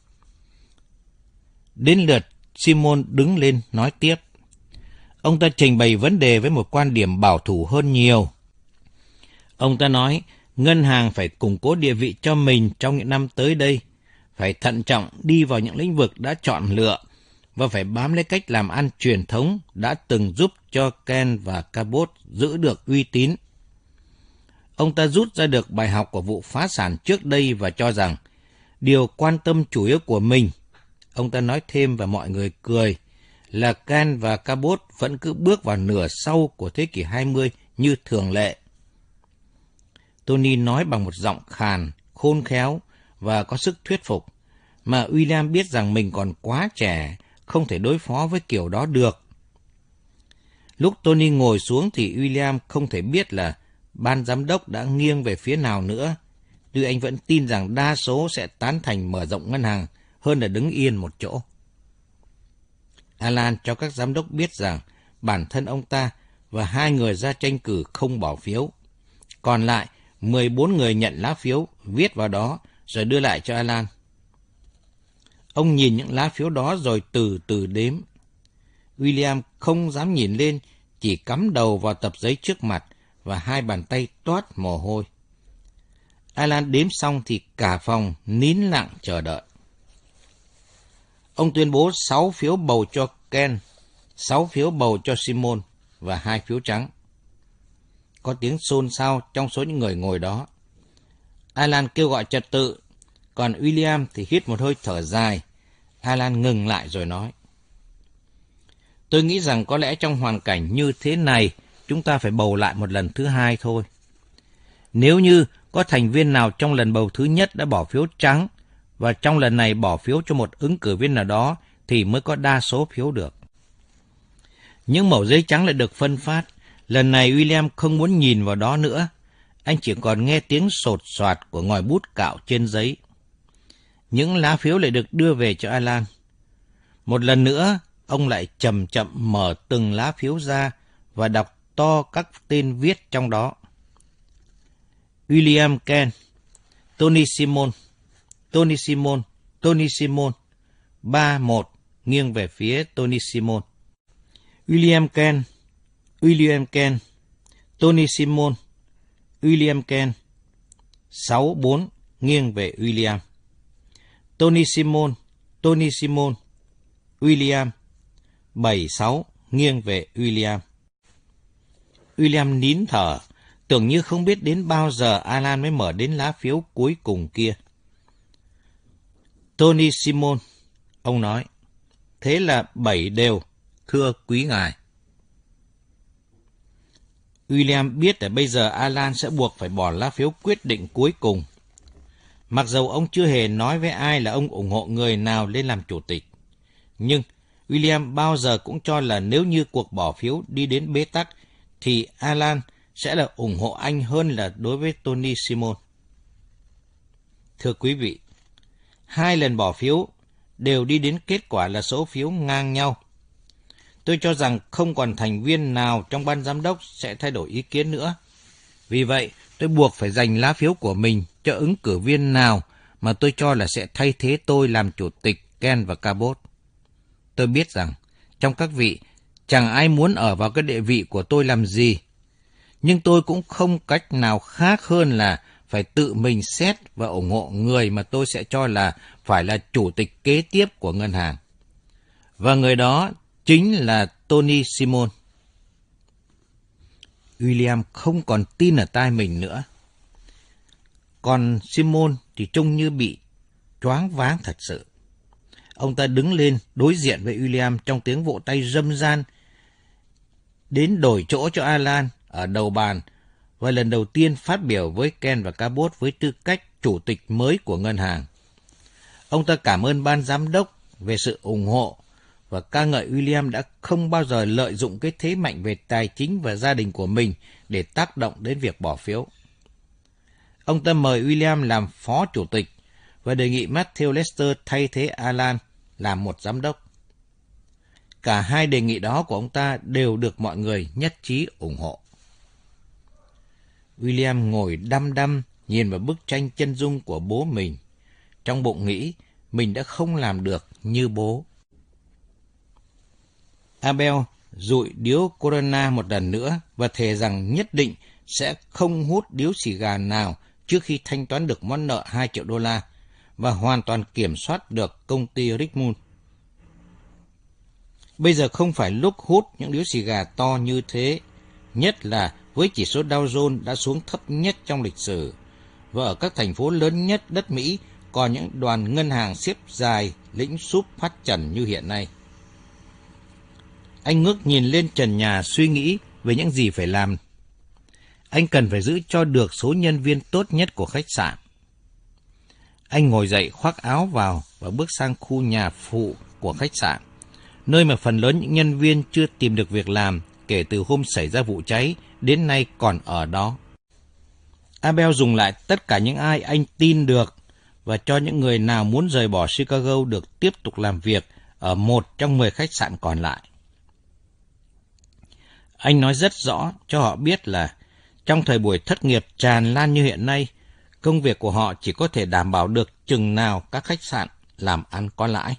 Đến lượt Simon đứng lên nói tiếp. Ông ta trình bày vấn đề với một quan điểm bảo thủ hơn nhiều. Ông ta nói, ngân hàng phải củng cố địa vị cho mình trong những năm tới đây, phải thận trọng đi vào những lĩnh vực đã chọn lựa và phải bám lấy cách làm ăn truyền thống đã từng giúp cho Ken và Cabot giữ được uy tín. Ông ta rút ra được bài học của vụ phá sản trước đây và cho rằng điều quan tâm chủ yếu của mình, ông ta nói thêm và mọi người cười, là Ken và Cabot vẫn cứ bước vào nửa sau của thế kỷ hai mươi như thường lệ. Tony nói bằng một giọng khàn, khôn khéo và có sức thuyết phục, mà William biết rằng mình còn quá trẻ, không thể đối phó với kiểu đó được. Lúc Tony ngồi xuống thì William không thể biết là ban giám đốc đã nghiêng về phía nào nữa, nhưng anh vẫn tin rằng đa số sẽ tán thành mở rộng ngân hàng hơn là đứng yên một chỗ. Alan cho các giám đốc biết rằng bản thân ông ta và hai người ra tranh cử không bỏ phiếu. Còn lại, mười bốn người nhận lá phiếu, viết vào đó rồi đưa lại cho Alan. Ông nhìn những lá phiếu đó rồi từ từ đếm. William không dám nhìn lên, chỉ cắm đầu vào tập giấy trước mặt và hai bàn tay toát mồ hôi. Alan đếm xong thì cả phòng nín lặng chờ đợi. Ông tuyên bố sáu phiếu bầu cho Ken, sáu phiếu bầu cho Simon và hai phiếu trắng. Có tiếng xôn xao trong số những người ngồi đó. Alan kêu gọi trật tự, còn William thì hít một hơi thở dài. Alan ngừng lại rồi nói. Tôi nghĩ rằng có lẽ trong hoàn cảnh như thế này, chúng ta phải bầu lại một lần thứ hai thôi. Nếu như có thành viên nào trong lần bầu thứ nhất đã bỏ phiếu trắng, và trong lần này bỏ phiếu cho một ứng cử viên nào đó, thì mới có đa số phiếu được. Những mẩu giấy trắng lại được phân phát. Lần này William không muốn nhìn vào đó nữa. Anh chỉ còn nghe tiếng sột soạt của ngòi bút cạo trên giấy. Những lá phiếu lại được đưa về cho Alan. Một lần nữa, ông lại chậm chậm mở từng lá phiếu ra và đọc to các tên viết trong đó. William Ken, Tony Simon, Tony Simon, Tony Simon, ba một nghiêng về phía Tony Simon. William Ken, William Ken, Tony Simon, William Ken, sáu bốn nghiêng về William. Tony Simon, Tony Simon, William, bảy sáu nghiêng về William. William nín thở, tưởng như không biết đến bao giờ Alan mới mở đến lá phiếu cuối cùng kia. Tony Simon, ông nói, thế là bảy đều, thưa quý ngài. William biết là bây giờ Alan sẽ buộc phải bỏ lá phiếu quyết định cuối cùng. Mặc dầu ông chưa hề nói với ai là ông ủng hộ người nào lên làm chủ tịch. Nhưng William bao giờ cũng cho là nếu như cuộc bỏ phiếu đi đến bế tắc, thì Alan sẽ là ủng hộ anh hơn là đối với Tony Simon. Thưa quý vị, hai lần bỏ phiếu đều đi đến kết quả là số phiếu ngang nhau. Tôi cho rằng không còn thành viên nào trong ban giám đốc sẽ thay đổi ý kiến nữa. Vì vậy, tôi buộc phải dành lá phiếu của mình cho ứng cử viên nào mà tôi cho là sẽ thay thế tôi làm chủ tịch Ken và Cabot. Tôi biết rằng, trong các vị, chẳng ai muốn ở vào cái địa vị của tôi làm gì. Nhưng tôi cũng không cách nào khác hơn là phải tự mình xét và ủng hộ người mà tôi sẽ cho là phải là chủ tịch kế tiếp của ngân hàng. Và người đó chính là Tony Simon. William không còn tin ở tai mình nữa. Còn Simon thì trông như bị choáng váng thật sự. Ông ta đứng lên đối diện với William trong tiếng vỗ tay râm ran, đến đổi chỗ cho Alan ở đầu bàn và lần đầu tiên phát biểu với Ken và Cabot với tư cách chủ tịch mới của ngân hàng. Ông ta cảm ơn ban giám đốc về sự ủng hộ và ca ngợi William đã không bao giờ lợi dụng cái thế mạnh về tài chính và gia đình của mình để tác động đến việc bỏ phiếu. Ông ta mời William làm phó chủ tịch và đề nghị Matthew Lester thay thế Alan làm một giám đốc. Cả hai đề nghị đó của ông ta đều được mọi người nhất trí ủng hộ. William ngồi đăm đăm nhìn vào bức tranh chân dung của bố mình, trong bụng nghĩ mình đã không làm được như bố. Abel dụi điếu Corona một lần nữa và thề rằng nhất định sẽ không hút điếu xì gà nào trước khi thanh toán được món nợ hai triệu đô la và hoàn toàn kiểm soát được công ty Richmond. Bây giờ không phải lúc hút những điếu xì gà to như thế, nhất là với chỉ số Dow Jones đã xuống thấp nhất trong lịch sử, và ở các thành phố lớn nhất đất Mỹ còn những đoàn ngân hàng xếp dài lĩnh súp phát trần như hiện nay. Anh ngước nhìn lên trần nhà suy nghĩ về những gì phải làm. Anh cần phải giữ cho được số nhân viên tốt nhất của khách sạn. Anh ngồi dậy khoác áo vào và bước sang khu nhà phụ của khách sạn, nơi mà phần lớn những nhân viên chưa tìm được việc làm kể từ hôm xảy ra vụ cháy đến nay còn ở đó. Abel dùng lại tất cả những ai anh tin được và cho những người nào muốn rời bỏ Chicago được tiếp tục làm việc ở một trong mười khách sạn còn lại. Anh nói rất rõ cho họ biết là trong thời buổi thất nghiệp tràn lan như hiện nay, công việc của họ chỉ có thể đảm bảo được chừng nào các khách sạn làm ăn có lãi.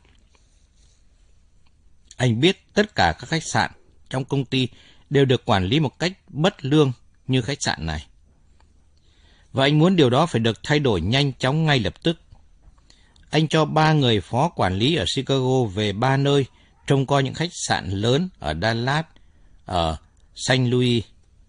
Anh biết tất cả các khách sạn trong công ty đều được quản lý một cách bất lương như khách sạn này. Và anh muốn điều đó phải được thay đổi nhanh chóng ngay lập tức. Anh cho ba người phó quản lý ở Chicago về ba nơi trông coi những khách sạn lớn ở Dallas, ở Saint Louis.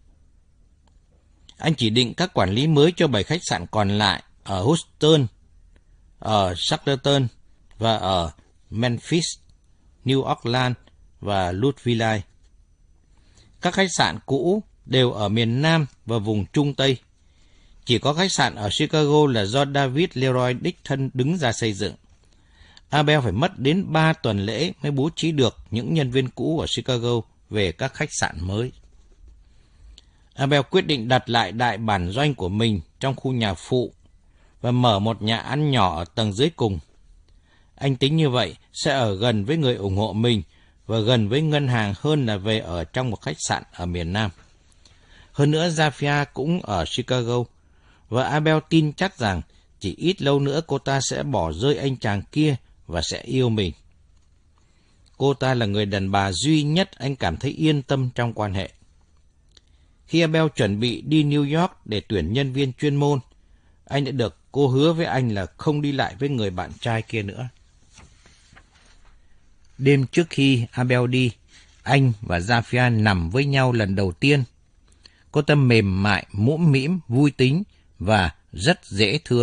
Anh chỉ định các quản lý mới cho bảy khách sạn còn lại ở Houston, ở Shackleton và ở Memphis, New Orleans và Louisville. Các khách sạn cũ đều ở miền Nam và vùng Trung Tây. Chỉ có khách sạn ở Chicago là do David Leroy đích thân đứng ra xây dựng. Abel phải mất đến ba tuần lễ mới bố trí được những nhân viên cũ ở Chicago về các khách sạn mới. Abel quyết định đặt lại đại bản doanh của mình trong khu nhà phụ và mở một nhà ăn nhỏ ở tầng dưới cùng. Anh tính như vậy sẽ ở gần với người ủng hộ mình và gần với ngân hàng hơn là về ở trong một khách sạn ở miền Nam. Hơn nữa, Zafia cũng ở Chicago, và Abel tin chắc rằng chỉ ít lâu nữa cô ta sẽ bỏ rơi anh chàng kia và sẽ yêu mình. Cô ta là người đàn bà duy nhất anh cảm thấy yên tâm trong quan hệ. Khi Abel chuẩn bị đi New York để tuyển nhân viên chuyên môn, anh đã được cô hứa với anh là không đi lại với người bạn trai kia nữa. Đêm trước khi Abel đi, anh và Zafia nằm với nhau lần đầu tiên. Cô ta mềm mại, mũm mĩm, vui tính và rất dễ thương.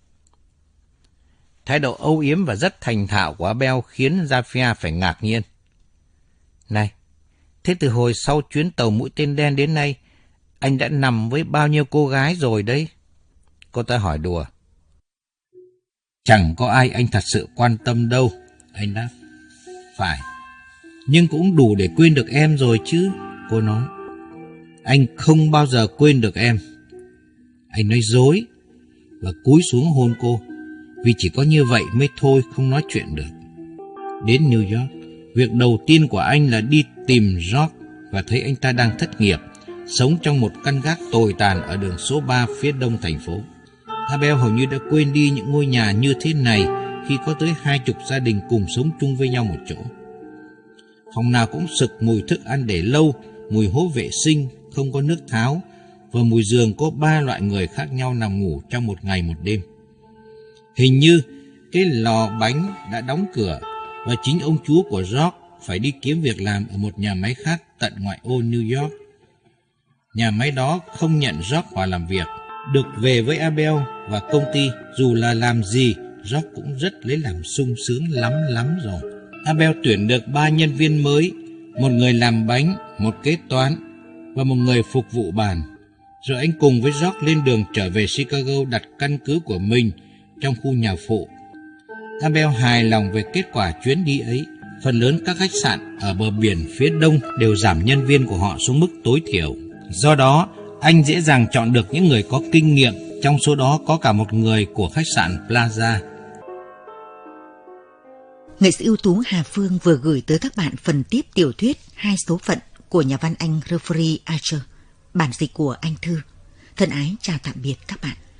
Thái độ âu yếm và rất thành thạo của Abel khiến Zafia phải ngạc nhiên. Này, thế từ hồi sau chuyến tàu mũi tên đen đến nay, anh đã nằm với bao nhiêu cô gái rồi đấy? Cô ta hỏi đùa. Chẳng có ai anh thật sự quan tâm đâu, anh đáp. Phải, nhưng cũng đủ để quên được em rồi chứ, cô nói. Anh không bao giờ quên được em. Anh nói dối và cúi xuống hôn cô, vì chỉ có như vậy mới thôi không nói chuyện được. Đến New York, việc đầu tiên của anh là đi tìm George và thấy anh ta đang thất nghiệp, sống trong một căn gác tồi tàn ở đường số ba phía đông thành phố. Abel hầu như đã quên đi những ngôi nhà như thế này khi có tới hai chục gia đình cùng sống chung với nhau một chỗ. Phòng nào cũng sực mùi thức ăn để lâu, mùi hố vệ sinh, không có nước tháo, và mùi giường có ba loại người khác nhau nằm ngủ trong một ngày một đêm. Hình như cái lò bánh đã đóng cửa và chính ông chúa của George phải đi kiếm việc làm ở một nhà máy khác tận ngoại ô New York. Nhà máy đó không nhận George vào làm việc. Được về với Abel và công ty, dù là làm gì, George cũng rất lấy làm sung sướng lắm lắm rồi. Abel tuyển được ba nhân viên mới, một người làm bánh, một kế toán và một người phục vụ bàn. Rồi anh cùng với George lên đường trở về Chicago đặt căn cứ của mình trong khu nhà phụ. Abel hài lòng về kết quả chuyến đi ấy. Phần lớn các khách sạn ở bờ biển phía đông đều giảm nhân viên của họ xuống mức tối thiểu. Do đó, anh dễ dàng chọn được những người có kinh nghiệm, trong số đó có cả một người của khách sạn Plaza. Nghệ sĩ ưu tú Hà Phương vừa gửi tới các bạn phần tiếp tiểu thuyết Hai số phận của nhà văn Anh Geoffrey Archer, bản dịch của Anh Thư. Thân ái chào tạm biệt các bạn.